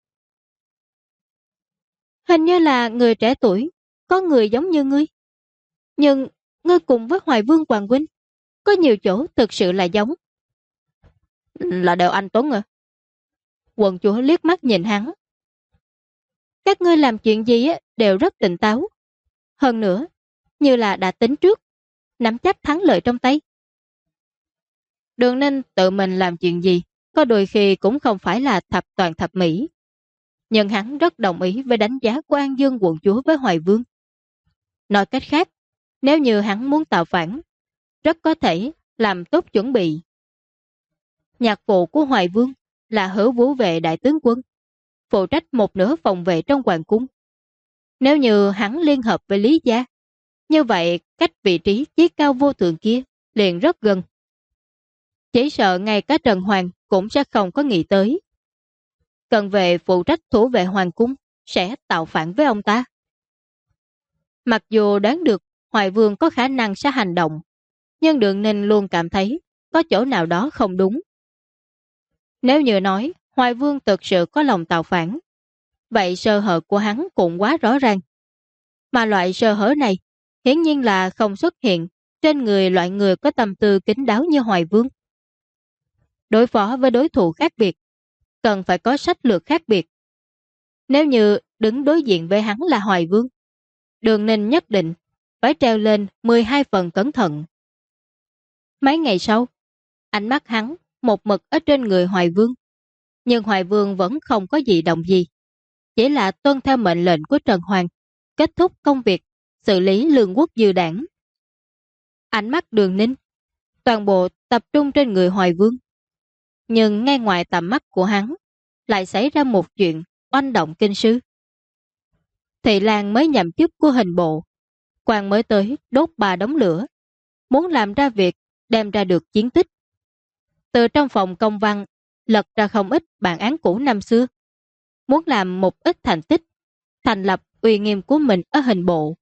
Hình như là người trẻ tuổi, có người giống như ngươi. Nhưng ngươi cùng với Hoài Vương Hoàng huynh, có nhiều chỗ thực sự là giống. Là đều anh Tuấn à? Quận chúa liếc mắt nhìn hắn. Các ngươi làm chuyện gì đều rất tỉnh táo. Hơn nữa, như là đã tính trước, nắm chắc thắng lợi trong tay. Đường Ninh tự mình làm chuyện gì, có đôi khi cũng không phải là thập toàn thập mỹ. Nhưng hắn rất đồng ý với đánh giá của An Dương quận chúa với Hoài Vương. Nói cách khác, nếu như hắn muốn tạo phản, rất có thể làm tốt chuẩn bị. Nhạc phụ của Hoài Vương là Hữu Vũ vệ đại tướng quân, phụ trách một nửa phòng vệ trong hoàng cung. Nếu như hắn liên hợp với Lý gia, như vậy cách vị trí chí cao vô thượng kia liền rất gần. Chỉ sợ ngay cả Trần Hoàng cũng sẽ không có nghĩ tới. Cần về phụ trách thủ vệ hoàng cung sẽ tạo phản với ông ta. Mặc dù đoán được Hoài Vương có khả năng sẽ hành động, nhưng Đường Ninh luôn cảm thấy có chỗ nào đó không đúng. Nếu như nói Hoài Vương thực sự có lòng tạo phản, vậy sơ hở của hắn cũng quá rõ ràng. Mà loại sơ hở này hiển nhiên là không xuất hiện trên người loại người có tâm tư kín đáo như Hoài Vương. Đối phó với đối thủ khác biệt, cần phải có sách lược khác biệt. Nếu như đứng đối diện với hắn là Hoài Vương, Đường Ninh nhất định phải treo lên 12 phần cẩn thận. Mấy ngày sau, ánh mắt hắn một mực ở trên người Hoài Vương. Nhưng Hoài Vương vẫn không có gì động gì. Chỉ là tuân theo mệnh lệnh của Trần Hoàng, kết thúc công việc, xử lý lương quốc dư đảng. Ánh mắt Đường Ninh toàn bộ tập trung trên người Hoài Vương. Nhưng ngay ngoài tầm mắt của hắn lại xảy ra một chuyện oanh động kinh sư. Thị Lan mới nhậm chức của hình bộ, quan mới tới đốt 3 đống lửa, muốn làm ra việc đem ra được chiến tích. Từ trong phòng công văn lật ra không ít bản án cũ năm xưa, muốn làm một ít thành tích, thành lập uy nghiêm của mình ở hình bộ.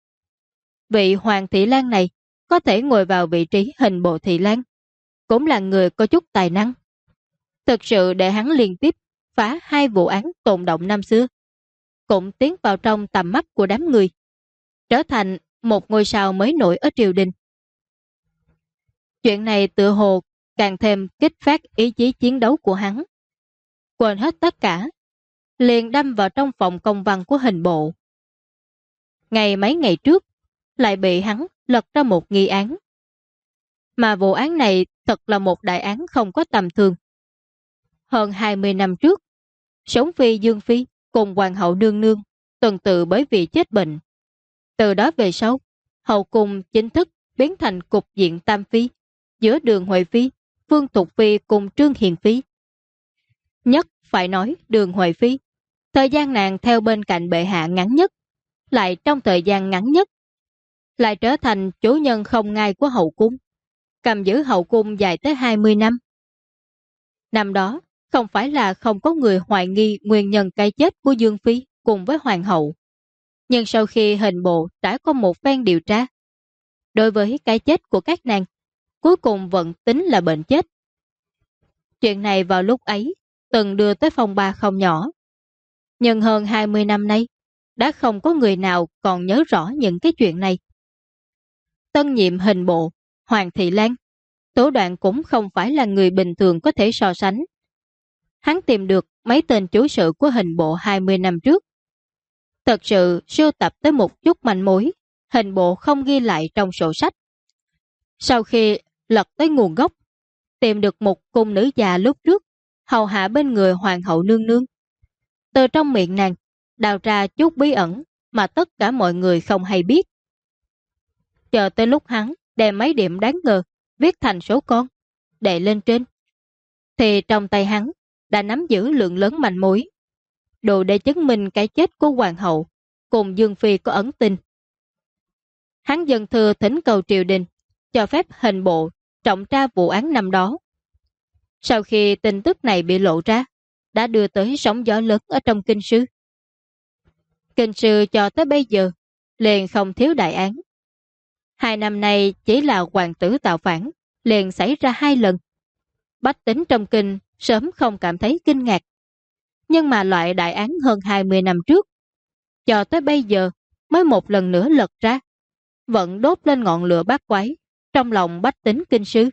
Vị Hoàng Thị Lan này có thể ngồi vào vị trí hình bộ Thị Lan, cũng là người có chút tài năng. Thực sự để hắn liên tiếp phá 2 vụ án tồn động năm xưa, cũng tiến vào trong tầm mắt của đám người, trở thành một ngôi sao mới nổi ở triều đình. Chuyện này tựa hồ càng thêm kích phát ý chí chiến đấu của hắn. Quên hết tất cả, liền đâm vào trong phòng công văn của hình bộ. Mấy ngày trước, lại bị hắn lật ra một nghi án. Mà vụ án này thật là một đại án không có tầm thường. Hơn 20 năm trước, Sống Phi Dương Phi cùng Hoàng hậu nương nương tuần tự bởi vì chết bệnh. Từ đó về sau, hậu cung chính thức biến thành cục diện tam phi giữa Đường Huệ Phi, Vương Thục Phi cùng Trương Hiền Phi. Nhất phải nói Đường Huệ Phi, thời gian nàng theo bên cạnh bệ hạ ngắn nhất, lại trong thời gian ngắn nhất, lại trở thành chủ nhân không ngai của hậu cung, cầm giữ hậu cung dài tới 20 năm. Năm đó, không phải là không có người hoài nghi nguyên nhân cái chết của Dương Phi cùng với Hoàng hậu. Nhưng sau khi hình bộ đã có một phen điều tra, đối với cái chết của các nàng, cuối cùng vẫn tính là bệnh chết. Chuyện này vào lúc ấy từng đưa tới phong ba không nhỏ. Nhưng hơn 20 năm nay, đã không có người nào còn nhớ rõ những cái chuyện này. Tân nhiệm hình bộ, Hoàng Thị Lan, thủ đoạn cũng không phải là người bình thường có thể so sánh. Hắn tìm được mấy tên chủ sự của hình bộ 20 năm trước. Thật sự sưu tập tới một chút manh mối, hình bộ không ghi lại trong sổ sách. Sau khi lật tới nguồn gốc, tìm được một cung nữ già lúc trước hầu hạ bên người Hoàng hậu nương nương. Từ trong miệng nàng đào ra chút bí ẩn mà tất cả mọi người không hay biết. Chờ tới lúc hắn đem mấy điểm đáng ngờ viết thành số con, đè lên trên, thì trong tay hắn đã nắm giữ lượng lớn manh mối, đủ để chứng minh cái chết của Hoàng hậu cùng Dương Phi có ẩn tình. Hắn dần thừa thỉnh cầu triều đình cho phép hình bộ trọng tra vụ án năm đó. Sau khi tin tức này bị lộ ra, đã đưa tới sóng gió lớn ở trong kinh sư. Kinh sư cho tới bây giờ liền không thiếu đại án. 2 năm nay chỉ là hoàng tử tạo phản liền xảy ra 2 lần. Bách tính trong kinh sớm không cảm thấy kinh ngạc. Nhưng mà loại đại án hơn 20 năm trước, cho tới bây giờ mới một lần nữa lật ra, vẫn đốt lên ngọn lửa bát quái trong lòng bách tính kinh sư.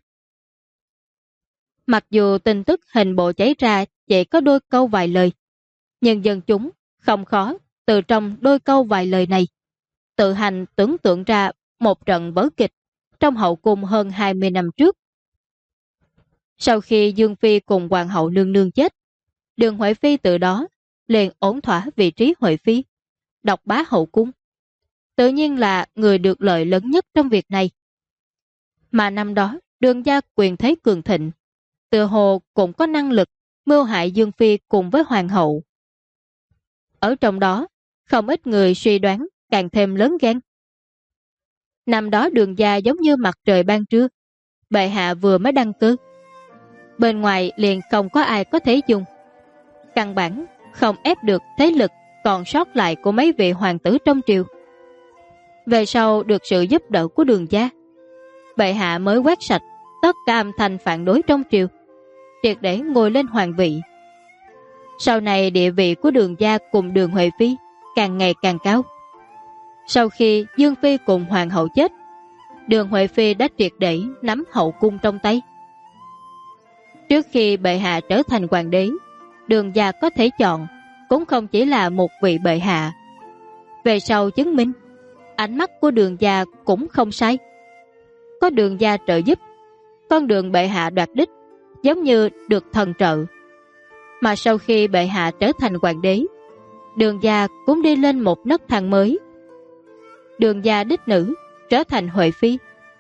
Mặc dù tin tức hình bộ cháy ra chỉ có đôi câu vài lời, nhưng dân chúng không khó từ trong đôi câu vài lời này tự hành tưởng tượng ra một trận vở kịch trong hậu cung hơn 20 năm trước. Sau khi Dương Phi cùng Hoàng hậu nương nương chết, Đường Huệ Phi từ đó liền ổn thỏa vị trí Huệ Phi, độc bá hậu cung. Tự nhiên là người được lợi lớn nhất trong việc này. Mà năm đó Đường gia quyền thế cường thịnh, tựa hồ cũng có năng lực mưu hại Dương Phi cùng với Hoàng hậu. Ở trong đó, không ít người suy đoán càng thêm lớn gan. Năm đó Đường gia giống như mặt trời ban trưa, bệ hạ vừa mới đăng cơ, bên ngoài liền không có ai có thể dùng. Căn bản không ép được thế lực còn sót lại của mấy vị hoàng tử trong triều. Về sau được sự giúp đỡ của Đường gia, bệ hạ mới quét sạch tất cả âm thanh phản đối trong triều, triệt để ngồi lên hoàng vị. Sau này địa vị của Đường gia cùng Đường Huệ Phi càng ngày càng cao. Sau khi Dương Phi cùng Hoàng hậu chết, Đường Huệ Phi đã triệt để nắm hậu cung trong tay. Trước khi bệ hạ trở thành hoàng đế, Đường gia có thể chọn cũng không chỉ là một vị bệ hạ. Về sau chứng minh, ánh mắt của Đường gia cũng không sai. Có Đường gia trợ giúp, con đường bệ hạ đoạt đích giống như được thần trợ. Mà sau khi bệ hạ trở thành hoàng đế, Đường gia cũng đi lên một nấc thang mới. Đường gia đích nữ trở thành Huệ Phi,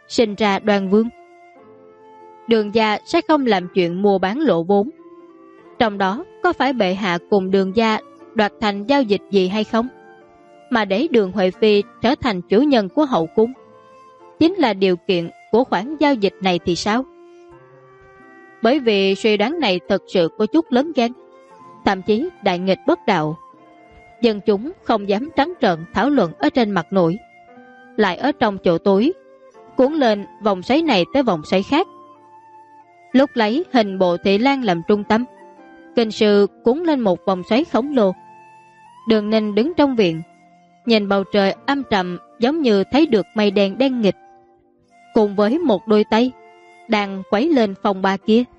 sinh ra Đoan Vương. Đường gia sẽ không làm chuyện mua bán lộ vốn. Trong đó có phải bệ hạ cùng Đường gia đoạt thành giao dịch gì hay không? Mà để Đường Huệ Phi trở thành chủ nhân của hậu cung chính là điều kiện của khoản giao dịch này thì sao? Bởi vì suy đoán này thật sự có chút lớn gan, thậm chí đại nghịch bất đạo. Dân chúng không dám trắng trợn thảo luận ở trên mặt nổi, lại ở trong chỗ tối cuốn lên vòng xoáy này tới vòng xoáy khác. Lúc lấy hình bộ Thị Lan làm trung tâm, kinh sư cuốn lên một vòng xoáy khổng lồ. Đường Ninh đứng trong viện, nhìn bầu trời âm trầm giống như thấy được mây đen đen nghịch, cùng với một đôi tay đang quấy lên phòng ba kia.